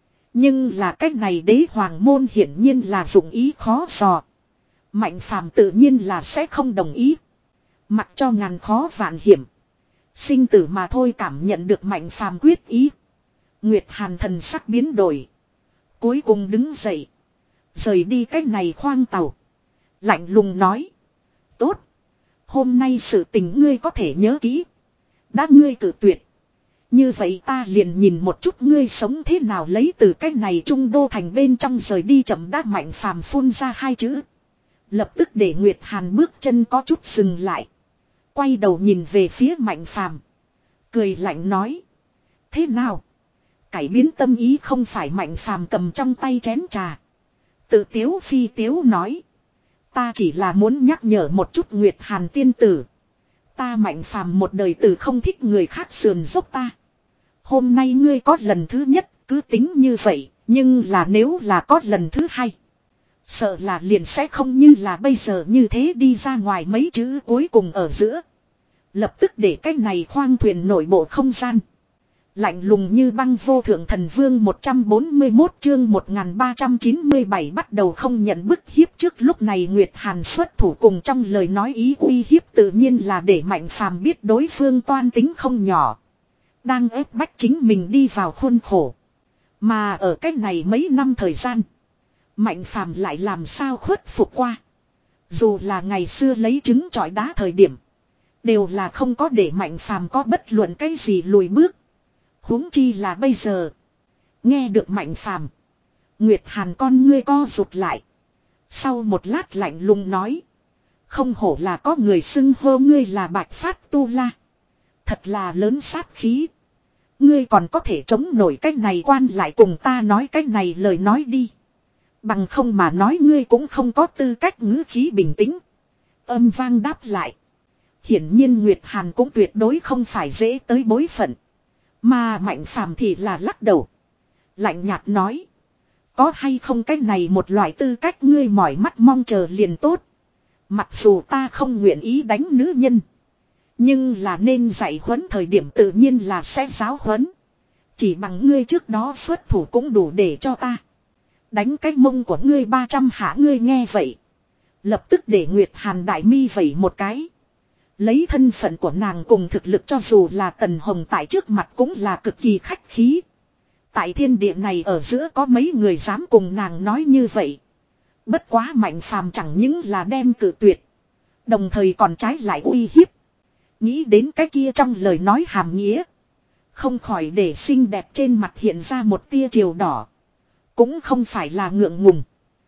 Nhưng là cách này đế hoàng môn hiển nhiên là dụng ý khó dò. Mạnh Phàm tự nhiên là sẽ không đồng ý. Mặc cho ngàn khó vạn hiểm, sinh tử mà thôi, cảm nhận được Mạnh Phàm quyết ý. Nguyệt Hàn thần sắc biến đổi, cuối cùng đứng dậy, rời đi cách này khoang tàu. Lạnh lùng nói. Tốt. Hôm nay sự tình ngươi có thể nhớ kỹ. Đã ngươi cử tuyệt, như vậy ta liền nhìn một chút ngươi sống thế nào lấy từ cái này trung đô thành bên trong rời đi. Chậm đã. Mạnh Phàm phun ra hai chữ, lập tức để Nguyệt Hàn bước chân có chút dừng lại. Quay đầu nhìn về phía Mạnh Phàm, cười lạnh nói. Thế nào? Cải biến tâm ý không phải? Mạnh Phàm cầm trong tay chén trà, tự tiếu phi tiếu nói. Ta chỉ là muốn nhắc nhở một chút Nguyệt Hàn tiên tử. Ta Mạnh Phàm một đời từ không thích người khác sườn dốc ta. Hôm nay ngươi có lần thứ nhất, cứ tính như vậy. Nhưng là nếu là có lần thứ hai, sợ là liền sẽ không như là bây giờ như thế đi ra ngoài. Mấy chữ cuối cùng ở giữa, lập tức để cái này khoang thuyền nội bộ không gian lạnh lùng như băng. Vô thượng thần vương một trăm bốn mươi mốt chương một nghìn ba trăm chín mươi bảy bắt đầu không nhận bức hiếp. Trước lúc này Nguyệt Hàn xuất thủ cùng trong lời nói ý uy hiếp tự nhiên là để Mạnh Phàm biết đối phương toan tính không nhỏ, đang ép bách chính mình đi vào khuôn khổ. Mà ở cách này mấy năm thời gian, Mạnh Phàm lại làm sao khuất phục qua. Dù là ngày xưa lấy trứng trọi đá thời điểm, đều là không có để Mạnh Phàm có bất luận cái gì lùi bước. Huống chi là bây giờ. Nghe được Mạnh Phàm, Nguyệt Hàn con ngươi co rụt lại. Sau một lát lạnh lùng nói. Không hổ là có người xưng hô ngươi là Bạch Phát Tu La. Thật là lớn sát khí. Ngươi còn có thể chống nổi cái này quan lại cùng ta nói cái này lời nói đi. Bằng không mà nói ngươi cũng không có tư cách. Ngữ khí bình tĩnh, âm vang đáp lại. Hiển nhiên Nguyệt Hàn cũng tuyệt đối không phải dễ tới bối phận. Mà Mạnh Phàm thì là lắc đầu, lạnh nhạt nói. Có hay không cái này một loại tư cách ngươi mỏi mắt mong chờ liền tốt. Mặc dù ta không nguyện ý đánh nữ nhân, nhưng là nên dạy huấn thời điểm tự nhiên là sẽ giáo huấn. Chỉ bằng ngươi trước đó xuất thủ cũng đủ để cho ta đánh cái mông của ngươi ba trăm hạ. Ngươi nghe vậy, lập tức để Nguyệt Hàn đại mi vẩy một cái. Lấy thân phận của nàng cùng thực lực, cho dù là Tần Hồng tại trước mặt cũng là cực kỳ khách khí. Tại thiên địa này ở giữa có mấy người dám cùng nàng nói như vậy. Bất quá Mạnh Phàm chẳng những là đem cự tuyệt, đồng thời còn trái lại uy hiếp. Nghĩ đến cái kia trong lời nói hàm nghĩa, không khỏi để xinh đẹp trên mặt hiện ra một tia chiều đỏ. Cũng không phải là ngượng ngùng,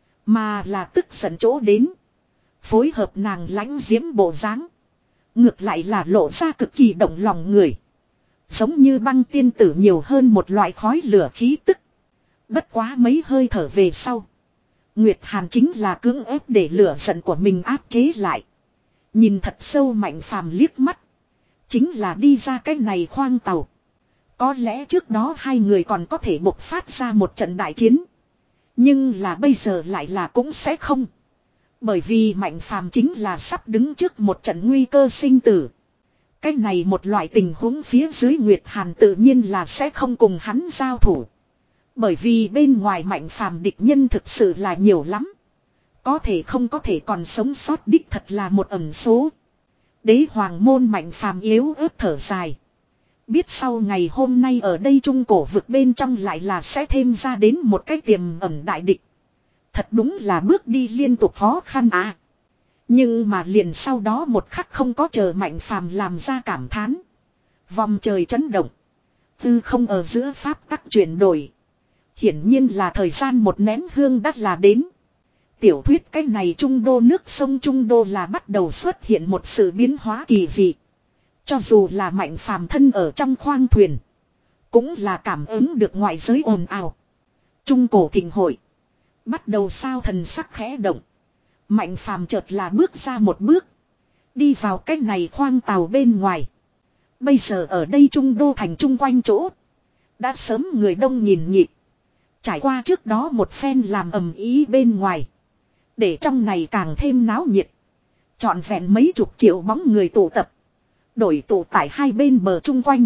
mà là tức giận chỗ đến. Phối hợp nàng lãnh diễm bộ dáng, ngược lại là lộ ra cực kỳ động lòng người. Giống như băng tiên tử nhiều hơn một loại khói lửa khí tức. Bất quá mấy hơi thở về sau, Nguyệt Hàn chính là cưỡng ép để lửa giận của mình áp chế lại. Nhìn thật sâu Mạnh Phàm liếc mắt, chính là đi ra cái này khoang tàu. Có lẽ trước đó hai người còn có thể bộc phát ra một trận đại chiến, nhưng là bây giờ lại là cũng sẽ không. Bởi vì Mạnh Phàm chính là sắp đứng trước một trận nguy cơ sinh tử. Cái này một loại tình huống phía dưới Nguyệt Hàn tự nhiên là sẽ không cùng hắn giao thủ. Bởi vì bên ngoài Mạnh Phàm địch nhân thực sự là nhiều lắm. Có thể không có thể còn sống sót đích thật là một ẩn số. Đế hoàng môn Mạnh Phàm yếu ớt thở dài. Biết sau ngày hôm nay ở đây trung cổ vực bên trong lại là sẽ thêm ra đến một cái tiềm ẩn đại địch. Thật đúng là bước đi liên tục khó khăn à. Nhưng mà liền sau đó một khắc không có chờ Mạnh Phàm làm ra cảm thán. Vòng trời chấn động. Tư không ở giữa pháp tắc chuyển đổi. Hiển nhiên là thời gian một nén hương đắt là đến. Tiểu thuyết cái này trung đô nước sông Trung Đô là bắt đầu xuất hiện một sự biến hóa kỳ dị. Cho dù là Mạnh Phàm thân ở trong khoang thuyền. Cũng là cảm ứng được ngoại giới ồn ào. Trung cổ thịnh hội. Bắt đầu sao thần sắc khẽ động. Mạnh Phàm chợt là bước ra một bước. Đi vào cái này khoang tàu bên ngoài. Bây giờ ở đây Trung Đô thành chung quanh chỗ. Đã sớm người đông nhìn nhịp. Trải qua trước đó một phen làm ầm ý bên ngoài. Để trong này càng thêm náo nhiệt. Trọn vẹn mấy chục triệu bóng người tụ tập. Đổi tụ tại hai bên bờ chung quanh.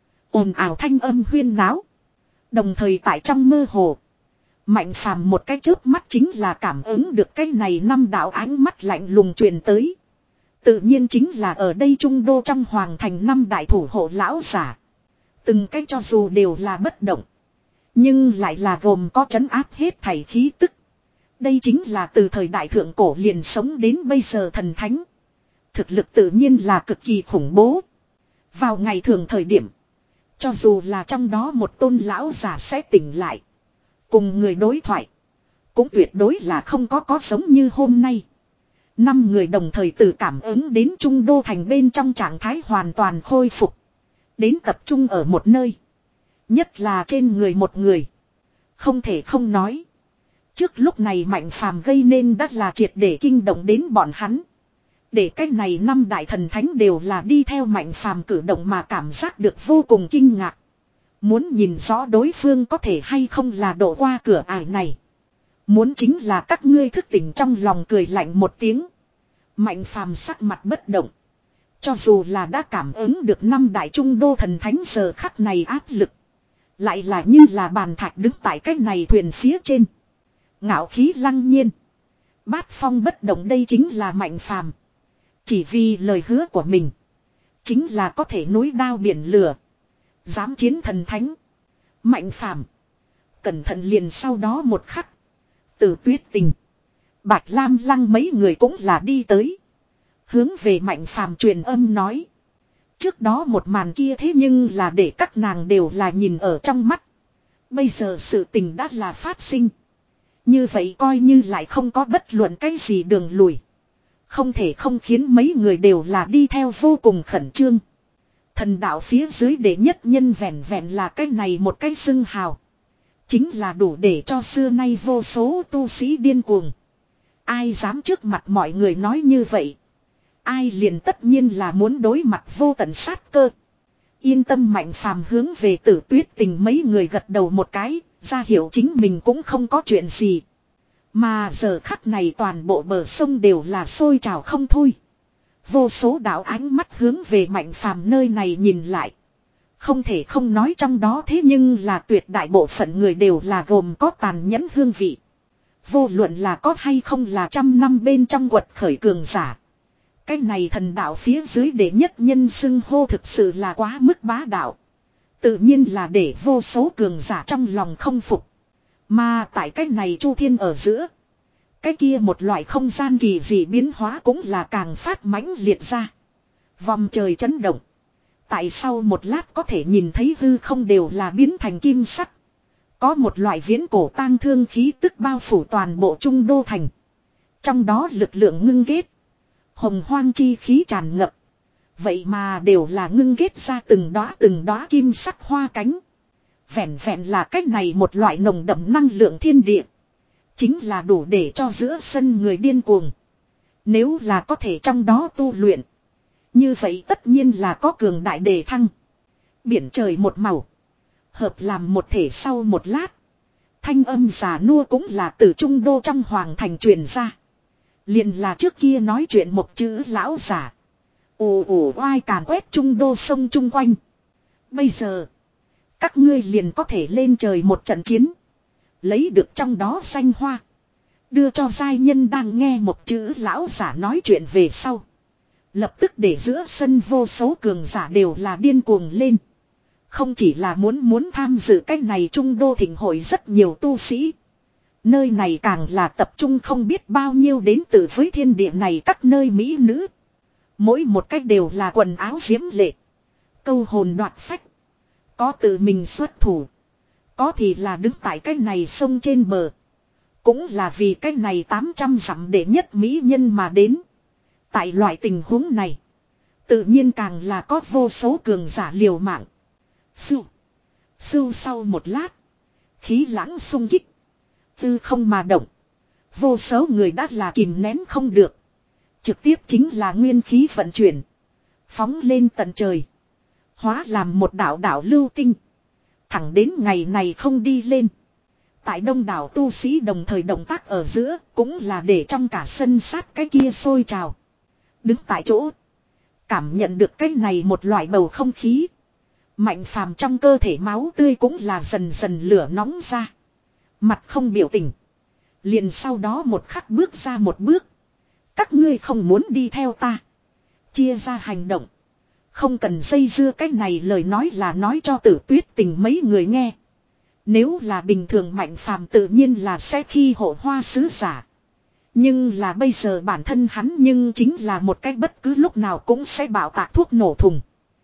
Ồn ào thanh âm huyên náo. Đồng thời tại trong mơ hồ. Mạnh Phàm một cái chớp mắt chính là cảm ứng được cái này năm đạo ánh mắt lạnh lùng truyền tới. Tự nhiên chính là ở đây Trung Đô trong hoàng thành năm đại thủ hộ lão giả. Từng cái cho dù đều là bất động. Nhưng lại là gồm có trấn áp hết thảy khí tức. Đây chính là từ thời đại thượng cổ liền sống đến bây giờ thần thánh. Thực lực tự nhiên là cực kỳ khủng bố. Vào ngày thường thời điểm. Cho dù là trong đó một tôn lão giả sẽ tỉnh lại. Cùng người đối thoại. Cũng tuyệt đối là không có có giống như hôm nay. Năm người đồng thời tự cảm ứng đến Trung Đô thành bên trong trạng thái hoàn toàn khôi phục. Đến tập trung ở một nơi. Nhất là trên người một người. Không thể không nói. Trước lúc này Mạnh Phàm gây nên đắt là triệt để kinh động đến bọn hắn. Để cái này năm đại thần thánh đều là đi theo Mạnh Phàm cử động mà cảm giác được vô cùng kinh ngạc. Muốn nhìn rõ đối phương có thể hay không là độ qua cửa ải này. Muốn chính là các ngươi thức tỉnh trong lòng cười lạnh một tiếng. Mạnh Phàm sắc mặt bất động. Cho dù là đã cảm ứng được năm đại Trung Đô thần thánh giờ khắc này áp lực. Lại là như là bàn thạch đứng tại cái này thuyền phía trên. Ngạo khí lăng nhiên. Bát phong bất động đây chính là Mạnh Phàm. Chỉ vì lời hứa của mình. Chính là có thể núi đao biển lửa. Dám chiến thần thánh. Mạnh Phàm. Cẩn thận liền sau đó một khắc. Từ Tuyết Tình. Bạch Lam Lăng mấy người cũng là đi tới. Hướng về Mạnh Phàm truyền âm nói. Trước đó một màn kia thế nhưng là để các nàng đều là nhìn ở trong mắt. Bây giờ sự tình đã là phát sinh. Như vậy coi như lại không có bất luận cái gì đường lùi. Không thể không khiến mấy người đều là đi theo vô cùng khẩn trương. Thần đạo phía dưới đệ nhất nhân vẹn vẹn là cái này một cái xưng hào. Chính là đủ để cho xưa nay vô số tu sĩ điên cuồng. Ai dám trước mặt mọi người nói như vậy. Ai liền tất nhiên là muốn đối mặt vô tận sát cơ. Yên tâm Mạnh Phàm hướng về Tử Tuyết Tình mấy người gật đầu một cái. Ra hiểu chính mình cũng không có chuyện gì. Mà giờ khắc này toàn bộ bờ sông đều là sôi trào không thôi. Vô số đạo ánh mắt hướng về Mạnh Phàm nơi này nhìn lại. Không thể không nói trong đó thế nhưng là tuyệt đại bộ phận người đều là gồm có tàn nhẫn hương vị. Vô luận là có hay không là trăm năm bên trong quật khởi cường giả. Cái này thần đạo phía dưới đệ nhất nhân xưng hô thực sự là quá mức bá đạo. Tự nhiên là để vô số cường giả trong lòng không phục. Mà tại cái này chu thiên ở giữa. Cái kia một loại không gian kỳ dị biến hóa cũng là càng phát mãnh liệt ra. Vòng trời chấn động. Tại sau một lát có thể nhìn thấy hư không đều là biến thành kim sắc. Có một loại viễn cổ tang thương khí tức bao phủ toàn bộ Trung Đô thành. Trong đó lực lượng ngưng kết. Hồng hoang chi khí tràn ngập. Vậy mà đều là ngưng kết ra từng đóa từng đóa kim sắc hoa cánh. Vẹn vẹn là cách này một loại nồng đậm năng lượng thiên địa. Chính là đủ để cho giữa sân người điên cuồng. Nếu là có thể trong đó tu luyện. Như vậy tất nhiên là có cường đại đề thăng. Biển trời một màu. Hợp làm một thể sau một lát. Thanh âm già nua cũng là từ Trung Đô trong hoàng thành truyền ra. Liền là trước kia nói chuyện một chữ lão giả. Ồ ồ oai càn quét Trung Đô sông chung quanh. Bây giờ. Các ngươi liền có thể lên trời một trận chiến. Lấy được trong đó xanh hoa. Đưa cho giai nhân đang nghe một chữ lão giả nói chuyện về sau. Lập tức để giữa sân vô số cường giả đều là điên cuồng lên. Không chỉ là muốn muốn tham dự cái này Trung Đô thịnh hội rất nhiều tu sĩ. Nơi này càng là tập trung không biết bao nhiêu đến từ với thiên địa này các nơi mỹ nữ. Mỗi một cách đều là quần áo diễm lệ. Câu hồn đoạt phách. Có tự mình xuất thủ. Có thì là đứng tại cái này sông trên bờ. Cũng là vì cái này tám trăm dặm để nhất mỹ nhân mà đến. Tại loại tình huống này. Tự nhiên càng là có vô số cường giả liều mạng. Sưu. Sưu sau một lát. Khí lãng xung kích. Tư không mà động. Vô số người đã là kìm nén không được. Trực tiếp chính là nguyên khí vận chuyển. Phóng lên tận trời. Hóa làm một đảo đảo lưu tinh. Thẳng đến ngày này không đi lên. Tại đông đảo tu sĩ đồng thời động tác ở giữa. Cũng là để trong cả sân sát cái kia sôi trào. Đứng tại chỗ. Cảm nhận được cái này một loại bầu không khí. Mạnh phàm trong cơ thể máu tươi cũng là dần dần lửa nóng ra. Mặt không biểu tình. Liền sau đó một khắc bước ra một bước. Các ngươi không muốn đi theo ta. Chia ra hành động. Không cần dây dưa cái này lời nói là nói cho Tử Tuyết Tình mấy người nghe. Nếu là bình thường Mạnh phàm tự nhiên là sẽ khi hộ hoa sứ giả. Nhưng là bây giờ bản thân hắn nhưng chính là một cách bất cứ lúc nào cũng sẽ bảo tạc thuốc nổ thùng.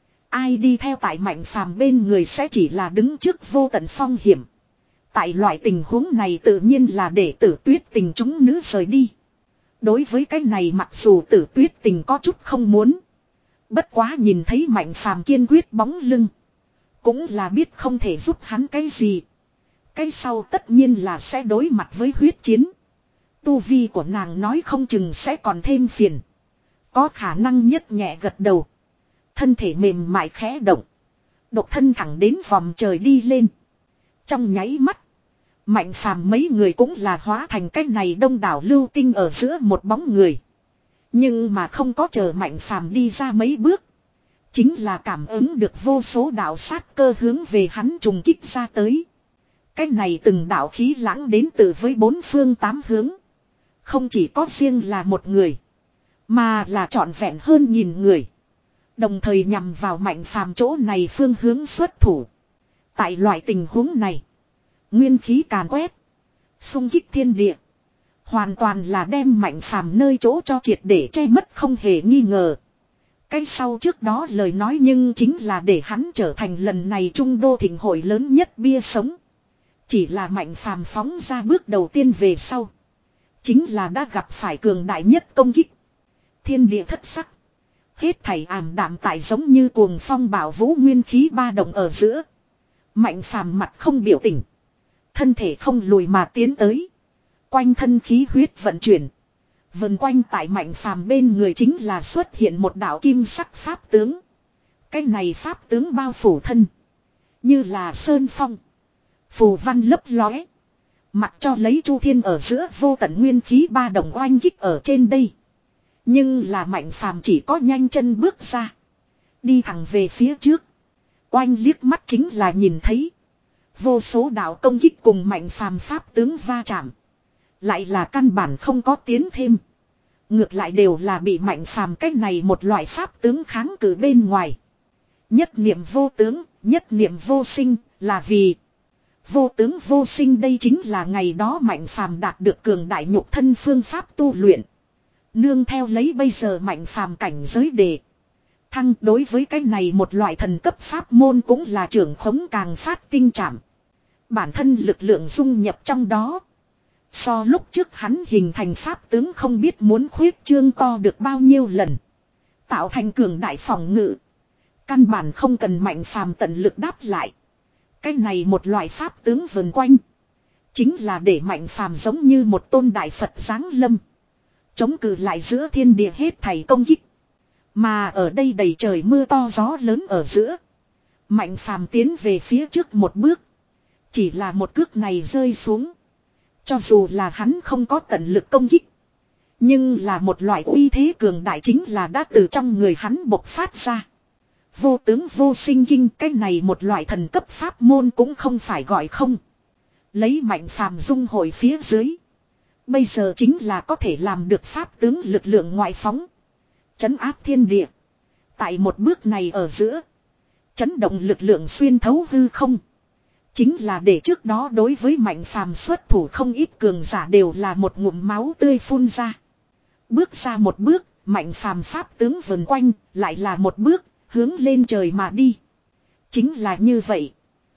Ai đi theo tại Mạnh phàm bên người sẽ chỉ là đứng trước vô tận phong hiểm. Tại loại tình huống này tự nhiên là để Tử Tuyết Tình chúng nữ rời đi. Đối với cái này mặc dù Tử Tuyết Tình có chút không muốn. Bất quá nhìn thấy Mạnh phàm kiên quyết bóng lưng. Cũng là biết không thể giúp hắn cái gì. Cái sau tất nhiên là sẽ đối mặt với huyết chiến. Tu vi của nàng nói không chừng sẽ còn thêm phiền. Có khả năng nhất nhẹ gật đầu. Thân thể mềm mại khẽ động. Độc thân thẳng đến vòng trời đi lên. Trong nháy mắt. Mạnh phàm mấy người cũng là hóa thành cái này đông đảo lưu tinh ở giữa một bóng người. Nhưng mà không có chờ Mạnh phàm đi ra mấy bước. Chính là cảm ứng được vô số đạo sát cơ hướng về hắn trùng kích ra tới. Cái này từng đạo khí lãng đến từ với bốn phương tám hướng. Không chỉ có riêng là một người. Mà là trọn vẹn hơn nghìn người. Đồng thời nhằm vào Mạnh phàm chỗ này phương hướng xuất thủ. Tại loại tình huống này. Nguyên khí càn quét. Xung kích thiên địa. Hoàn toàn là đem Mạnh phàm nơi chỗ cho triệt để che mất không hề nghi ngờ. Cái sau trước đó lời nói nhưng chính là để hắn trở thành lần này trung đô thịnh hội lớn nhất bia sống. Chỉ là Mạnh phàm phóng ra bước đầu tiên về sau. Chính là đã gặp phải cường đại nhất công kích. Thiên địa thất sắc. Hết thảy ảm đạm tại giống như cuồng phong bảo vũ nguyên khí ba động ở giữa. Mạnh phàm mặt không biểu tình. Thân thể không lùi mà tiến tới. Quanh thân khí huyết vận chuyển. Vần quanh tại Mạnh phàm bên người chính là xuất hiện một đạo kim sắc pháp tướng. Cái này pháp tướng bao phủ thân. Như là sơn phong. Phù văn lấp lóe. Mặc cho lấy chu thiên ở giữa vô tận nguyên khí ba đồng oanh kích ở trên đây. Nhưng là Mạnh phàm chỉ có nhanh chân bước ra. Đi thẳng về phía trước. Oanh liếc mắt chính là nhìn thấy. Vô số đạo công kích cùng Mạnh phàm pháp tướng va chạm. Lại là căn bản không có tiến thêm. Ngược lại đều là bị Mạnh phàm cách này một loại pháp tướng kháng cự bên ngoài. Nhất niệm vô tướng, nhất niệm vô sinh là vì... Vô tướng vô sinh đây chính là ngày đó Mạnh phàm đạt được cường đại nhục thân phương pháp tu luyện. Nương theo lấy bây giờ Mạnh phàm cảnh giới đề. Thăng đối với cái này một loại thần cấp pháp môn cũng là trưởng khống càng phát tinh trảm. Bản thân lực lượng dung nhập trong đó. So lúc trước hắn hình thành pháp tướng không biết muốn khuyết trương to được bao nhiêu lần. Tạo thành cường đại phòng ngự. Căn bản không cần Mạnh phàm tận lực đáp lại. Cái này một loại pháp tướng vần quanh. Chính là để Mạnh phàm giống như một tôn đại Phật giáng lâm. Chống cự lại giữa thiên địa hết thảy công kích. Mà ở đây đầy trời mưa to gió lớn ở giữa. Mạnh phàm tiến về phía trước một bước. Chỉ là một cước này rơi xuống. Cho dù là hắn không có tận lực công kích. Nhưng là một loại uy thế cường đại chính là đã từ trong người hắn bộc phát ra. Vô tướng vô sinh kinh cái này một loại thần cấp pháp môn cũng không phải gọi không. Lấy Mạnh phàm dung hội phía dưới. Bây giờ chính là có thể làm được pháp tướng lực lượng ngoại phóng. Chấn áp thiên địa. Tại một bước này ở giữa. Chấn động lực lượng xuyên thấu hư không. Chính là để trước đó đối với Mạnh Phàm xuất thủ không ít cường giả đều là một ngụm máu tươi phun ra. Bước ra một bước, Mạnh Phàm pháp tướng vần quanh, lại là một bước, hướng lên trời mà đi. Chính là như vậy.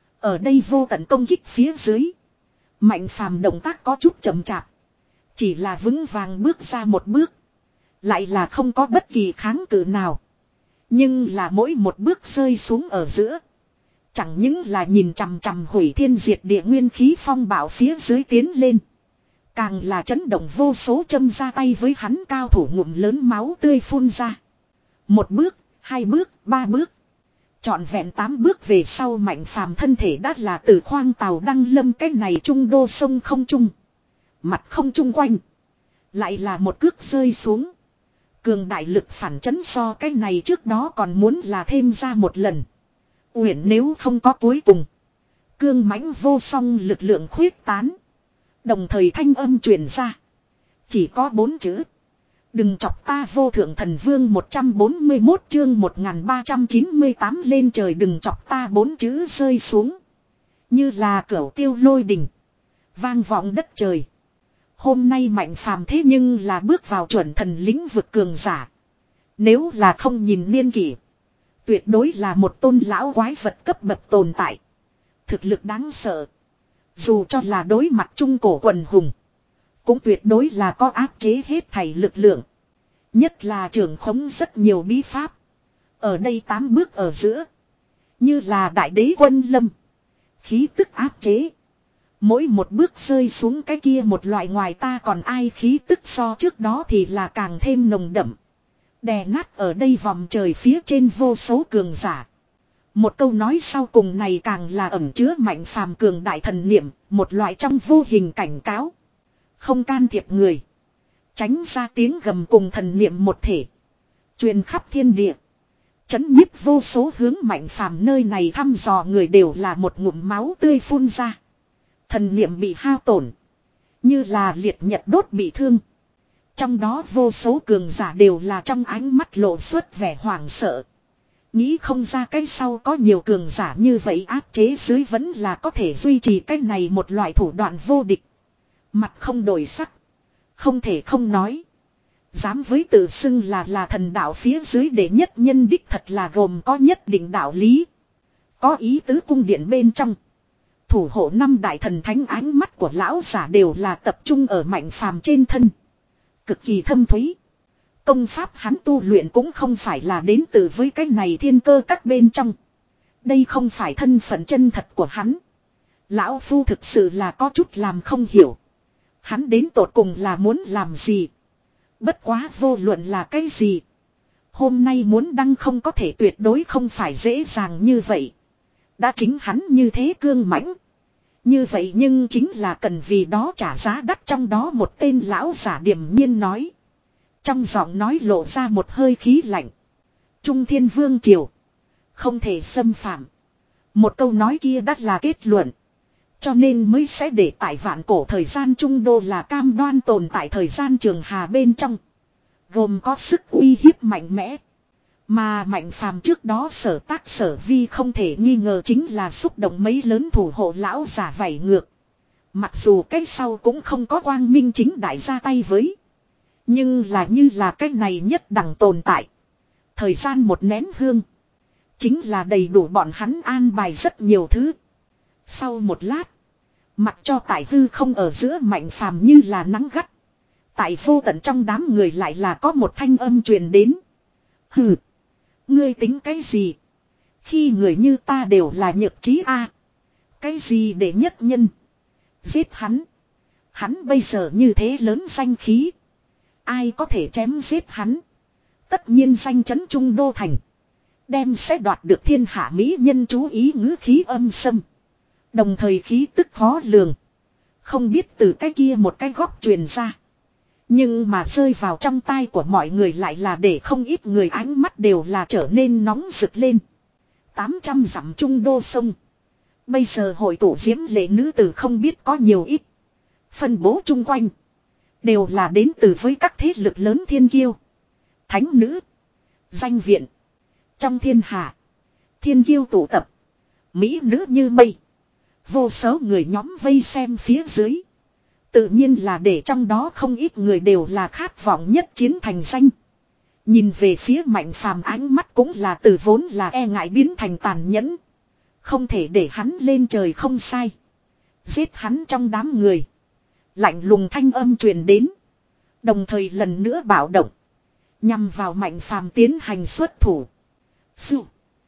Ở đây vô tận công kích phía dưới. Mạnh Phàm động tác có chút chậm chạp. Chỉ là vững vàng bước ra một bước. Lại là không có bất kỳ kháng cự nào. Nhưng là mỗi một bước rơi xuống ở giữa. Chẳng những là nhìn chằm chằm hủy thiên diệt địa nguyên khí phong bạo phía dưới tiến lên. Càng là chấn động vô số châm ra tay với hắn cao thủ ngụm lớn máu tươi phun ra. Một bước, hai bước, ba bước. Trọn vẹn tám bước về sau Mạnh Phàm thân thể đã là từ khoang tàu đăng lâm cái này trung đô sông không trung. Mặt không trung quanh. Lại là một cước rơi xuống. Cường đại lực phản chấn so cái này trước đó còn muốn là thêm ra một lần. Uyển nếu không có cuối cùng. Cương mãnh vô song lực lượng khuyết tán. Đồng thời thanh âm truyền ra. Chỉ có bốn chữ. Đừng chọc ta vô thượng thần vương một trăm bốn mươi mốt chương một nghìn ba trăm chín mươi tám lên trời đừng chọc ta bốn chữ rơi xuống. Như là cửu tiêu lôi đình. Vang vọng đất trời. Hôm nay Mạnh Phàm thế nhưng là bước vào chuẩn thần lĩnh vực cường giả. Nếu là không nhìn niên kỷ. Tuyệt đối là một tôn lão quái vật cấp bậc tồn tại. Thực lực đáng sợ. Dù cho là đối mặt trung cổ quần hùng. Cũng tuyệt đối là có áp chế hết thảy lực lượng. Nhất là trưởng khống rất nhiều bí pháp. Ở đây tám bước ở giữa. Như là đại đế quân lâm. Khí tức áp chế. Mỗi một bước rơi xuống cái kia một loại ngoài ta còn ai khí tức so trước đó thì là càng thêm nồng đậm. Đè nát ở đây vòng trời phía trên vô số cường giả. Một câu nói sau cùng này càng là ẩn chứa Mạnh Phàm cường đại thần niệm, một loại trong vô hình cảnh cáo. Không can thiệp người. Tránh ra tiếng gầm cùng thần niệm một thể. Truyền khắp thiên địa. Chấn nhiếp vô số hướng Mạnh Phàm nơi này thăm dò người đều là một ngụm máu tươi phun ra. Thần niệm bị hao tổn. Như là liệt nhật đốt bị thương. Trong đó vô số cường giả đều là trong ánh mắt lộ xuất vẻ hoảng sợ. Nghĩ không ra cái sau có nhiều cường giả như vậy áp chế dưới vẫn là có thể duy trì cái này một loại thủ đoạn vô địch. Mặt không đổi sắc. Không thể không nói. Dám với tự xưng là là thần đạo phía dưới đệ nhất nhân đích thật là gồm có nhất định đạo lý. Có ý tứ cung điện bên trong. Thủ hộ năm đại thần thánh ánh mắt của lão giả đều là tập trung ở Mạnh Phàm trên thân. Cực kỳ thâm thúy. Công pháp hắn tu luyện cũng không phải là đến từ với cái này thiên cơ các bên trong. Đây không phải thân phận chân thật của hắn. Lão Phu thực sự là có chút làm không hiểu. Hắn đến tột cùng là muốn làm gì. Bất quá vô luận là cái gì. Hôm nay muốn đăng không có thể tuyệt đối không phải dễ dàng như vậy. Đã chính hắn như thế cương mãnh. Như vậy nhưng chính là cần vì đó trả giá đắt trong đó một tên lão giả điềm nhiên nói. Trong giọng nói lộ ra một hơi khí lạnh. Trung Thiên Vương Triều. Không thể xâm phạm. Một câu nói kia đắt là kết luận. Cho nên mới sẽ để tại vạn cổ thời gian trung đô là cam đoan tồn tại thời gian trường hà bên trong. Gồm có sức uy hiếp mạnh mẽ. Mà Mạnh Phàm trước đó sở tác sở vi không thể nghi ngờ chính là xúc động mấy lớn thủ hộ lão giả vảy ngược. Mặc dù cái sau cũng không có quang minh chính đại ra tay với. Nhưng là như là cái này nhất đẳng tồn tại. Thời gian một nén hương. Chính là đầy đủ bọn hắn an bài rất nhiều thứ. Sau một lát. Mặc cho tại hư không ở giữa Mạnh Phàm như là nắng gắt. Tại vô tận trong đám người lại là có một thanh âm truyền đến. Hừ. Ngươi tính cái gì? Khi người như ta đều là nhược trí a. Cái gì để nhất nhân? Giết hắn. Hắn bây giờ như thế lớn danh khí. Ai có thể chém giết hắn? Tất nhiên danh chấn trung đô thành. Đem sẽ đoạt được thiên hạ mỹ nhân chú ý ngữ khí âm sâm. Đồng thời khí tức khó lường. Không biết từ cái kia một cái góc truyền ra. Nhưng mà rơi vào trong tai của mọi người lại là để không ít người ánh mắt đều là trở nên nóng rực lên. tám trăm dặm trung đô sông. Bây giờ hội tụ diễm lệ nữ tử không biết có nhiều ít. Phân bố chung quanh. Đều là đến từ với các thế lực lớn thiên kiêu. Thánh nữ. Danh viện. Trong thiên hạ. Thiên kiêu tụ tập. Mỹ nữ như mây. Vô số người nhóm vây xem phía dưới. Tự nhiên là để trong đó không ít người đều là khát vọng nhất chiến thành danh. Nhìn về phía Mạnh Phàm ánh mắt cũng là từ vốn là e ngại biến thành tàn nhẫn. Không thể để hắn lên trời không sai. Giết hắn trong đám người. Lạnh lùng thanh âm truyền đến. Đồng thời lần nữa bạo động. Nhằm vào Mạnh Phàm tiến hành xuất thủ. Sư.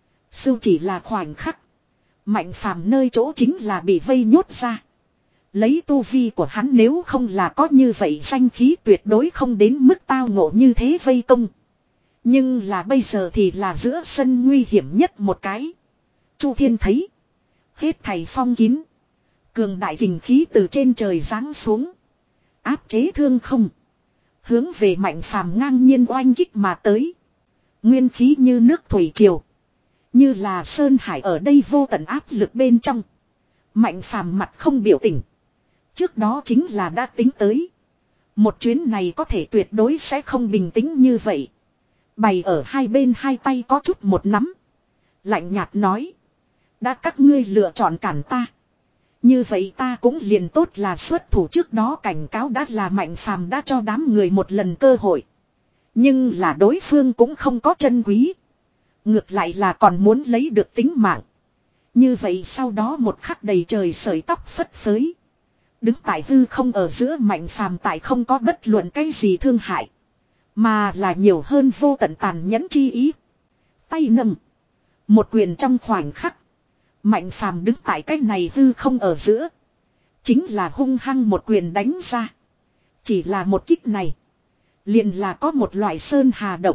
Sư chỉ là khoảnh khắc. Mạnh Phàm nơi chỗ chính là bị vây nhốt ra. Lấy tu vi của hắn nếu không là có như vậy danh khí tuyệt đối không đến mức tao ngộ như thế vây công. Nhưng là bây giờ thì là giữa sân nguy hiểm nhất một cái. Chu Thiên thấy. Hết thầy phong kín. Cường đại kình khí từ trên trời giáng xuống. Áp chế thương không. Hướng về Mạnh Phàm ngang nhiên oanh kích mà tới. Nguyên khí như nước thủy triều. Như là sơn hải ở đây vô tận áp lực bên trong. Mạnh Phàm mặt không biểu tình. Trước đó chính là đã tính tới. Một chuyến này có thể tuyệt đối sẽ không bình tĩnh như vậy. Bày ở hai bên hai tay có chút một nắm. Lạnh nhạt nói. Đã các ngươi lựa chọn cản ta. Như vậy ta cũng liền tốt là xuất thủ trước đó cảnh cáo đã là Mạnh Phàm đã cho đám người một lần cơ hội. Nhưng là đối phương cũng không có chân quý. Ngược lại là còn muốn lấy được tính mạng. Như vậy sau đó một khắc đầy trời sợi tóc phất phới. Đứng tại hư không ở giữa Mạnh Phàm tại không có bất luận cái gì thương hại. Mà là nhiều hơn vô tận tàn nhẫn chi ý. Tay nâng. Một quyền trong khoảnh khắc. Mạnh Phàm đứng tại cái này hư không ở giữa. Chính là hung hăng một quyền đánh ra. Chỉ là một kích này. Liền là có một loại sơn hà động.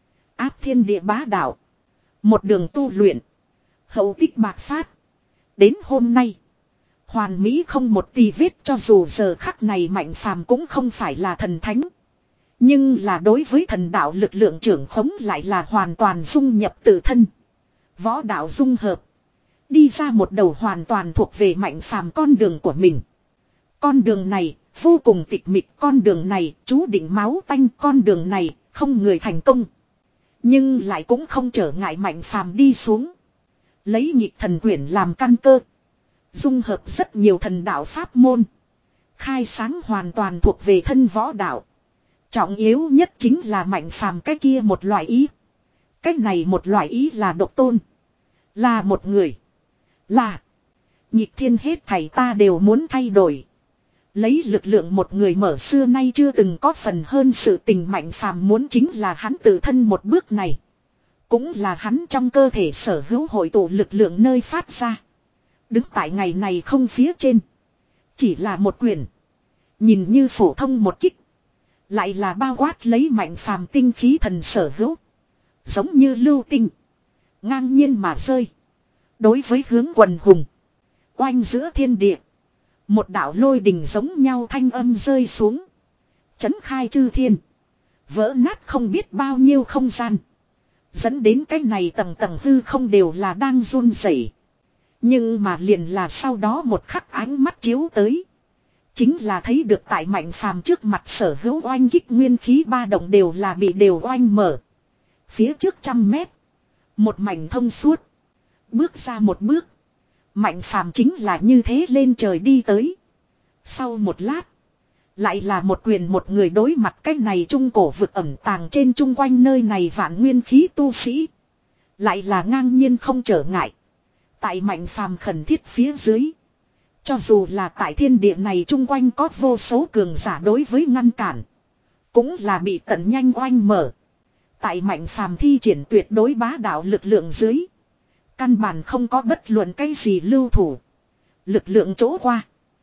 Áp thiên địa bá đạo. Một đường tu luyện. Hậu tích bạc phát. Đến hôm nay. Hoàn mỹ không một tì vết cho dù giờ khắc này Mạnh Phàm cũng không phải là thần thánh. Nhưng là đối với thần đạo lực lượng trưởng khống lại là hoàn toàn dung nhập tự thân. Võ đạo dung hợp. Đi ra một đầu hoàn toàn thuộc về Mạnh Phàm con đường của mình. Con đường này vô cùng tịch mịch, con đường này chú định máu tanh, con đường này không người thành công. Nhưng lại cũng không trở ngại Mạnh Phàm đi xuống. Lấy nhịp thần quyển làm căn cơ. Dung hợp rất nhiều thần đạo pháp môn. Khai sáng hoàn toàn thuộc về thân võ đạo. Trọng yếu nhất chính là Mạnh Phàm cái kia một loại ý. Cái này một loại ý là độc tôn. Là một người. Là. Nhịp thiên hết thảy ta đều muốn thay đổi. Lấy lực lượng một người mở xưa nay chưa từng có phần hơn sự tình Mạnh Phàm muốn chính là hắn tự thân một bước này. Cũng là hắn trong cơ thể sở hữu hội tụ lực lượng nơi phát ra. Đứng tại ngày này không phía trên. Chỉ là một quyền. Nhìn như phổ thông một kích. Lại là bao quát lấy Mạnh Phàm tinh khí thần sở hữu. Giống như lưu tinh. Ngang nhiên mà rơi. Đối với hướng quần hùng. Oanh giữa thiên địa. Một đạo lôi đình giống nhau thanh âm rơi xuống. Chấn khai chư thiên. Vỡ nát không biết bao nhiêu không gian. Dẫn đến cái này tầng tầng hư không đều là đang run rẩy. Nhưng mà liền là sau đó một khắc ánh mắt chiếu tới. Chính là thấy được tại Mạnh Phàm trước mặt sở hữu oanh kích nguyên khí ba động đều là bị đều oanh mở. Phía trước trăm mét. Một mảnh thông suốt. Bước ra một bước. Mạnh Phàm chính là như thế lên trời đi tới. Sau một lát. Lại là một quyền một người đối mặt cái này trung cổ vực ẩn tàng trên chung quanh nơi này vạn nguyên khí tu sĩ. Lại là ngang nhiên không trở ngại. Tại Mạnh Phàm khẩn thiết phía dưới. Cho dù là tại thiên địa này chung quanh có vô số cường giả đối với ngăn cản. Cũng là bị tận nhanh oanh mở. Tại Mạnh Phàm thi triển tuyệt đối bá đạo lực lượng dưới. Căn bản không có bất luận cái gì lưu thủ. Lực lượng chỗ qua.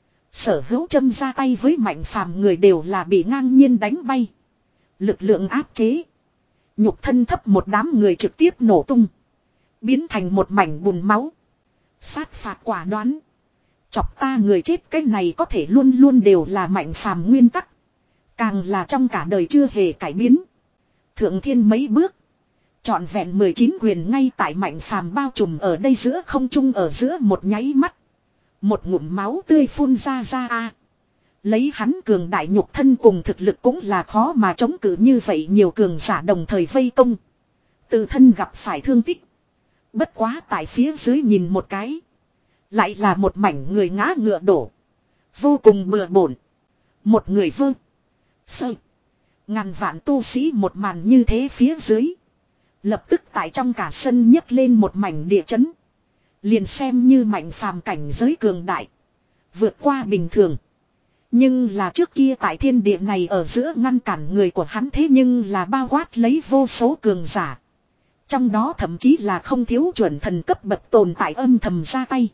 Sở hữu châm ra tay với Mạnh Phàm người đều là bị ngang nhiên đánh bay. Lực lượng áp chế. Nhục thân thấp một đám người trực tiếp nổ tung. Biến thành một mảnh bùn máu. Sát phạt quả đoán. Chọc ta người chết cái này có thể luôn luôn đều là Mạnh Phàm nguyên tắc. Càng là trong cả đời chưa hề cải biến. Thượng thiên mấy bước. Trọn vẹn mười chín quyền ngay tại Mạnh Phàm bao trùm ở đây giữa không trung ở giữa một nháy mắt. Một ngụm máu tươi phun ra ra a. Lấy hắn cường đại nhục thân cùng thực lực cũng là khó mà chống cự như vậy nhiều cường giả đồng thời vây công. Tự thân gặp phải thương tích. Bất quá tại phía dưới nhìn một cái. Lại là một mảnh người ngã ngựa đổ. Vô cùng bừa bộn. Một người vơ. Sơ. Ngàn vạn tu sĩ một màn như thế phía dưới. Lập tức tại trong cả sân nhấc lên một mảnh địa chấn. Liền xem như Mạnh Phàm cảnh giới cường đại. Vượt qua bình thường. Nhưng là trước kia tại thiên địa này ở giữa ngăn cản người của hắn thế nhưng là bao quát lấy vô số cường giả. Trong đó thậm chí là không thiếu chuẩn thần cấp bậc tồn tại âm thầm ra tay.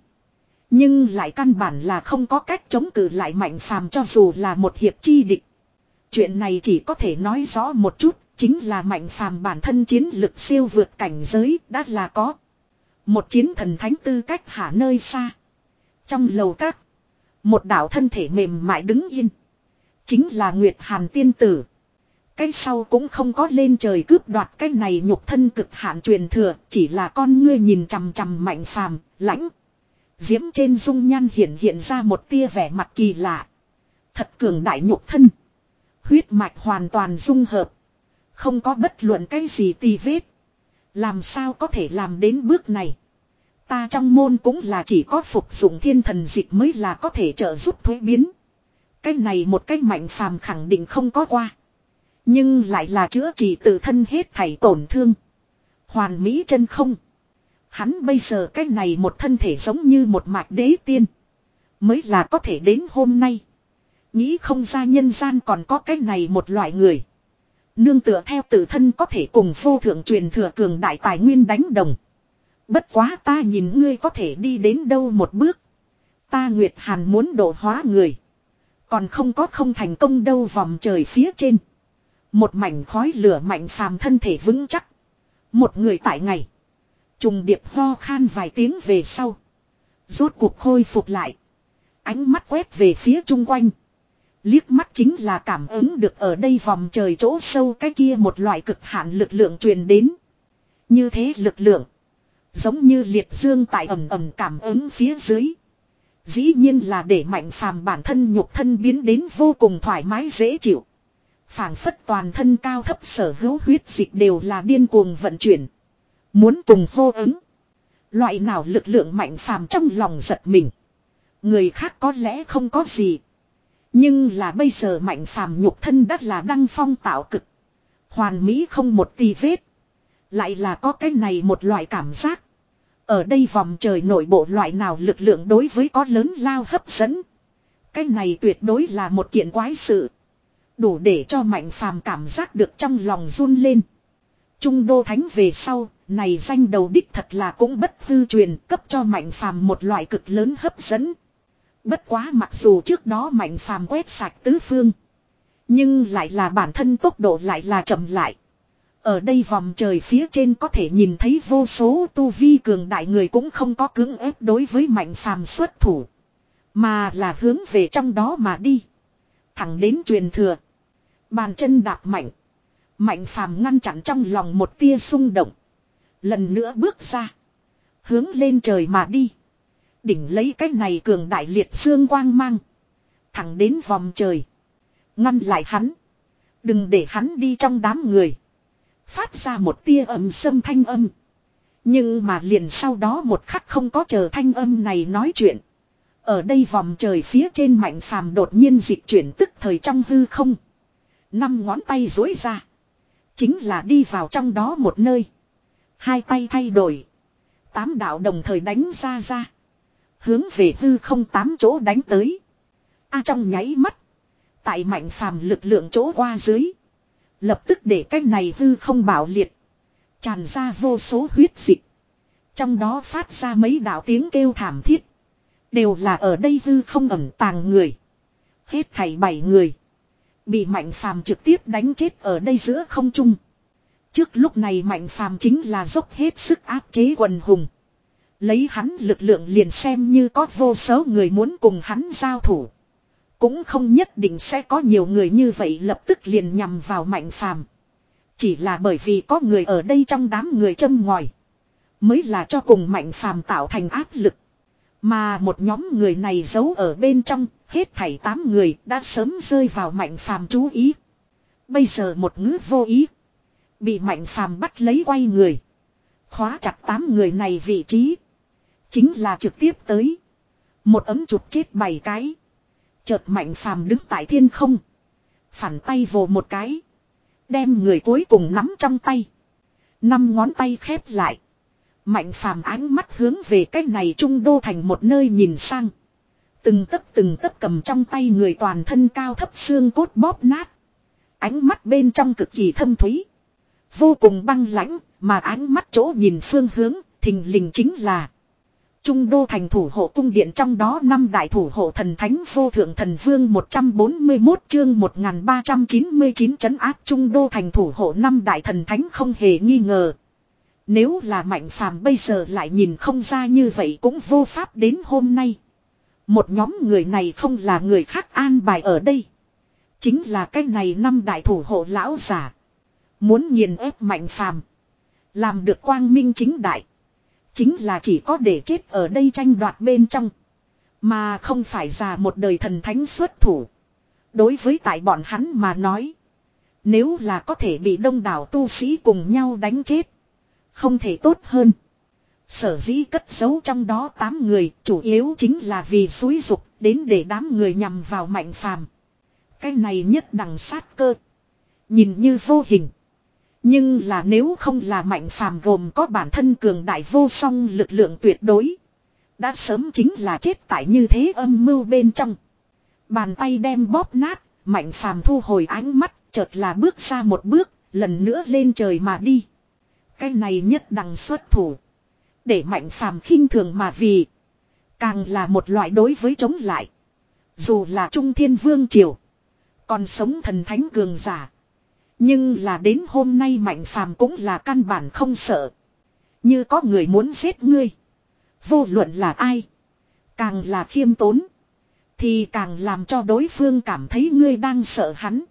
Nhưng lại căn bản là không có cách chống cự lại Mạnh Phàm cho dù là một hiệp chi địch. Chuyện này chỉ có thể nói rõ một chút, chính là Mạnh Phàm bản thân chiến lực siêu vượt cảnh giới đã là có. Một chiến thần thánh tư cách hạ nơi xa. Trong lầu các, một đạo thân thể mềm mại đứng yên. Chính là Nguyệt Hàn tiên tử. Cái sau cũng không có lên trời cướp đoạt cái này nhục thân cực hạn truyền thừa, chỉ là con ngươi nhìn chằm chằm Mạnh Phàm, lãnh. Diễm trên dung nhan hiện hiện ra một tia vẻ mặt kỳ lạ. Thật cường đại nhục thân. Huyết mạch hoàn toàn dung hợp. Không có bất luận cái gì tì vết. Làm sao có thể làm đến bước này. Ta trong môn cũng là chỉ có phục dụng thiên thần dịch mới là có thể trợ giúp thuế biến. Cái này một cái Mạnh Phàm khẳng định không có qua. Nhưng lại là chữa trị tự thân hết thảy tổn thương. Hoàn mỹ chân không. Hắn bây giờ cái này một thân thể giống như một mạch đế tiên. Mới là có thể đến hôm nay. Nghĩ không ra nhân gian còn có cái này một loại người. Nương tựa theo tự thân có thể cùng vô thượng truyền thừa cường đại tài nguyên đánh đồng. Bất quá ta nhìn ngươi có thể đi đến đâu một bước. Ta Nguyệt Hàn muốn độ hóa người. Còn không có không thành công đâu vòng trời phía trên. Một mảnh khói lửa Mạnh Phàm thân thể vững chắc. Một người tại ngày. Trùng điệp ho khan vài tiếng về sau. Rốt cuộc khôi phục lại. Ánh mắt quét về phía chung quanh. Liếc mắt chính là cảm ứng được ở đây vòng trời chỗ sâu cái kia một loại cực hạn lực lượng truyền đến. Như thế lực lượng. Giống như liệt dương tại ầm ầm cảm ứng phía dưới. Dĩ nhiên là để Mạnh Phàm bản thân nhục thân biến đến vô cùng thoải mái dễ chịu. Phảng phất toàn thân cao thấp sở hữu huyết dịch đều là điên cuồng vận chuyển. Muốn cùng hô ứng. Loại nào lực lượng Mạnh Phàm trong lòng giật mình. Người khác có lẽ không có gì. Nhưng là bây giờ Mạnh Phàm nhục thân đất là đăng phong tạo cực. Hoàn mỹ không một tì vết. Lại là có cái này một loại cảm giác. Ở đây vòng trời nội bộ loại nào lực lượng đối với có lớn lao hấp dẫn. Cái này tuyệt đối là một kiện quái sự. Đủ để cho Mạnh Phàm cảm giác được trong lòng run lên. Trung đô thánh về sau, này danh đầu đích thật là cũng bất hư truyền cấp cho Mạnh Phàm một loại cực lớn hấp dẫn. Bất quá mặc dù trước đó Mạnh Phàm quét sạch tứ phương. Nhưng lại là bản thân tốc độ lại là chậm lại. Ở đây vòng trời phía trên có thể nhìn thấy vô số tu vi cường đại người cũng không có cưỡng ép đối với Mạnh Phàm xuất thủ. Mà là hướng về trong đó mà đi. Thẳng đến truyền thừa. Bàn chân đạp mạnh. Mạnh Phàm ngăn chặn trong lòng một tia xung động. Lần nữa bước ra. Hướng lên trời mà đi. Đỉnh lấy cái này cường đại liệt dương quang mang. Thẳng đến vòng trời. Ngăn lại hắn. Đừng để hắn đi trong đám người. Phát ra một tia ầm sâm thanh âm. Nhưng mà liền sau đó một khắc không có chờ thanh âm này nói chuyện. Ở đây vòng trời phía trên Mạnh Phàm đột nhiên dịch chuyển tức thời trong hư không. Năm ngón tay duỗi ra. Chính là đi vào trong đó một nơi. Hai tay thay đổi. Tám đạo đồng thời đánh ra ra. Hướng về hư không tám chỗ đánh tới. A trong nháy mắt. Tại Mạnh Phàm lực lượng chỗ qua dưới. Lập tức để cái này hư không bạo liệt. Tràn ra vô số huyết dịch. Trong đó phát ra mấy đạo tiếng kêu thảm thiết. Đều là ở đây hư không ẩn tàng người. Hết thảy bảy người. Bị Mạnh Phàm trực tiếp đánh chết ở đây giữa không trung. Trước lúc này Mạnh Phàm chính là dốc hết sức áp chế quần hùng. Lấy hắn lực lượng liền xem như có vô số người muốn cùng hắn giao thủ. Cũng không nhất định sẽ có nhiều người như vậy lập tức liền nhằm vào Mạnh Phàm. Chỉ là bởi vì có người ở đây trong đám người châm ngòi. Mới là cho cùng Mạnh Phàm tạo thành áp lực. Mà một nhóm người này giấu ở bên trong, hết thảy tám người đã sớm rơi vào Mạnh Phàm chú ý. Bây giờ một ngữ vô ý. Bị Mạnh Phàm bắt lấy quay người. Khóa chặt tám người này vị trí. Chính là trực tiếp tới. Một ấm chụp chết bảy cái. Chợt Mạnh Phàm đứng tại thiên không. Phản tay vồ một cái. Đem người cuối cùng nắm trong tay. Năm ngón tay khép lại. Mạnh Phàm ánh mắt hướng về cái này trung đô thành một nơi nhìn sang. Từng tấc từng tấc cầm trong tay người toàn thân cao thấp xương cốt bóp nát. Ánh mắt bên trong cực kỳ thâm thúy. Vô cùng băng lãnh, mà ánh mắt chỗ nhìn phương hướng, thình lình chính là Trung đô thành thủ hộ cung điện, trong đó năm đại thủ hộ thần thánh vô thượng thần vương. Một trăm bốn mươi mốt chương một nghìn ba trăm chín mươi chín trấn áp Trung đô thành thủ hộ năm đại thần thánh không hề nghi ngờ. Nếu là Mạnh Phàm bây giờ lại nhìn không ra như vậy cũng vô pháp đến hôm nay. Một nhóm người này không là người khác an bài ở đây. Chính là cái này năm đại thủ hộ lão giả. Muốn nghiền ép Mạnh Phàm, làm được quang minh chính đại, chính là chỉ có để chết ở đây tranh đoạt bên trong. Mà không phải già một đời thần thánh xuất thủ. Đối với tại bọn hắn mà nói, nếu là có thể bị đông đảo tu sĩ cùng nhau đánh chết, không thể tốt hơn. Sở dĩ cất giấu trong đó tám người, chủ yếu chính là vì xúi dục đến để đám người nhằm vào Mạnh Phàm. Cái này nhất đẳng sát cơ, nhìn như vô hình, nhưng là nếu không là Mạnh Phàm gồm có bản thân cường đại vô song lực lượng tuyệt đối, đã sớm chính là chết tại như thế âm mưu bên trong. Bàn tay đem bóp nát, Mạnh Phàm thu hồi ánh mắt, chợt là bước ra một bước, lần nữa lên trời mà đi. Cái này nhất đẳng xuất thủ, để Mạnh Phàm khinh thường mà vì, càng là một loại đối với chống lại. Dù là Trung Thiên Vương Triều, còn sống thần thánh cường giả, nhưng là đến hôm nay Mạnh Phàm cũng là căn bản không sợ. Như có người muốn giết ngươi, vô luận là ai, càng là khiêm tốn, thì càng làm cho đối phương cảm thấy ngươi đang sợ hắn.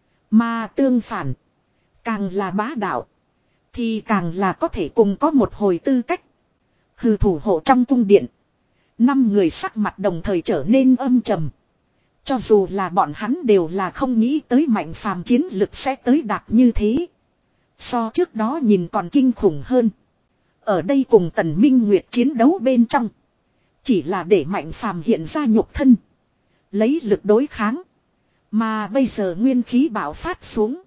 Mà tương phản, càng là bá đạo, thì càng là có thể cùng có một hồi tư cách. Hừ, thủ hộ trong cung điện, năm người sắc mặt đồng thời trở nên âm trầm. Cho dù là bọn hắn đều là không nghĩ tới Mạnh Phàm chiến lực sẽ tới đạt như thế. So trước đó nhìn còn kinh khủng hơn. Ở đây cùng Tần Minh Nguyệt chiến đấu bên trong, chỉ là để Mạnh Phàm hiện ra nhục thân, lấy lực đối kháng. Mà bây giờ nguyên khí bạo phát xuống,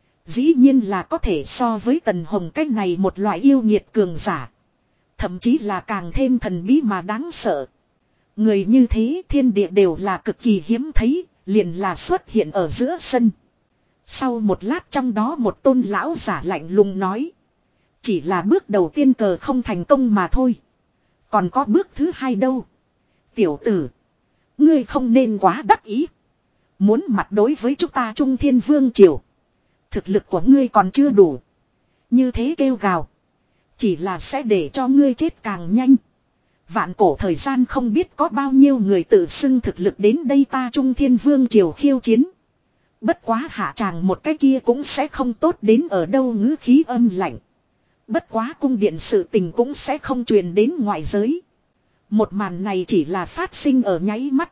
dĩ nhiên là có thể so với Tần Hồng cái này một loại yêu nghiệt cường giả. Thậm chí là càng thêm thần bí mà đáng sợ. Người như thế thiên địa đều là cực kỳ hiếm thấy, liền là xuất hiện ở giữa sân. Sau một lát trong đó một tôn lão giả lạnh lùng nói, chỉ là bước đầu tiên cờ không thành công mà thôi. Còn có bước thứ hai đâu. Tiểu tử, ngươi không nên quá đắc ý. Muốn mặt đối với chúng ta Trung Thiên Vương Triều, thực lực của ngươi còn chưa đủ. Như thế kêu gào, chỉ là sẽ để cho ngươi chết càng nhanh. Vạn cổ thời gian không biết có bao nhiêu người tự xưng thực lực đến đây ta Trung Thiên Vương Triều khiêu chiến. Bất quá hạ tràng một cái kia cũng sẽ không tốt đến ở đâu, ngữ khí âm lạnh. Bất quá cung điện sự tình cũng sẽ không truyền đến ngoại giới. Một màn này chỉ là phát sinh ở nháy mắt.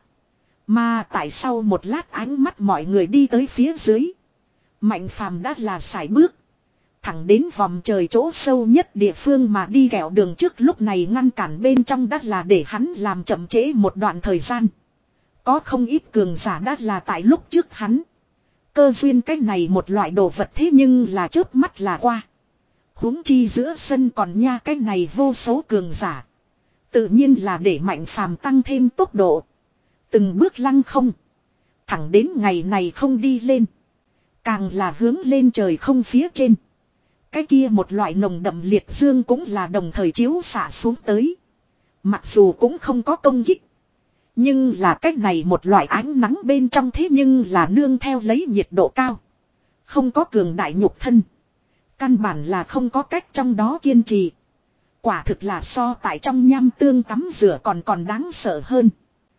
Mà tại sau một lát ánh mắt mọi người đi tới phía dưới, Mạnh Phàm đã là sải bước thẳng đến vòng trời chỗ sâu nhất địa phương mà đi, kẹo đường trước lúc này ngăn cản bên trong đã là để hắn làm chậm trễ một đoạn thời gian. Có không ít cường giả đã là tại lúc trước hắn. Cơ duyên cái này một loại đồ vật thế nhưng là chớp mắt là qua. Huống chi giữa sân còn nha cái này vô số cường giả. Tự nhiên là để Mạnh Phàm tăng thêm tốc độ. Từng bước lăng không. Thẳng đến ngày này không đi lên. Càng là hướng lên trời không phía trên. Cái kia một loại nồng đậm liệt dương cũng là đồng thời chiếu xạ xuống tới. Mặc dù cũng không có công kích, nhưng là cách này một loại ánh nắng bên trong thế nhưng là nương theo lấy nhiệt độ cao. Không có cường đại nhục thân, căn bản là không có cách trong đó kiên trì. Quả thực là so tại trong nham tương tắm rửa còn còn đáng sợ hơn.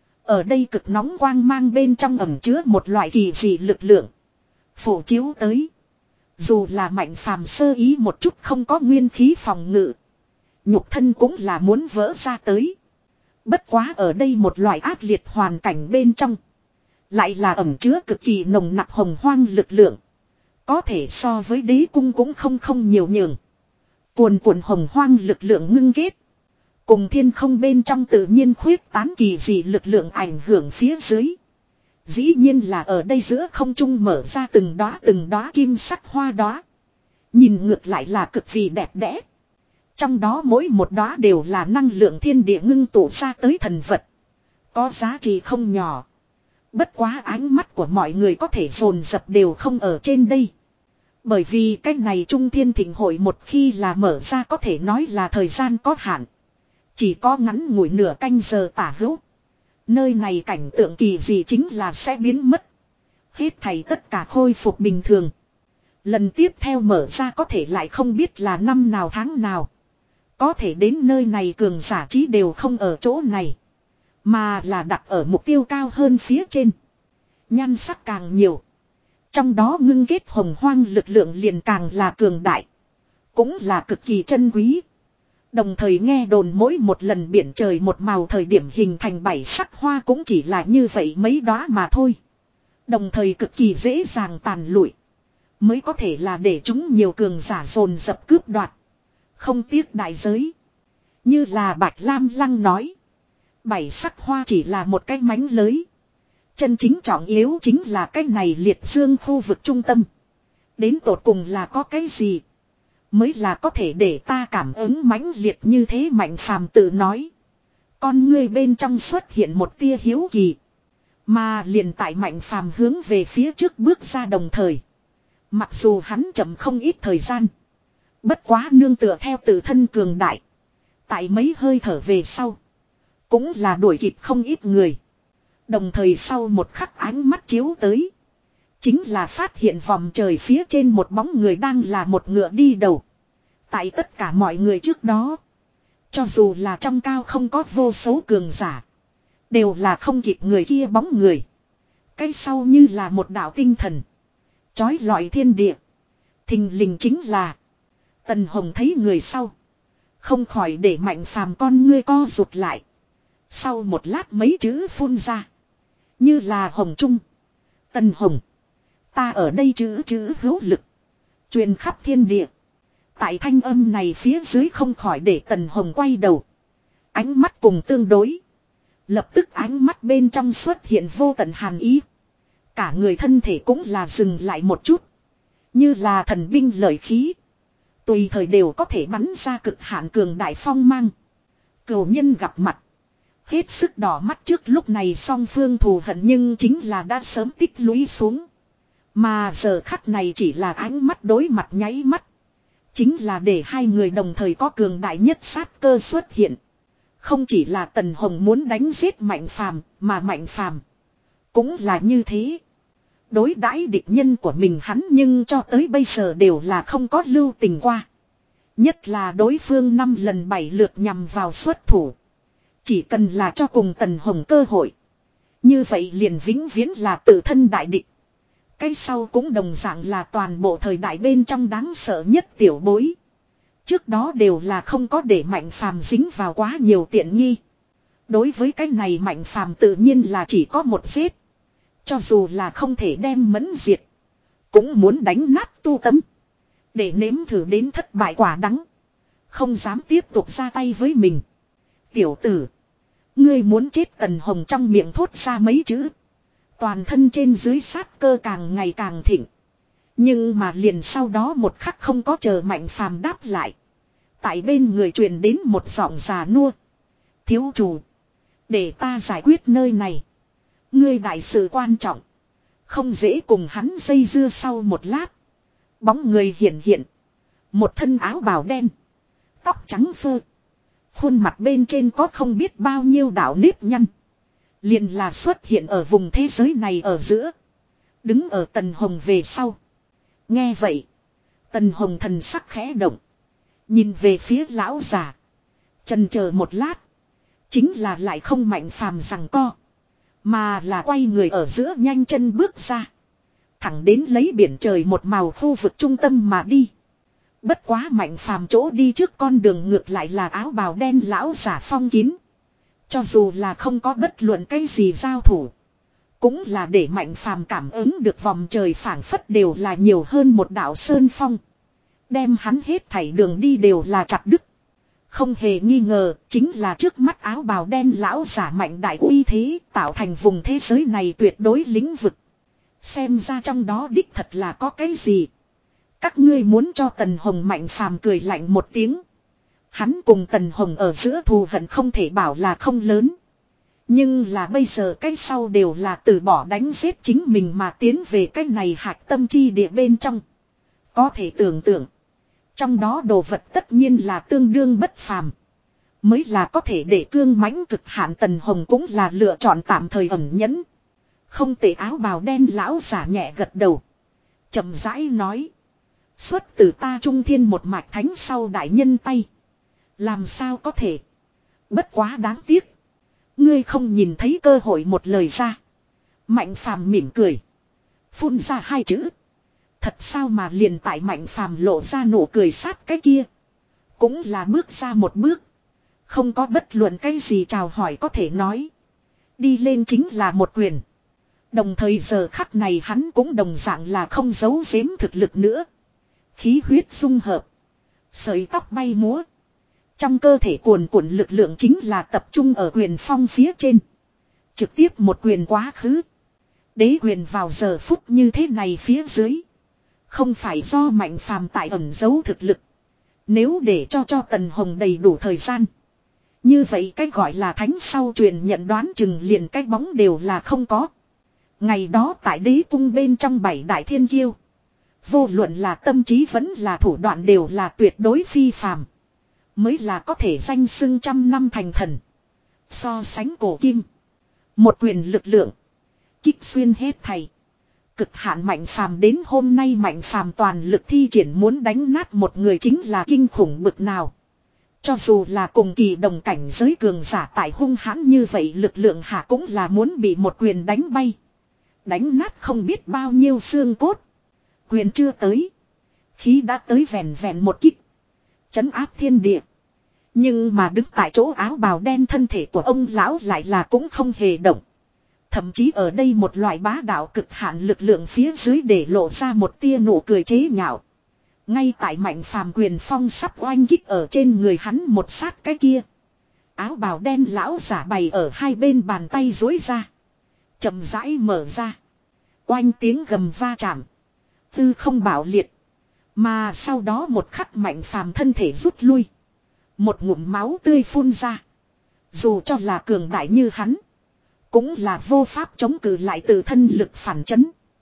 Ở đây cực nóng quang mang bên trong ẩn chứa một loại kỳ dị lực lượng phổ chiếu tới. Dù là Mạnh Phàm sơ ý một chút không có nguyên khí phòng ngự, nhục thân cũng là muốn vỡ ra tới. Bất quá ở đây một loại ác liệt hoàn cảnh bên trong, lại là ẩn chứa cực kỳ nồng nặc hồng hoang lực lượng. Có thể so với đế cung cũng không không nhiều nhường. Cuồn cuộn hồng hoang lực lượng ngưng kết, Cùng thiên không bên trong tự nhiên khuyết tán kỳ dị lực lượng ảnh hưởng phía dưới. Dĩ nhiên là ở đây giữa không trung mở ra từng đóa từng đóa kim sắc hoa đóa. Nhìn ngược lại là cực kỳ đẹp đẽ. Trong đó mỗi một đóa đều là năng lượng thiên địa ngưng tụ ra tới thần vật. Có giá trị không nhỏ. Bất quá ánh mắt của mọi người có thể dồn dập đều không ở trên đây. Bởi vì cái này Trung Thiên Thịnh Hội một khi là mở ra có thể nói là thời gian có hạn. Chỉ có ngắn ngủi nửa canh giờ tả hữu. Nơi này cảnh tượng kỳ dị chính là sẽ biến mất. Hết thảy tất cả khôi phục bình thường. Lần tiếp theo mở ra có thể lại không biết là năm nào tháng nào. Có thể đến nơi này cường giả trí đều không ở chỗ này. Mà là đặt ở mục tiêu cao hơn phía trên. Nhan sắc càng nhiều. Trong đó ngưng kết hồng hoang lực lượng liền càng là cường đại. Cũng là cực kỳ chân quý. Đồng thời nghe đồn mỗi một lần biển trời một màu thời điểm hình thành bảy sắc hoa cũng chỉ là như vậy mấy đóa mà thôi. Đồng thời cực kỳ dễ dàng tàn lụi. Mới có thể là để chúng nhiều cường giả dồn dập cướp đoạt. Không tiếc đại giới. Như là Bạch Lam Lăng nói. Bảy sắc hoa chỉ là một cái mánh lới. Chân chính trọng yếu chính là cái này liệt dương khu vực trung tâm. Đến tột cùng là có cái gì? Mới là có thể để ta cảm ứng mãnh liệt như thế Mạnh Phàm tự nói. Con ngươi bên trong xuất hiện một tia hiếu kỳ. Mà liền tại Mạnh Phàm hướng về phía trước bước ra đồng thời. Mặc dù hắn chậm không ít thời gian. Bất quá nương tựa theo tự thân cường đại. Tại mấy hơi thở về sau. Cũng là đuổi kịp không ít người. Đồng thời sau một khắc ánh mắt chiếu tới. Chính là phát hiện vòng trời phía trên một bóng người đang là một ngựa đi đầu. Tại tất cả mọi người trước đó. Cho dù là trong cao không có vô số cường giả. Đều là không kịp người kia bóng người. Cái sau như là một đạo tinh thần. Chói lọi thiên địa. Thình lình chính là. Tần Hồng thấy người sau. Không khỏi để Mạnh Phàm con ngươi co rụt lại. Sau một lát mấy chữ phun ra. Như là Hồng Trung. Tần Hồng. Ta ở đây chữ chữ hữu lực. Truyền khắp thiên địa. Tại thanh âm này phía dưới không khỏi để Tần Hồng quay đầu. Ánh mắt cùng tương đối. Lập tức ánh mắt bên trong xuất hiện vô tận hàn ý. Cả người thân thể cũng là dừng lại một chút. Như là thần binh lợi khí. Tùy thời đều có thể bắn ra cực hạn cường đại phong mang. Cửu nhân gặp mặt. Hết sức đỏ mắt trước lúc này song phương thù hận nhưng chính là đã sớm tích lũy xuống. Mà giờ khắc này chỉ là ánh mắt đối mặt nháy mắt. Chính là để hai người đồng thời có cường đại nhất sát cơ xuất hiện. Không chỉ là Tần Hồng muốn đánh giết Mạnh Phàm, mà Mạnh Phàm cũng là như thế. Đối đãi địch nhân của mình hắn nhưng cho tới bây giờ đều là không có lưu tình qua. Nhất là đối phương năm lần bảy lượt nhằm vào xuất thủ. Chỉ cần là cho cùng Tần Hồng cơ hội. Như vậy liền vĩnh viễn là tự thân đại địch. Cái sau cũng đồng dạng là toàn bộ thời đại bên trong đáng sợ nhất tiểu bối. Trước đó đều là không có để Mạnh Phàm dính vào quá nhiều tiện nghi. Đối với cái này Mạnh Phàm tự nhiên là chỉ có một giết. Cho dù là không thể đem mẫn diệt. Cũng muốn đánh nát tu tâm. Để nếm thử đến thất bại quả đắng. Không dám tiếp tục ra tay với mình. Tiểu tử. Ngươi muốn chết Tần Hồng trong miệng thốt ra mấy chữ. Toàn thân trên dưới sát cơ càng ngày càng thịnh. Nhưng mà liền sau đó một khắc không có chờ Mạnh Phàm đáp lại. Tại bên người truyền đến một giọng già nua. Thiếu chủ. Để ta giải quyết nơi này. Ngươi đại sự quan trọng. Không dễ cùng hắn dây dưa sau một lát. Bóng người hiện hiện. Một thân áo bào đen. Tóc trắng phơ. Khuôn mặt bên trên có không biết bao nhiêu đạo nếp nhăn. Liền là xuất hiện ở vùng thế giới này ở giữa. Đứng ở Tần Hồng về sau. Nghe vậy. Tần Hồng thần sắc khẽ động. Nhìn về phía lão già. Chần chờ một lát. Chính là lại không Mạnh Phàm rằng co. Mà là quay người ở giữa nhanh chân bước ra. Thẳng đến lấy biển trời một màu khu vực trung tâm mà đi. Bất quá Mạnh Phàm chỗ đi trước con đường ngược lại là áo bào đen lão giả phong kín. Cho dù là không có bất luận cái gì giao thủ. Cũng là để Mạnh Phàm cảm ứng được vòng trời phảng phất đều là nhiều hơn một đạo sơn phong. Đem hắn hết thảy đường đi đều là chặt đứt. Không hề nghi ngờ, chính là trước mắt áo bào đen lão giả mạnh đại uy thế, tạo thành vùng thế giới này tuyệt đối lĩnh vực. Xem ra trong đó đích thật là có cái gì. Các ngươi muốn cho Tần Hồng Mạnh phàm cười lạnh một tiếng. Hắn cùng Tần Hồng ở giữa thù hận không thể bảo là không lớn. Nhưng là bây giờ cái sau đều là từ bỏ đánh giết chính mình mà tiến về cái này hạc tâm chi địa bên trong. Có thể tưởng tượng. Trong đó đồ vật tất nhiên là tương đương bất phàm. Mới là có thể để cương mãnh cực hạn. Tần Hồng cũng là lựa chọn tạm thời ẩn nhẫn. Không tệ, áo bào đen lão giả nhẹ gật đầu. Chậm rãi nói. Xuất từ ta Trung Thiên một mạch thánh sau đại nhân tay. Làm sao có thể. Bất quá đáng tiếc. Ngươi không nhìn thấy cơ hội, một lời ra. Mạnh phàm mỉm cười. Phun ra hai chữ. Thật sao mà liền tại Mạnh phàm lộ ra nụ cười sát cái kia. Cũng là bước ra một bước. Không có bất luận cái gì chào hỏi có thể nói. Đi lên chính là một quyền. Đồng thời giờ khắc này hắn cũng đồng dạng là không giấu giếm thực lực nữa. Khí huyết dung hợp. Sợi tóc bay múa. Trong cơ thể cuồn cuộn lực lượng chính là tập trung ở quyền phong phía trên. Trực tiếp một quyền quá khứ. Đế quyền vào giờ phút như thế này phía dưới. Không phải do Mạnh phàm tại ẩn giấu thực lực. Nếu để cho cho Tần Hồng đầy đủ thời gian. Như vậy cái gọi là thánh sau truyền nhận đoán chừng liền cái bóng đều là không có. Ngày đó tại đế cung bên trong bảy đại thiên kiêu. Vô luận là tâm trí vẫn là thủ đoạn đều là tuyệt đối phi phàm. Mới là có thể danh xưng trăm năm thành thần. So sánh cổ kim. Một quyền lực lượng. Kích xuyên hết thầy. Cực hạn Mạnh phàm đến hôm nay Mạnh phàm toàn lực thi triển muốn đánh nát một người chính là kinh khủng bực nào. Cho dù là cùng kỳ đồng cảnh giới cường giả tại hung hãn như vậy, lực lượng hạ cũng là muốn bị một quyền đánh bay. Đánh nát không biết bao nhiêu xương cốt. Quyền chưa tới. Khí đã tới vẹn vẹn một kích. Chấn áp thiên địa. Nhưng mà đứng tại chỗ áo bào đen thân thể của ông lão lại là cũng không hề động. Thậm chí ở đây một loại bá đạo cực hạn lực lượng phía dưới để lộ ra một tia nụ cười chế nhạo. Ngay tại Mạnh phàm quyền phong sắp oanh kích ở trên người hắn một sát cái kia. Áo bào đen lão giả bày ở hai bên bàn tay dối ra. Chậm rãi mở ra. Oanh tiếng gầm va chạm. Tư không bạo liệt. Mà sau đó một khắc Mạnh phàm thân thể rút lui. Một ngụm máu tươi phun ra. Dù cho là cường đại như hắn. Cũng là vô pháp chống cự lại từ thân lực phản chấn.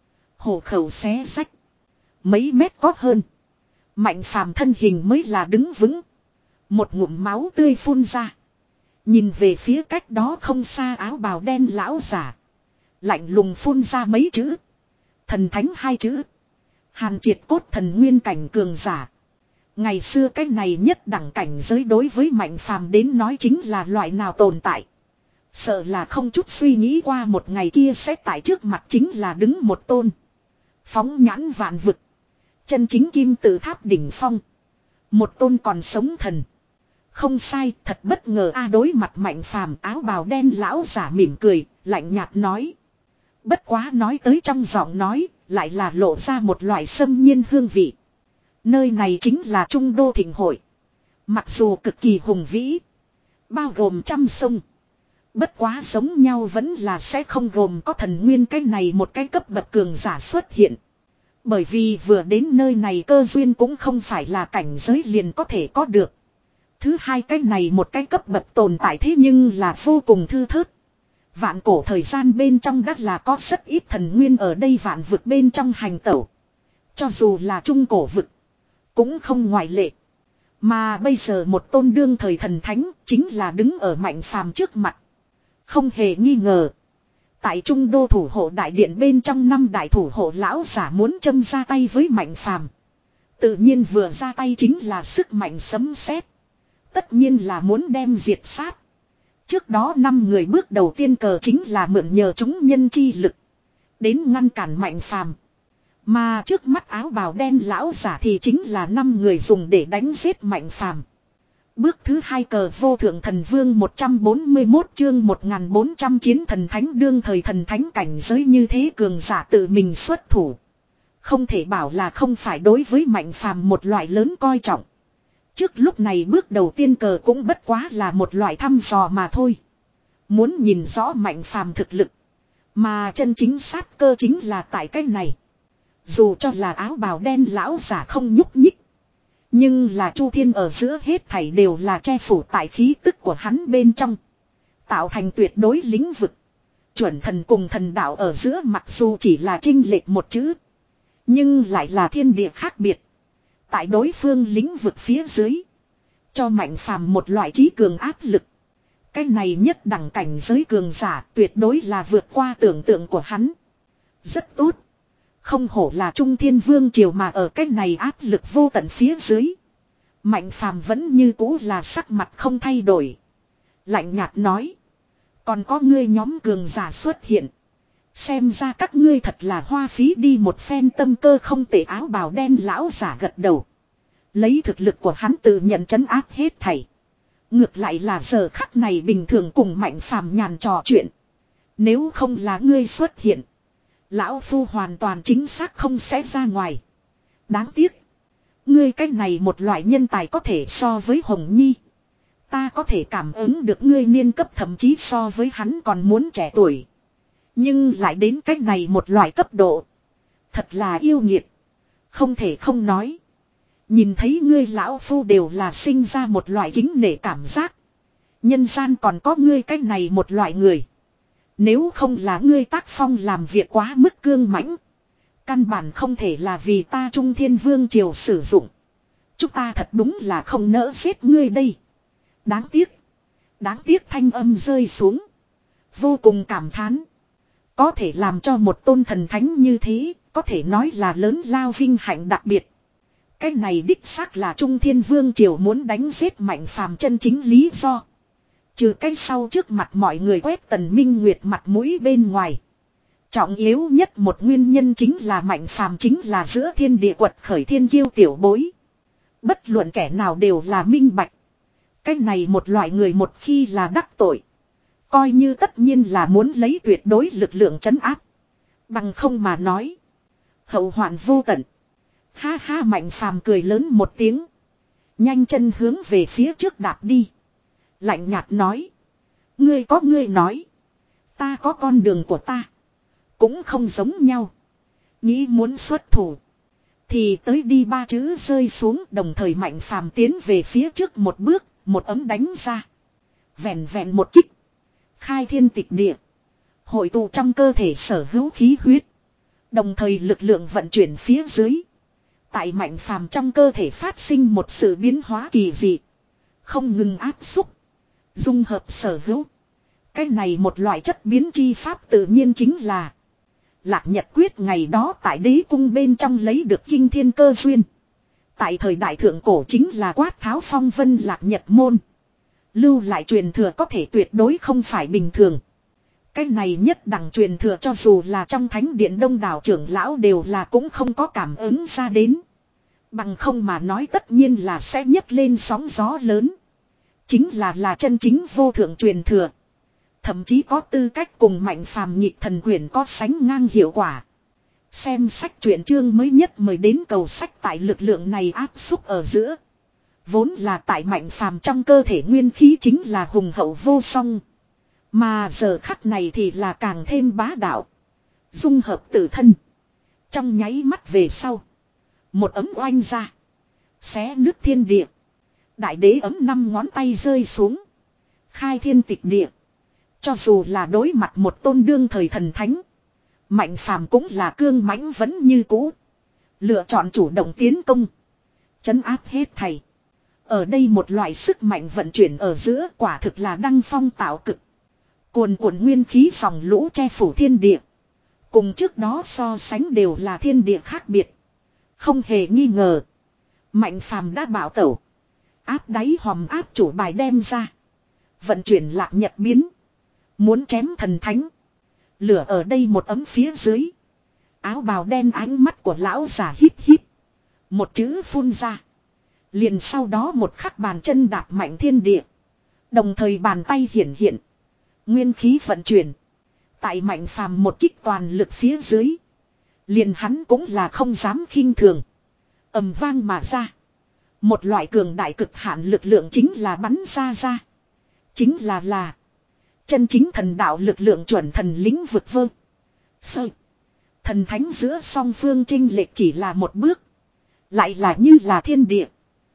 Hổ khẩu xé rách. Mấy mét có hơn. Mạnh phàm thân hình mới là đứng vững. Một ngụm máu tươi phun ra. Nhìn về phía cách đó không xa áo bào đen lão giả. Lạnh lùng phun ra mấy chữ. Thần thánh hai chữ. Hàn triệt cốt thần nguyên cảnh cường giả. Ngày xưa cái này nhất đẳng cảnh giới đối với Mạnh phàm đến nói chính là loại nào tồn tại. Sợ là không chút suy nghĩ qua một ngày kia sẽ tại trước mặt chính là đứng một tôn. Phóng nhãn vạn vực. Chân chính kim tự tháp đỉnh phong. Một tôn còn sống thần. Không sai, thật bất ngờ a. Đối mặt Mạnh phàm, áo bào đen lão giả mỉm cười, lạnh nhạt nói. Bất quá nói tới trong giọng nói, lại là lộ ra một loại xâm nhiên hương vị. Nơi này chính là Trung Đô Thịnh Hội. Mặc dù cực kỳ hùng vĩ. Bao gồm trăm sông. Bất quá giống nhau vẫn là sẽ không gồm có thần nguyên cái này một cái cấp bậc cường giả xuất hiện. Bởi vì vừa đến nơi này cơ duyên cũng không phải là cảnh giới liền có thể có được. Thứ hai cái này một cái cấp bậc tồn tại thế nhưng là vô cùng thư thớt. Vạn cổ thời gian bên trong đất là có rất ít thần nguyên ở đây vạn vực bên trong hành tẩu. Cho dù là trung cổ vực. Cũng không ngoại lệ. Mà bây giờ một tôn đương thời thần thánh chính là đứng ở Mạnh phàm trước mặt. Không hề nghi ngờ. Tại Trung Đô thủ hộ đại điện bên trong năm đại thủ hộ lão giả muốn châm ra tay với Mạnh phàm. Tự nhiên vừa ra tay chính là sức mạnh sấm sét. Tất nhiên là muốn đem diệt sát. Trước đó năm người bước đầu tiên cờ chính là mượn nhờ chúng nhân chi lực. Đến ngăn cản Mạnh phàm. Mà trước mắt áo bào đen lão giả thì chính là năm người dùng để đánh giết Mạnh phàm. Bước thứ hai cờ vô thượng thần vương một trăm bốn mươi mốt chương một nghìn bốn trăm chiến thần thánh đương thời thần thánh cảnh giới như thế cường giả tự mình xuất thủ. Không thể bảo là không phải đối với Mạnh phàm một loại lớn coi trọng. Trước lúc này bước đầu tiên cờ cũng bất quá là một loại thăm dò mà thôi. Muốn nhìn rõ Mạnh Phàm thực lực. Mà chân chính sát cơ chính là tại cái này. Dù cho là áo bào đen lão giả không nhúc nhích. Nhưng là Chu Thiên ở giữa hết thảy đều là che phủ tại khí tức của hắn bên trong. Tạo thành tuyệt đối lĩnh vực. Chuẩn thần cùng thần đạo ở giữa mặc dù chỉ là chênh lệch một chữ. Nhưng lại là thiên địa khác biệt. Tại đối phương lĩnh vực phía dưới. Cho Mạnh Phàm một loại trí cường áp lực. Cái này nhất đẳng cảnh giới cường giả tuyệt đối là vượt qua tưởng tượng của hắn. Rất tốt. Không hổ là Trung Thiên Vương Triều mà ở cái này áp lực vô tận phía dưới. Mạnh Phàm vẫn như cũ là sắc mặt không thay đổi. Lạnh nhạt nói. Còn có ngươi nhóm cường giả xuất hiện. Xem ra các ngươi thật là hoa phí đi một phen tâm cơ không tệ áo bào đen lão giả gật đầu. Lấy thực lực của hắn tự nhận trấn áp hết thảy. Ngược lại là giờ khắc này bình thường cùng Mạnh Phàm nhàn trò chuyện. Nếu không là ngươi xuất hiện. Lão Phu hoàn toàn chính xác không sẽ ra ngoài. Đáng tiếc. Ngươi cách này một loại nhân tài có thể so với Hồng Nhi. Ta có thể cảm ứng được ngươi niên cấp thậm chí so với hắn còn muốn trẻ tuổi. Nhưng lại đến cách này một loại cấp độ. Thật là yêu nghiệt. Không thể không nói. Nhìn thấy ngươi lão phu đều là sinh ra một loại kính nể cảm giác. Nhân gian còn có ngươi cách này một loại người. Nếu không là ngươi tác phong làm việc quá mức cương mãnh. Căn bản không thể là vì ta Trung Thiên Vương Triều sử dụng. Chúng ta thật đúng là không nỡ giết ngươi đây. Đáng tiếc. Đáng tiếc thanh âm rơi xuống. Vô cùng cảm thán. Có thể làm cho một tôn thần thánh như thế. Có thể nói là lớn lao vinh hạnh đặc biệt. Cái này đích xác là Trung Thiên Vương Triều muốn đánh giết Mạnh Phàm chân chính lý do. Trừ cái sau trước mặt mọi người quét Tần Minh Nguyệt mặt mũi bên ngoài. Trọng yếu nhất một nguyên nhân chính là Mạnh Phàm chính là giữa thiên địa quật khởi thiên kiêu tiểu bối. Bất luận kẻ nào đều là minh bạch. Cái này một loại người một khi là đắc tội. Coi như tất nhiên là muốn lấy tuyệt đối lực lượng trấn áp. Bằng không mà nói. Hậu hoạn vô tận. Ha ha Mạnh Phàm cười lớn một tiếng. Nhanh chân hướng về phía trước đạp đi. Lạnh nhạt nói. Ngươi có ngươi nói. Ta có con đường của ta. Cũng không giống nhau. Nghĩ muốn xuất thủ. Thì tới đi ba chữ rơi xuống đồng thời Mạnh Phàm tiến về phía trước một bước. Một ấm đánh ra. Vẹn vẹn một kích. Khai thiên tịch địa. Hội tụ trong cơ thể sở hữu khí huyết. Đồng thời lực lượng vận chuyển phía dưới. Tại Mạnh Phàm trong cơ thể phát sinh một sự biến hóa kỳ dị. Không ngừng áp xúc. Dung hợp sở hữu. Cái này một loại chất biến chi pháp tự nhiên chính là. Lạc Nhật Quyết ngày đó tại đế cung bên trong lấy được kinh thiên cơ duyên. Tại thời đại thượng cổ chính là quát tháo phong vân Lạc Nhật môn. Lưu lại truyền thừa có thể tuyệt đối không phải bình thường. Cái này nhất đẳng truyền thừa cho dù là trong thánh điện đông đảo trưởng lão đều là cũng không có cảm ứng ra đến. Bằng không mà nói tất nhiên là sẽ nhấc lên sóng gió lớn. Chính là là chân chính vô thượng truyền thừa. Thậm chí có tư cách cùng Mạnh Phàm nhịp thần quyền có sánh ngang hiệu quả. Xem sách truyện chương mới nhất mời đến cầu sách tại lực lượng này áp xúc ở giữa. Vốn là tại Mạnh Phàm trong cơ thể nguyên khí chính là hùng hậu vô song. Mà giờ khắc này thì là càng thêm bá đạo. Dung hợp tự thân. Trong nháy mắt về sau. Một ấm oanh ra. Xé nước thiên địa. Đại đế ấm năm ngón tay rơi xuống. Khai thiên tịch địa. Cho dù là đối mặt một tôn đương thời thần thánh. Mạnh Phàm cũng là cương mãnh vẫn như cũ. Lựa chọn chủ động tiến công. Trấn áp hết thầy. Ở đây một loại sức mạnh vận chuyển ở giữa quả thực là đăng phong tạo cực. Cuồn cuộn nguyên khí dòng lũ che phủ thiên địa. Cùng trước đó so sánh đều là thiên địa khác biệt. Không hề nghi ngờ. Mạnh Phàm đã bảo tẩu. Áp đáy hòm áp chủ bài đem ra. Vận chuyển Lạc Nhật biến. Muốn chém thần thánh. Lửa ở đây một ấm phía dưới. Áo bào đen ánh mắt của lão già hít hít. Một chữ phun ra. Liền sau đó một khắc bàn chân đạp mạnh thiên địa. Đồng thời bàn tay hiển hiện. Nguyên khí vận chuyển. Tại Mạnh Phàm một kích toàn lực phía dưới. Liền hắn cũng là không dám khinh thường. Ầm vang mà ra. Một loại cường đại cực hạn lực lượng chính là bắn ra ra. Chính là là. Chân chính thần đạo lực lượng chuẩn thần lĩnh vực vơ. Sơ. Thần thánh giữa song phương chênh lệch chỉ là một bước. Lại là như là thiên địa.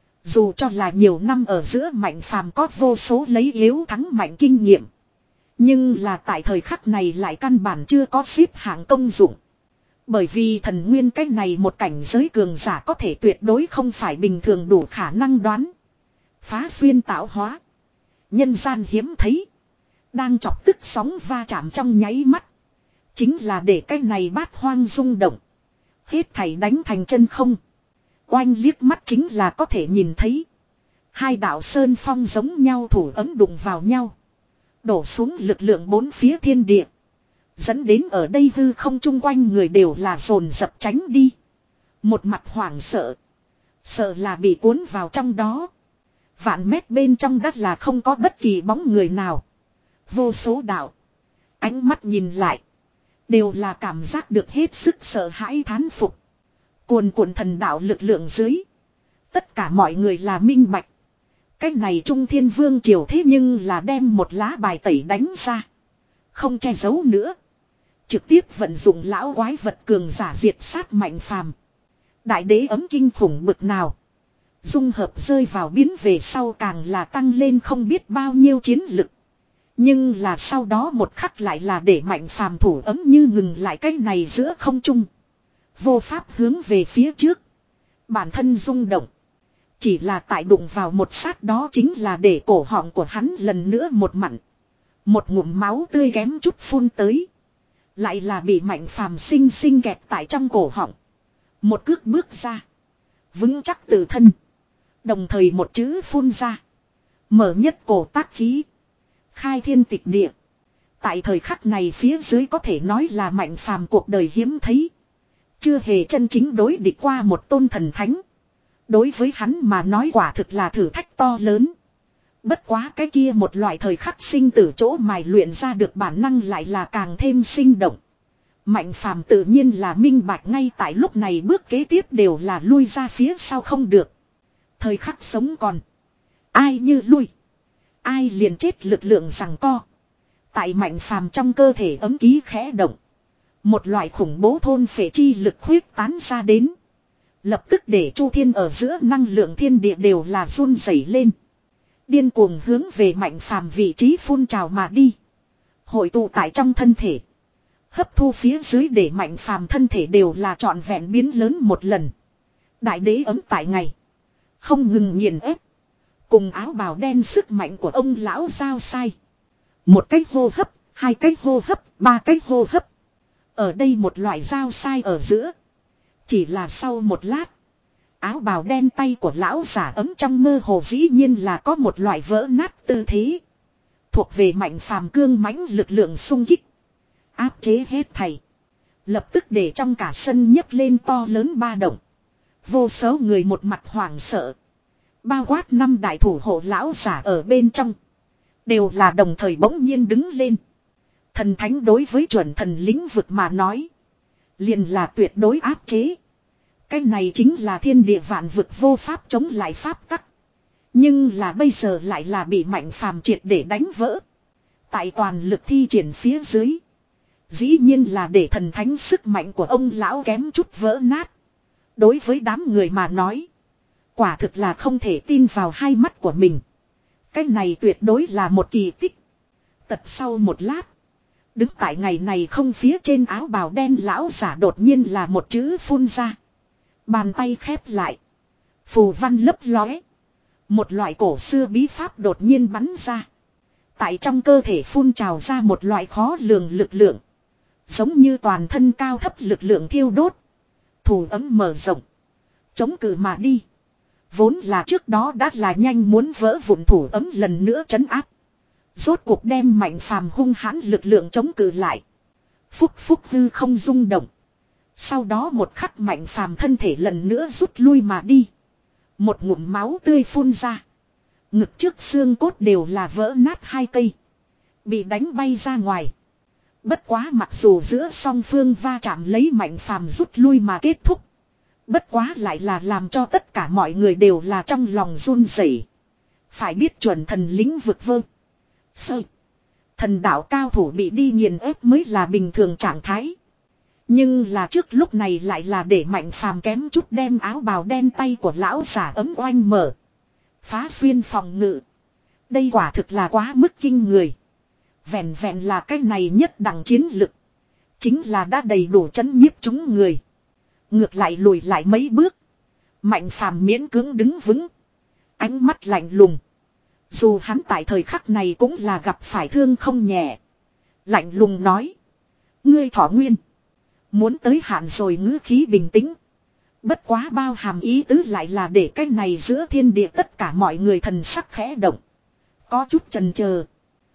Dù cho là nhiều năm ở giữa mạnh phàm có vô số lấy yếu thắng mạnh kinh nghiệm. Nhưng là tại thời khắc này lại căn bản chưa có xếp hạng công dụng. Bởi vì thần nguyên cách này một cảnh giới cường giả có thể tuyệt đối không phải bình thường đủ khả năng đoán. Phá xuyên tạo hóa. Nhân gian hiếm thấy. Đang chọc tức sóng va chạm trong nháy mắt. Chính là để cái này bát hoang rung động. Hết thảy đánh thành chân không. Oanh liếc mắt chính là có thể nhìn thấy. Hai đạo sơn phong giống nhau thủ ấm đụng vào nhau. Đổ xuống lực lượng bốn phía thiên địa. Dẫn đến ở đây hư không chung quanh người đều là dồn dập tránh đi. Một mặt hoảng sợ. Sợ là bị cuốn vào trong đó. Vạn mét bên trong đất là không có bất kỳ bóng người nào. Vô số đạo. Ánh mắt nhìn lại. Đều là cảm giác được hết sức sợ hãi thán phục. Cuồn cuộn thần đạo lực lượng dưới. Tất cả mọi người là minh bạch. Cái này Trung Thiên Vương triều thế nhưng là đem một lá bài tẩy đánh ra. Không che giấu nữa. Trực tiếp vận dụng lão quái vật cường giả diệt sát mạnh phàm. Đại đế ấm kinh khủng bực nào. Dung hợp rơi vào biến về sau càng là tăng lên không biết bao nhiêu chiến lực. Nhưng là sau đó một khắc lại là để mạnh phàm thủ ấm như ngừng lại cái này giữa không trung. Vô pháp hướng về phía trước. Bản thân rung động. Chỉ là tại đụng vào một sát đó chính là để cổ họng của hắn lần nữa một mặn. Một ngụm máu tươi ghém chút phun tới. Lại là bị mạnh phàm sinh sinh kẹt tại trong cổ họng. Một cước bước ra. Vững chắc tự thân. Đồng thời một chữ phun ra. Mở nhất cổ tác khí. Khai thiên tịch địa. Tại thời khắc này phía dưới có thể nói là mạnh phàm cuộc đời hiếm thấy. Chưa hề chân chính đối địch qua một tôn thần thánh. Đối với hắn mà nói quả thực là thử thách to lớn. Bất quá cái kia một loại thời khắc sinh tử chỗ mài luyện ra được bản năng lại là càng thêm sinh động. Mạnh phàm tự nhiên là minh bạch ngay tại lúc này bước kế tiếp đều là lui ra phía sau không được. Thời khắc sống còn. Ai như lui. Ai liền chết lực lượng rằng co. Tại mạnh phàm trong cơ thể ấm ký khẽ động. Một loại khủng bố thôn phệ chi lực khuyết tán ra đến. Lập tức để Chu Thiên ở giữa năng lượng thiên địa đều là run rẩy lên. Điên cuồng hướng về mạnh phàm vị trí phun trào mà đi. Hội tụ tại trong thân thể. Hấp thu phía dưới để mạnh phàm thân thể đều là trọn vẹn biến lớn một lần. Đại đế ấm tại ngày. Không ngừng nghiền ép. Cùng áo bào đen sức mạnh của ông lão giao sai. Một cách hô hấp, hai cách hô hấp, ba cách hô hấp. Ở đây một loại giao sai ở giữa. Chỉ là sau một lát. Áo bào đen tay của lão giả ấm trong mơ hồ dĩ nhiên là có một loại vỡ nát tư thế. Thuộc về mạnh phàm cương mãnh lực lượng xung kích. Áp chế hết thảy. Lập tức để trong cả sân nhấc lên to lớn ba động. Vô số người một mặt hoảng sợ. Bao quát năm đại thủ hộ lão giả ở bên trong. Đều là đồng thời bỗng nhiên đứng lên. Thần thánh đối với chuẩn thần lĩnh vực mà nói. Liền là tuyệt đối áp chế. Cái này chính là thiên địa vạn vực vô pháp chống lại pháp tắc. Nhưng là bây giờ lại là bị mạnh phàm triệt để đánh vỡ. Tại toàn lực thi triển phía dưới. Dĩ nhiên là để thần thánh sức mạnh của ông lão kém chút vỡ nát. Đối với đám người mà nói. Quả thực là không thể tin vào hai mắt của mình. Cái này tuyệt đối là một kỳ tích. Tật sau một lát. Đứng tại ngày này không phía trên áo bào đen lão giả đột nhiên là một chữ phun ra. Bàn tay khép lại. Phù văn lấp lóe. Một loại cổ xưa bí pháp đột nhiên bắn ra. Tại trong cơ thể phun trào ra một loại khó lường lực lượng. Giống như toàn thân cao thấp lực lượng thiêu đốt. Thủ ấm mở rộng. Chống cự mà đi. Vốn là trước đó đã là nhanh muốn vỡ vụn thủ ấm lần nữa trấn áp. Rốt cuộc đem mạnh phàm hung hãn lực lượng chống cự lại. Phúc phúc hư không rung động. Sau đó một khắc mạnh phàm thân thể lần nữa rút lui mà đi. Một ngụm máu tươi phun ra. Ngực trước xương cốt đều là vỡ nát hai cây. Bị đánh bay ra ngoài. Bất quá mặc dù giữa song phương va chạm lấy mạnh phàm rút lui mà kết thúc. Bất quá lại là làm cho tất cả mọi người đều là trong lòng run rẩy. Phải biết chuẩn thần lĩnh vực vơ. Sơ. Thần đạo cao thủ bị đi nghiền ép mới là bình thường trạng thái. Nhưng là trước lúc này lại là để Mạnh Phàm kém chút đem áo bào đen tay của lão giả ấm oanh mở. Phá xuyên phòng ngự. Đây quả thực là quá mức kinh người. Vẹn vẹn là cái này nhất đẳng chiến lực. Chính là đã đầy đủ chấn nhiếp chúng người. Ngược lại lùi lại mấy bước. Mạnh Phàm miễn cưỡng đứng vững. Ánh mắt lạnh lùng. Dù hắn tại thời khắc này cũng là gặp phải thương không nhẹ. Lạnh lùng nói. Ngươi thọ nguyên. Muốn tới hạn rồi, ngữ khí bình tĩnh. Bất quá bao hàm ý tứ lại là để cái này giữa thiên địa tất cả mọi người thần sắc khẽ động. Có chút chần chờ.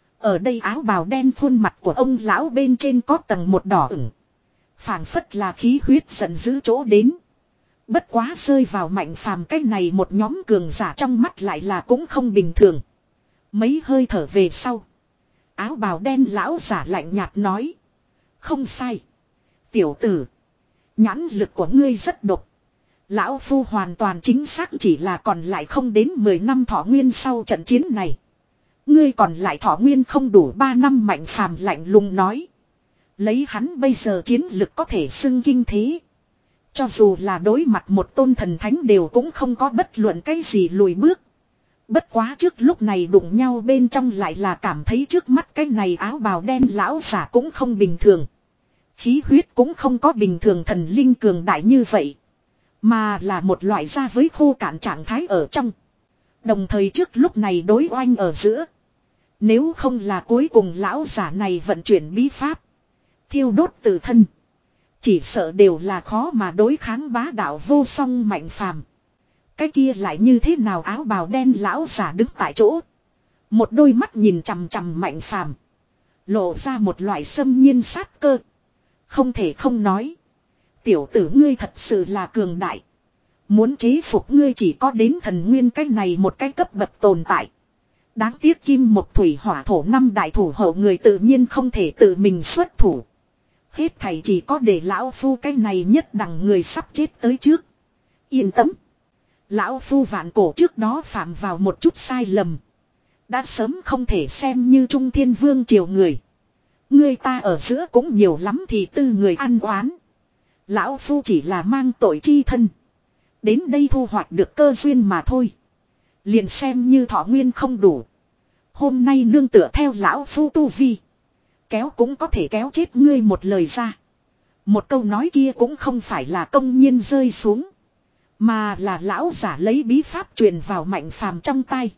Ở đây áo bào đen khuôn mặt của ông lão bên trên có tầng một đỏ ửng. Phảng phất là khí huyết giận dữ chỗ đến. Bất quá rơi vào Mạnh Phàm cái này một nhóm cường giả trong mắt lại là cũng không bình thường. Mấy hơi thở về sau. Áo bào đen lão giả lạnh nhạt nói. Không sai. Tiểu tử. Nhãn lực của ngươi rất độc. Lão Phu hoàn toàn chính xác chỉ là còn lại không đến mười năm thọ nguyên sau trận chiến này. Ngươi còn lại thọ nguyên không đủ ba năm, Mạnh Phàm lạnh lùng nói. Lấy hắn bây giờ chiến lực có thể xưng kinh thế. Cho dù là đối mặt một tôn thần thánh đều cũng không có bất luận cái gì lùi bước. Bất quá trước lúc này đụng nhau bên trong lại là cảm thấy trước mắt cái này áo bào đen lão giả cũng không bình thường. Khí huyết cũng không có bình thường thần linh cường đại như vậy. Mà là một loại da với khô cạn trạng thái ở trong. Đồng thời trước lúc này đối oanh ở giữa. Nếu không là cuối cùng lão giả này vận chuyển bí pháp. Thiêu đốt tự thân. Chỉ sợ đều là khó mà đối kháng bá đạo vô song Mạnh Phàm. Cái kia lại như thế nào, áo bào đen lão giả đứng tại chỗ. Một đôi mắt nhìn chằm chằm Mạnh Phàm. Lộ ra một loại xâm nhiên sát cơ. Không thể không nói. Tiểu tử ngươi thật sự là cường đại. Muốn chế phục ngươi chỉ có đến thần nguyên cái này một cái cấp bậc tồn tại. Đáng tiếc kim một thủy hỏa thổ năm đại thủ hộ người tự nhiên không thể tự mình xuất thủ. Hết thảy chỉ có để lão Phu cái này nhất đẳng người sắp chết tới trước. Yên tâm. Lão Phu vạn cổ trước đó phạm vào một chút sai lầm. Đã sớm không thể xem như Trung Thiên Vương triều người. Người ta ở giữa cũng nhiều lắm thì tư người ăn oán. Lão Phu chỉ là mang tội chi thân. Đến đây thu hoạch được cơ duyên mà thôi. Liền xem như thọ nguyên không đủ. Hôm nay nương tựa theo lão Phu tu vi. Kéo cũng có thể kéo chết ngươi một lời ra. Một câu nói kia cũng không phải là công nhiên rơi xuống. Mà là lão giả lấy bí pháp truyền vào Mạnh Phàm trong tay.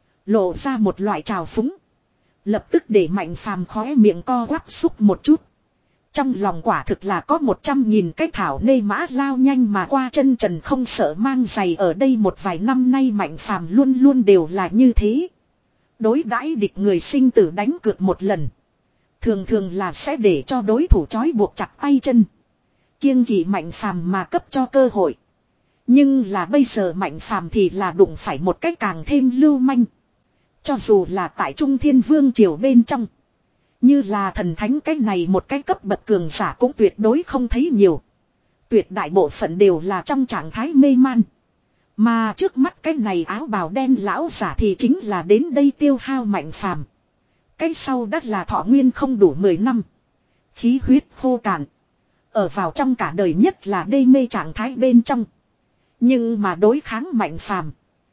Lộ ra một loại trào phúng. Lập tức để Mạnh Phàm khóe miệng co quắp xúc một chút. Trong lòng quả thực là có một trăm nghìn cái thảo nê mã lao nhanh mà qua, chân trần không sợ mang giày. Ở đây một vài năm nay Mạnh Phàm luôn luôn đều là như thế. Đối đãi địch người sinh tử đánh cược một lần. Thường thường là sẽ để cho đối thủ trói buộc chặt tay chân. Kiêng kỵ Mạnh Phàm mà cấp cho cơ hội. Nhưng là bây giờ Mạnh Phàm thì là đụng phải một cách càng thêm lưu manh. Cho dù là tại Trung Thiên Vương triều bên trong. Như là thần thánh cái này một cái cấp bậc cường giả cũng tuyệt đối không thấy nhiều. Tuyệt đại bộ phận đều là trong trạng thái mê man. Mà trước mắt cái này áo bào đen lão giả thì chính là đến đây tiêu hao Mạnh Phàm. Cái sau đắt là thọ nguyên không đủ mười năm. Khí huyết khô cạn. Ở vào trong cả đời nhất là đê mê trạng thái bên trong. Nhưng mà đối kháng Mạnh Phàm,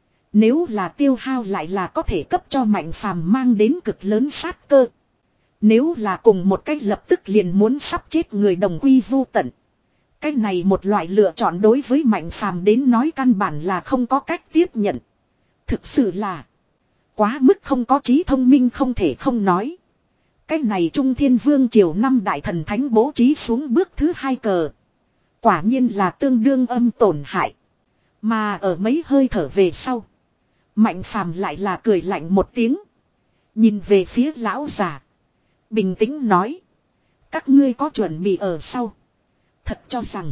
nếu là tiêu hao lại là có thể cấp cho Mạnh Phàm mang đến cực lớn sát cơ. Nếu là cùng một cách lập tức liền muốn sắp chết người đồng quy vu tận. Cái này một loại lựa chọn đối với Mạnh Phàm đến nói căn bản là không có cách tiếp nhận. Thực sự là quá mức không có trí thông minh, không thể không nói. Cái này Trung Thiên Vương triều năm đại thần thánh bố trí xuống bước thứ hai cờ. Quả nhiên là tương đương âm tổn hại. Mà ở mấy hơi thở về sau, Mạnh Phàm lại là cười lạnh một tiếng. Nhìn về phía lão già, bình tĩnh nói. Các ngươi có chuẩn bị ở sau. Thật cho rằng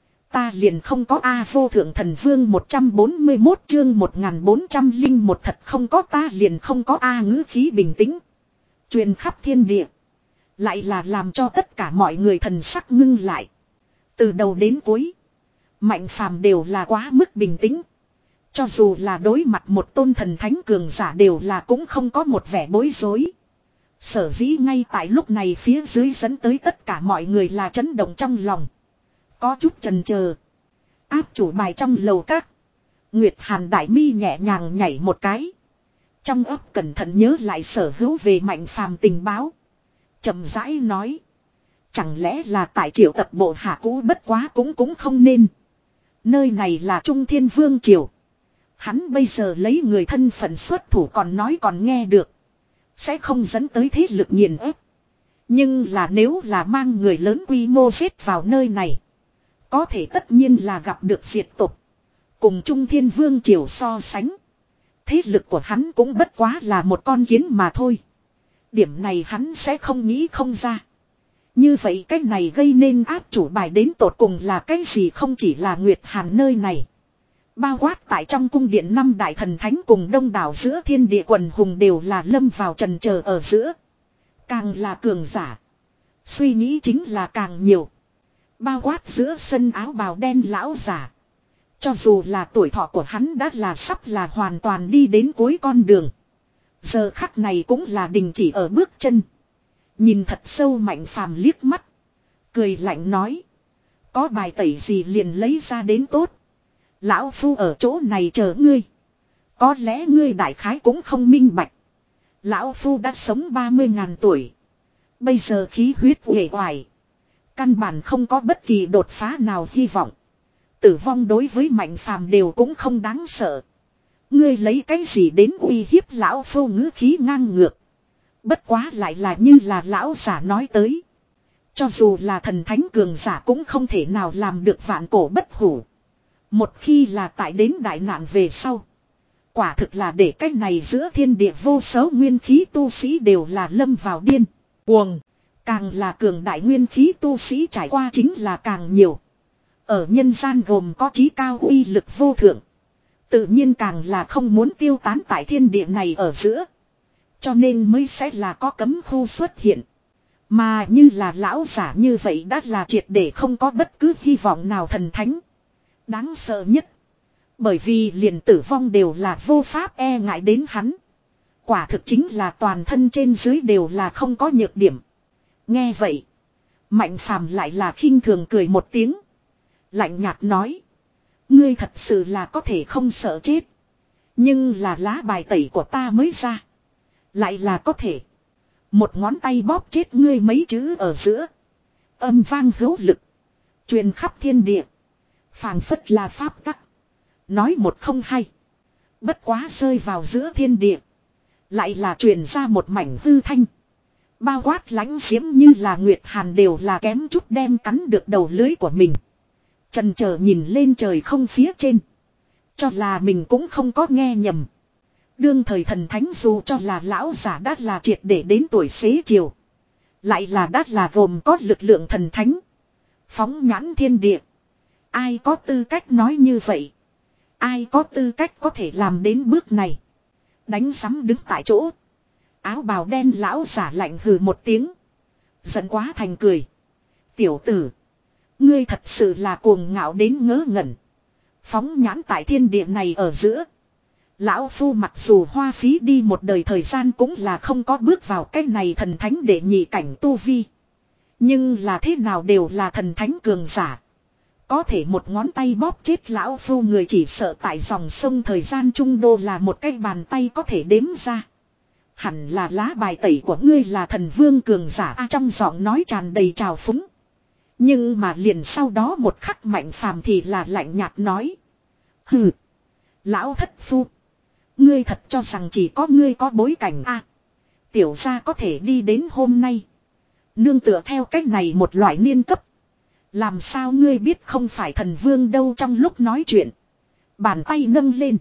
ta liền không có A. Vô thượng thần vương một trăm bốn mươi mốt chương một nghìn bốn trăm lẻ một thật không có ta liền không có A. Ngữ khí bình tĩnh truyền khắp thiên địa. Lại là làm cho tất cả mọi người thần sắc ngưng lại. Từ đầu đến cuối, Mạnh phàm đều là quá mức bình tĩnh. Cho dù là đối mặt một tôn thần thánh cường giả đều là cũng không có một vẻ bối rối. Sở dĩ ngay tại lúc này phía dưới dẫn tới tất cả mọi người là chấn động trong lòng. Có chút chần chờ. Áp chủ bài trong lầu các. Nguyệt Hàn đại mi nhẹ nhàng nhảy một cái. Trong ấp cẩn thận nhớ lại sở hữu về Mạnh phàm tình báo. Chậm rãi nói. Chẳng lẽ là tại triệu tập bộ hạ cũ bất quá cũng cũng không nên. Nơi này là Trung Thiên Vương Triều. Hắn bây giờ lấy người thân phận xuất thủ còn nói còn nghe được. Sẽ không dẫn tới thế lực nghiền ép. Nhưng là nếu là mang người lớn quy mô xếp vào nơi này. Có thể tất nhiên là gặp được diệt tục. Cùng Trung Thiên Vương Triều so sánh. Thế lực của hắn cũng bất quá là một con kiến mà thôi. Điểm này hắn sẽ không nghĩ không ra. Như vậy cái này gây nên áp chủ bài đến tột cùng là cái gì không chỉ là Nguyệt Hàn nơi này. Bao quát tại trong cung điện năm đại thần thánh cùng đông đảo giữa thiên địa quần hùng đều là lâm vào trần chờ ở giữa. Càng là cường giả. Suy nghĩ chính là càng nhiều. Bao quát giữa sân áo bào đen lão giả. Cho dù là tuổi thọ của hắn đã là sắp là hoàn toàn đi đến cuối con đường. Giờ khắc này cũng là đình chỉ ở bước chân. Nhìn thật sâu Mạnh phàm liếc mắt. Cười lạnh nói. Có bài tẩy gì liền lấy ra đến tốt. Lão phu ở chỗ này chờ ngươi. Có lẽ ngươi đại khái cũng không minh bạch. Lão phu đã sống ba mươi ngàn tuổi. Bây giờ khí huyết uể oải. Căn bản không có bất kỳ đột phá nào hy vọng. Tử vong đối với Mạnh phàm đều cũng không đáng sợ. Ngươi lấy cái gì đến uy hiếp lão phu ngữ khí ngang ngược. Bất quá lại là như là lão giả nói tới. Cho dù là thần thánh cường giả cũng không thể nào làm được vạn cổ bất hủ. Một khi là tại đến đại nạn về sau. Quả thực là để cách này giữa thiên địa vô số nguyên khí tu sĩ đều là lâm vào điên, cuồng. Càng là cường đại nguyên khí tu sĩ trải qua chính là càng nhiều. Ở nhân gian gồm có chí cao uy lực vô thượng. Tự nhiên càng là không muốn tiêu tán tại thiên địa này ở giữa. Cho nên mới sẽ là có cấm khu xuất hiện. Mà như là lão giả như vậy đã là triệt để không có bất cứ hy vọng nào thần thánh. Đáng sợ nhất. Bởi vì liền tử vong đều là vô pháp e ngại đến hắn. Quả thực chính là toàn thân trên dưới đều là không có nhược điểm. Nghe vậy. Mạnh phàm lại là khinh thường cười một tiếng. Lạnh nhạt nói. Ngươi thật sự là có thể không sợ chết. Nhưng là lá bài tẩy của ta mới ra. Lại là có thể. Một ngón tay bóp chết ngươi mấy chữ ở giữa. Âm vang hữu lực. Truyền khắp thiên địa. Phảng phất là pháp tắc. Nói một không hay. Bất quá rơi vào giữa thiên địa. Lại là truyền ra một mảnh hư thanh. Bao quát lãnh diễm như là Nguyệt Hàn đều là kém chút đem cắn được đầu lưới của mình. Chần chờ nhìn lên trời không phía trên. Cho là mình cũng không có nghe nhầm. Đương thời thần thánh dù cho là lão giả đã là triệt để đến tuổi xế chiều. Lại là đã là gồm có lực lượng thần thánh. Phóng nhãn thiên địa. Ai có tư cách nói như vậy? Ai có tư cách có thể làm đến bước này? Đánh sắm đứng tại chỗ. Áo bào đen lão giả lạnh hừ một tiếng. Giận quá thành cười. Tiểu tử. Ngươi thật sự là cuồng ngạo đến ngớ ngẩn. Phóng nhãn tại thiên địa này ở giữa. Lão phu mặc dù hoa phí đi một đời thời gian cũng là không có bước vào cái này thần thánh để nhị cảnh tu vi. Nhưng là thế nào đều là thần thánh cường giả. Có thể một ngón tay bóp chết lão phu người chỉ sợ tại dòng sông thời gian trung đô là một cái bàn tay có thể đếm ra. Hẳn là lá bài tẩy của ngươi là thần vương cường giả à, trong giọng nói tràn đầy trào phúng. Nhưng mà liền sau đó một khắc Mạnh phàm thì là lạnh nhạt nói. Hừ. Lão thất phu. Ngươi thật cho rằng chỉ có ngươi có bối cảnh a à, tiểu gia có thể đi đến hôm nay. Nương tựa theo cách này một loại niên cấp. Làm sao ngươi biết không phải thần vương đâu trong lúc nói chuyện. Bàn tay nâng lên.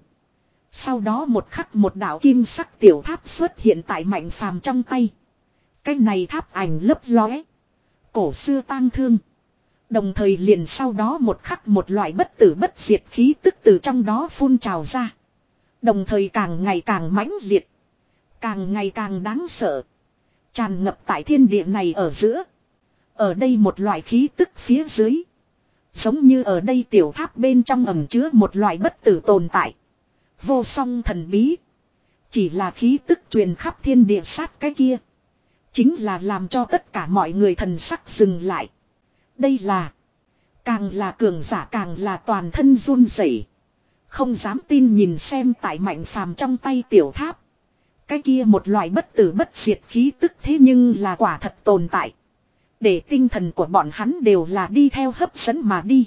Sau đó một khắc một đạo kim sắc tiểu tháp xuất hiện tại Mạnh phàm trong tay. Cái này tháp ảnh lấp lóe. Cổ xưa tang thương. Đồng thời liền sau đó một khắc một loại bất tử bất diệt khí tức từ trong đó phun trào ra. Đồng thời càng ngày càng mãnh liệt. Càng ngày càng đáng sợ. Tràn ngập tại thiên địa này ở giữa. Ở đây một loại khí tức phía dưới. Giống như ở đây tiểu tháp bên trong ẩn chứa một loại bất tử tồn tại. Vô song thần bí. Chỉ là khí tức truyền khắp thiên địa sát cái kia. Chính là làm cho tất cả mọi người thần sắc dừng lại. Đây là. Càng là cường giả càng là toàn thân run rẩy, không dám tin nhìn xem tại Mạnh Phàm trong tay tiểu tháp. Cái kia một loại bất tử bất diệt khí tức thế nhưng là quả thật tồn tại. Để tinh thần của bọn hắn đều là đi theo hấp dẫn mà đi.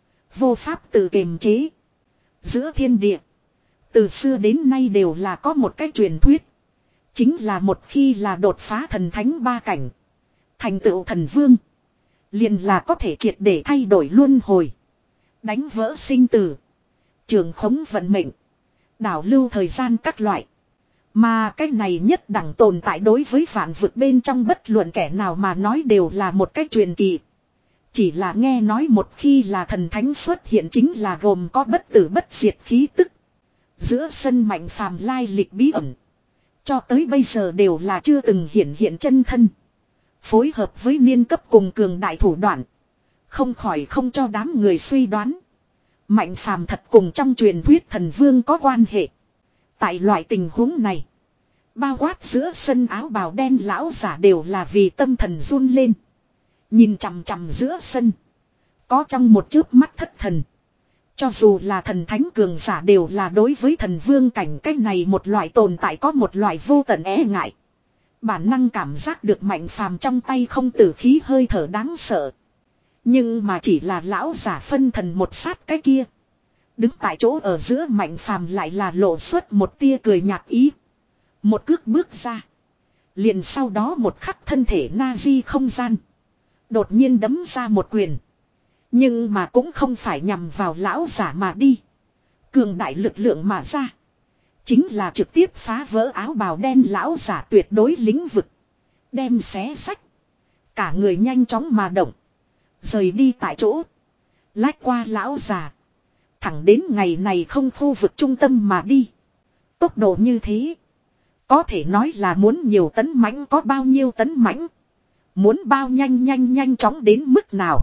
Vô pháp tự kiềm chế. Giữa thiên địa. Từ xưa đến nay đều là có một cái truyền thuyết. Chính là một khi là đột phá thần thánh ba cảnh. Thành tựu thần vương. Liền là có thể triệt để thay đổi luân hồi. Đánh vỡ sinh tử. Trường khống vận mệnh. Đảo lưu thời gian các loại. Mà cái này nhất đẳng tồn tại đối với vạn vực bên trong bất luận kẻ nào mà nói đều là một cái truyền kỳ. Chỉ là nghe nói một khi là thần thánh xuất hiện chính là gồm có bất tử bất diệt khí tức. Giữa sân Mạnh Phàm lai lịch bí ẩn. Cho tới bây giờ đều là chưa từng hiện hiện chân thân. Phối hợp với niên cấp cùng cường đại thủ đoạn. Không khỏi không cho đám người suy đoán. Mạnh Phàm thật cùng trong truyền thuyết thần vương có quan hệ. Tại loại tình huống này. Bao quát giữa sân áo bào đen lão giả đều là vì tâm thần run lên. Nhìn chằm chằm giữa sân. Có trong một chớp mắt thất thần. Cho dù là thần thánh cường giả đều là đối với thần vương cảnh cái này một loại tồn tại có một loại vô tận e ngại. Bản năng cảm giác được Mạnh Phàm trong tay không tử khí hơi thở đáng sợ. Nhưng mà chỉ là lão giả phân thần một sát cái kia. Đứng tại chỗ ở giữa Mạnh Phàm lại là lộ xuất một tia cười nhạt ý. Một cước bước ra. Liền sau đó một khắc thân thể na di không gian. Đột nhiên đấm ra một quyền. Nhưng mà cũng không phải nhằm vào lão giả mà đi. Cường đại lực lượng mà ra. Chính là trực tiếp phá vỡ áo bào đen lão giả tuyệt đối lĩnh vực. Đem xé sách. Cả người nhanh chóng mà động. Rời đi tại chỗ. Lách qua lão giả. Thẳng đến ngày này không khu vực trung tâm mà đi. Tốc độ như thế. Có thể nói là muốn nhiều tấn mãnh có bao nhiêu tấn mãnh. Muốn bao nhanh nhanh nhanh chóng đến mức nào.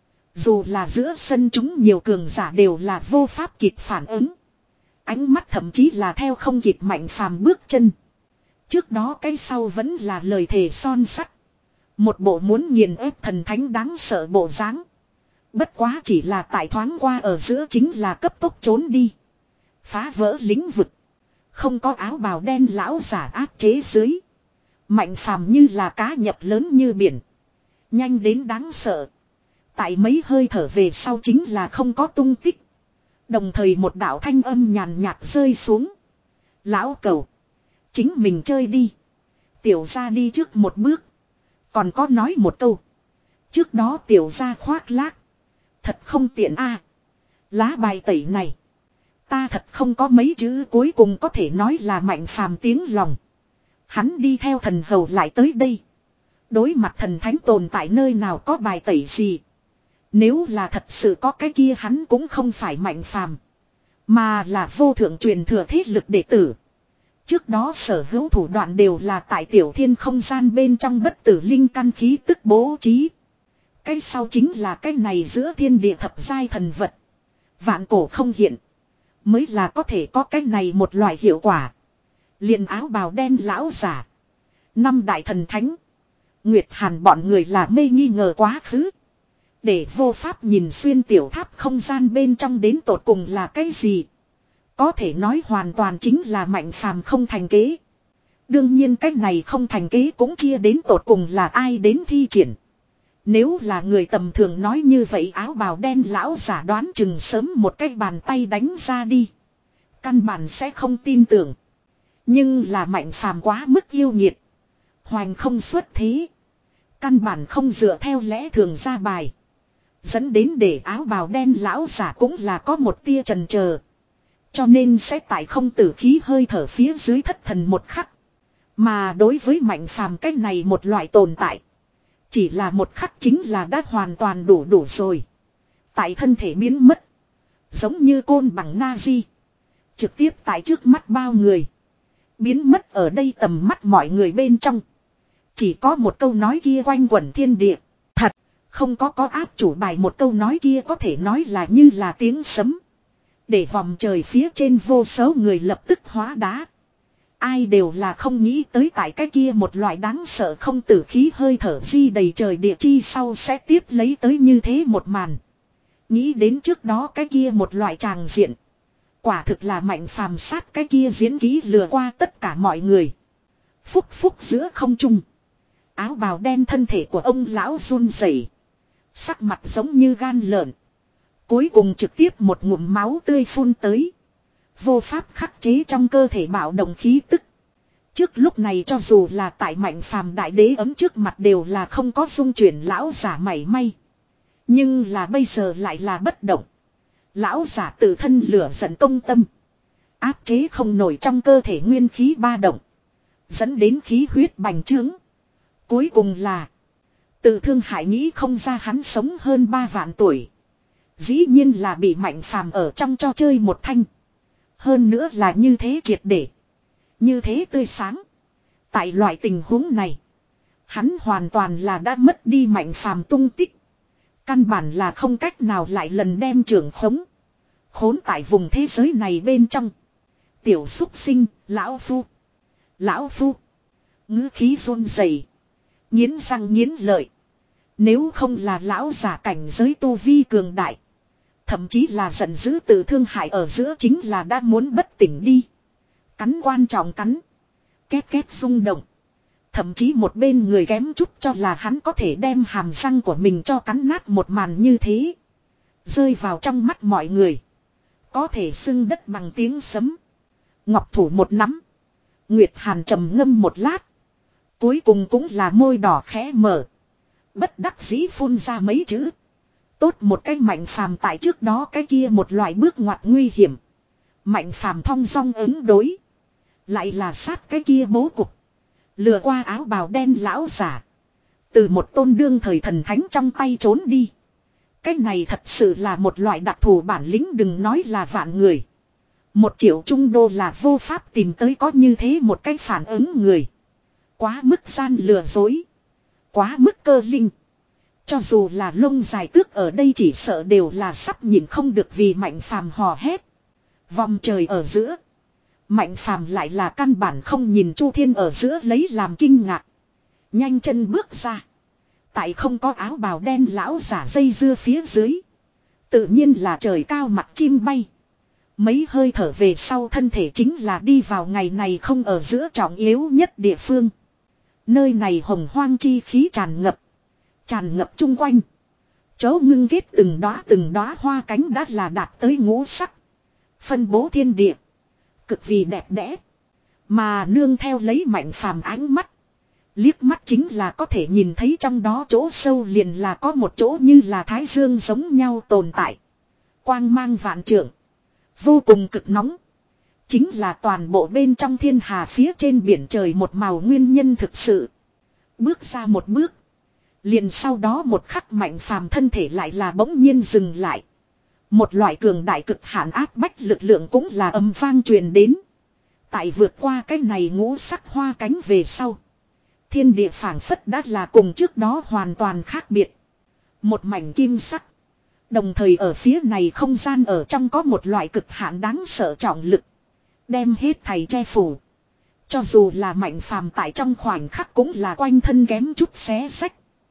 Dù là giữa sân chúng nhiều cường giả đều là vô pháp kịp phản ứng. Ánh mắt thậm chí là theo không kịp Mạnh Phàm bước chân. Trước đó cái sau vẫn là lời thề son sắt. Một bộ muốn nghiền ép thần thánh đáng sợ bộ dáng. Bất quá chỉ là tại thoáng qua ở giữa chính là cấp tốc trốn đi. Phá vỡ lĩnh vực. Không có áo bào đen lão giả áp chế dưới. Mạnh Phàm như là cá nhập lớn như biển. Nhanh đến đáng sợ. Tại mấy hơi thở về sau chính là không có tung tích. Đồng thời một đạo thanh âm nhàn nhạt rơi xuống. Lão cầu. Chính mình chơi đi. Tiểu ra đi trước một bước. Còn có nói một câu. Trước đó tiểu ra khoác lác. Thật không tiện a. Lá bài tẩy này. Ta thật không có mấy chữ cuối cùng có thể nói là Mạnh Phàm tiếng lòng. Hắn đi theo thần hầu lại tới đây. Đối mặt thần thánh tồn tại nơi nào có bài tẩy gì. Nếu là thật sự có cái kia hắn cũng không phải Mạnh Phàm, mà là vô thượng truyền thừa thế lực đệ tử. Trước đó sở hữu thủ đoạn đều là tại tiểu thiên không gian bên trong bất tử linh căn khí tức bố trí. Cái sau chính là cái này giữa thiên địa thập giai thần vật. Vạn cổ không hiện. Mới là có thể có cái này một loại hiệu quả. Liền áo bào đen lão giả. Năm đại thần thánh. Nguyệt Hàn bọn người là mê nghi ngờ quá khứ. Để vô pháp nhìn xuyên tiểu tháp không gian bên trong đến tột cùng là cái gì. Có thể nói hoàn toàn chính là Mạnh Phàm không thành kế. Đương nhiên cái này không thành kế cũng chia đến tột cùng là ai đến thi triển. Nếu là người tầm thường nói như vậy áo bào đen lão giả đoán chừng sớm một cái bàn tay đánh ra đi. Căn bản sẽ không tin tưởng. Nhưng là Mạnh Phàm quá mức yêu nhiệt. Hoành không xuất thế. Căn bản không dựa theo lẽ thường ra bài. Dẫn đến để áo bào đen lão giả cũng là có một tia chần chờ. Cho nên sẽ tại không tử khí hơi thở phía dưới thất thần một khắc. Mà đối với Mạnh Phàm cái này một loại tồn tại. Chỉ là một khắc chính là đã hoàn toàn đủ đủ rồi. Tại thân thể biến mất. Giống như côn bằng Nazi. Trực tiếp tại trước mắt bao người. Biến mất ở đây tầm mắt mọi người bên trong. Chỉ có một câu nói kia quanh quẩn thiên địa. Thật, Không có có áp chủ bài một câu nói kia có thể nói là như là tiếng sấm. Để vòng trời phía trên vô số người lập tức hóa đá. Ai đều là không nghĩ tới tại cái kia một loại đáng sợ không tử khí hơi thở di đầy trời địa chi sau sẽ tiếp lấy tới như thế một màn. Nghĩ đến trước đó cái kia một loại tràng diện. Quả thực là Mạnh Phàm sát cái kia diễn kỹ lừa qua tất cả mọi người. Phúc phúc giữa không trung. Áo bào đen thân thể của ông lão run rẩy, sắc mặt giống như gan lợn. Cuối cùng trực tiếp một ngụm máu tươi phun tới. Vô pháp khắc chế trong cơ thể bạo động khí tức. Trước lúc này cho dù là tại Mạnh Phàm đại đế ấm trước mặt đều là không có dung chuyển lão giả mảy may. Nhưng là bây giờ lại là bất động. Lão giả tự thân lửa giận công tâm. Áp chế không nổi trong cơ thể nguyên khí ba động. Dẫn đến khí huyết bành trướng. Cuối cùng là Từ Thương Hải nghĩ không ra hắn sống hơn ba vạn tuổi. Dĩ nhiên là bị Mạnh Phàm ở trong cho chơi một thanh. Hơn nữa là như thế triệt để. Như thế tươi sáng. Tại loại tình huống này, hắn hoàn toàn là đã mất đi Mạnh Phàm tung tích. Căn bản là không cách nào lại lần đem trưởng khống. Khốn tại vùng thế giới này bên trong. Tiểu xúc sinh, lão phu. Lão phu. Ngữ khí run rẩy, nghiến răng nghiến lợi. Nếu không là lão giả cảnh giới tu vi cường đại, thậm chí là giận dữ Từ Thương Hải ở giữa chính là đã muốn bất tỉnh đi. Cắn quan trọng cắn. Két két rung động. Thậm chí một bên người kém chút cho là hắn có thể đem hàm răng của mình cho cắn nát một màn như thế. Rơi vào trong mắt mọi người. Có thể xưng đất bằng tiếng sấm. Ngọc thủ một nắm. Nguyệt Hàn trầm ngâm một lát. Cuối cùng cũng là môi đỏ khẽ mở. Bất đắc dĩ phun ra mấy chữ. Tốt một cái Mạnh Phàm tại trước đó cái kia một loại bước ngoặt nguy hiểm. Mạnh Phàm thong dong ứng đối. Lại là sát cái kia bố cục. Lừa qua áo bào đen lão giả. Từ một tôn đương thời thần thánh trong tay trốn đi. Cái này thật sự là một loại đặc thù bản lĩnh, đừng nói là vạn người. Một triệu trung đô là vô pháp tìm tới có như thế một cái phản ứng người. Quá mức gian lừa dối. Quá mức cơ linh. Cho dù là lông dài tước ở đây chỉ sợ đều là sắp nhìn không được vì Mạnh Phàm hò hét. Vòng trời ở giữa. Mạnh Phàm lại là căn bản không nhìn Chu Thiên ở giữa lấy làm kinh ngạc. Nhanh chân bước ra. Tại không có áo bào đen lão giả dây dưa phía dưới. Tự nhiên là trời cao mặt chim bay. Mấy hơi thở về sau thân thể chính là đi vào ngày này không ở giữa trọng yếu nhất địa phương. Nơi này hồng hoang chi khí tràn ngập. Tràn ngập chung quanh. Chỗ ngưng kết từng đóa từng đóa hoa cánh đã là đạt tới ngũ sắc. Phân bố thiên địa. Cực vì đẹp đẽ. Mà nương theo lấy Mạnh Phàm ánh mắt. Liếc mắt chính là có thể nhìn thấy trong đó chỗ sâu liền là có một chỗ như là thái dương giống nhau tồn tại. Quang mang vạn trượng. Vô cùng cực nóng. Chính là toàn bộ bên trong thiên hà phía trên biển trời một màu nguyên nhân thực sự. Bước ra một bước. Liền sau đó một khắc Mạnh Phàm thân thể lại là bỗng nhiên dừng lại. Một loại cường đại cực hạn áp bách lực lượng cũng là âm vang truyền đến. Tại vượt qua cái này ngũ sắc hoa cánh về sau. Thiên địa phảng phất đã là cùng trước đó hoàn toàn khác biệt. Một mảnh kim sắc. Đồng thời ở phía này không gian ở trong có một loại cực hạn đáng sợ trọng lực. Đem hết thầy che phủ. Cho dù là Mạnh Phàm tại trong khoảnh khắc cũng là quanh thân kém chút xé sách.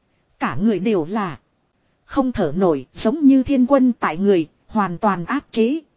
Cả người đều là không thở nổi, giống như thiên quân tại người, hoàn toàn áp chế.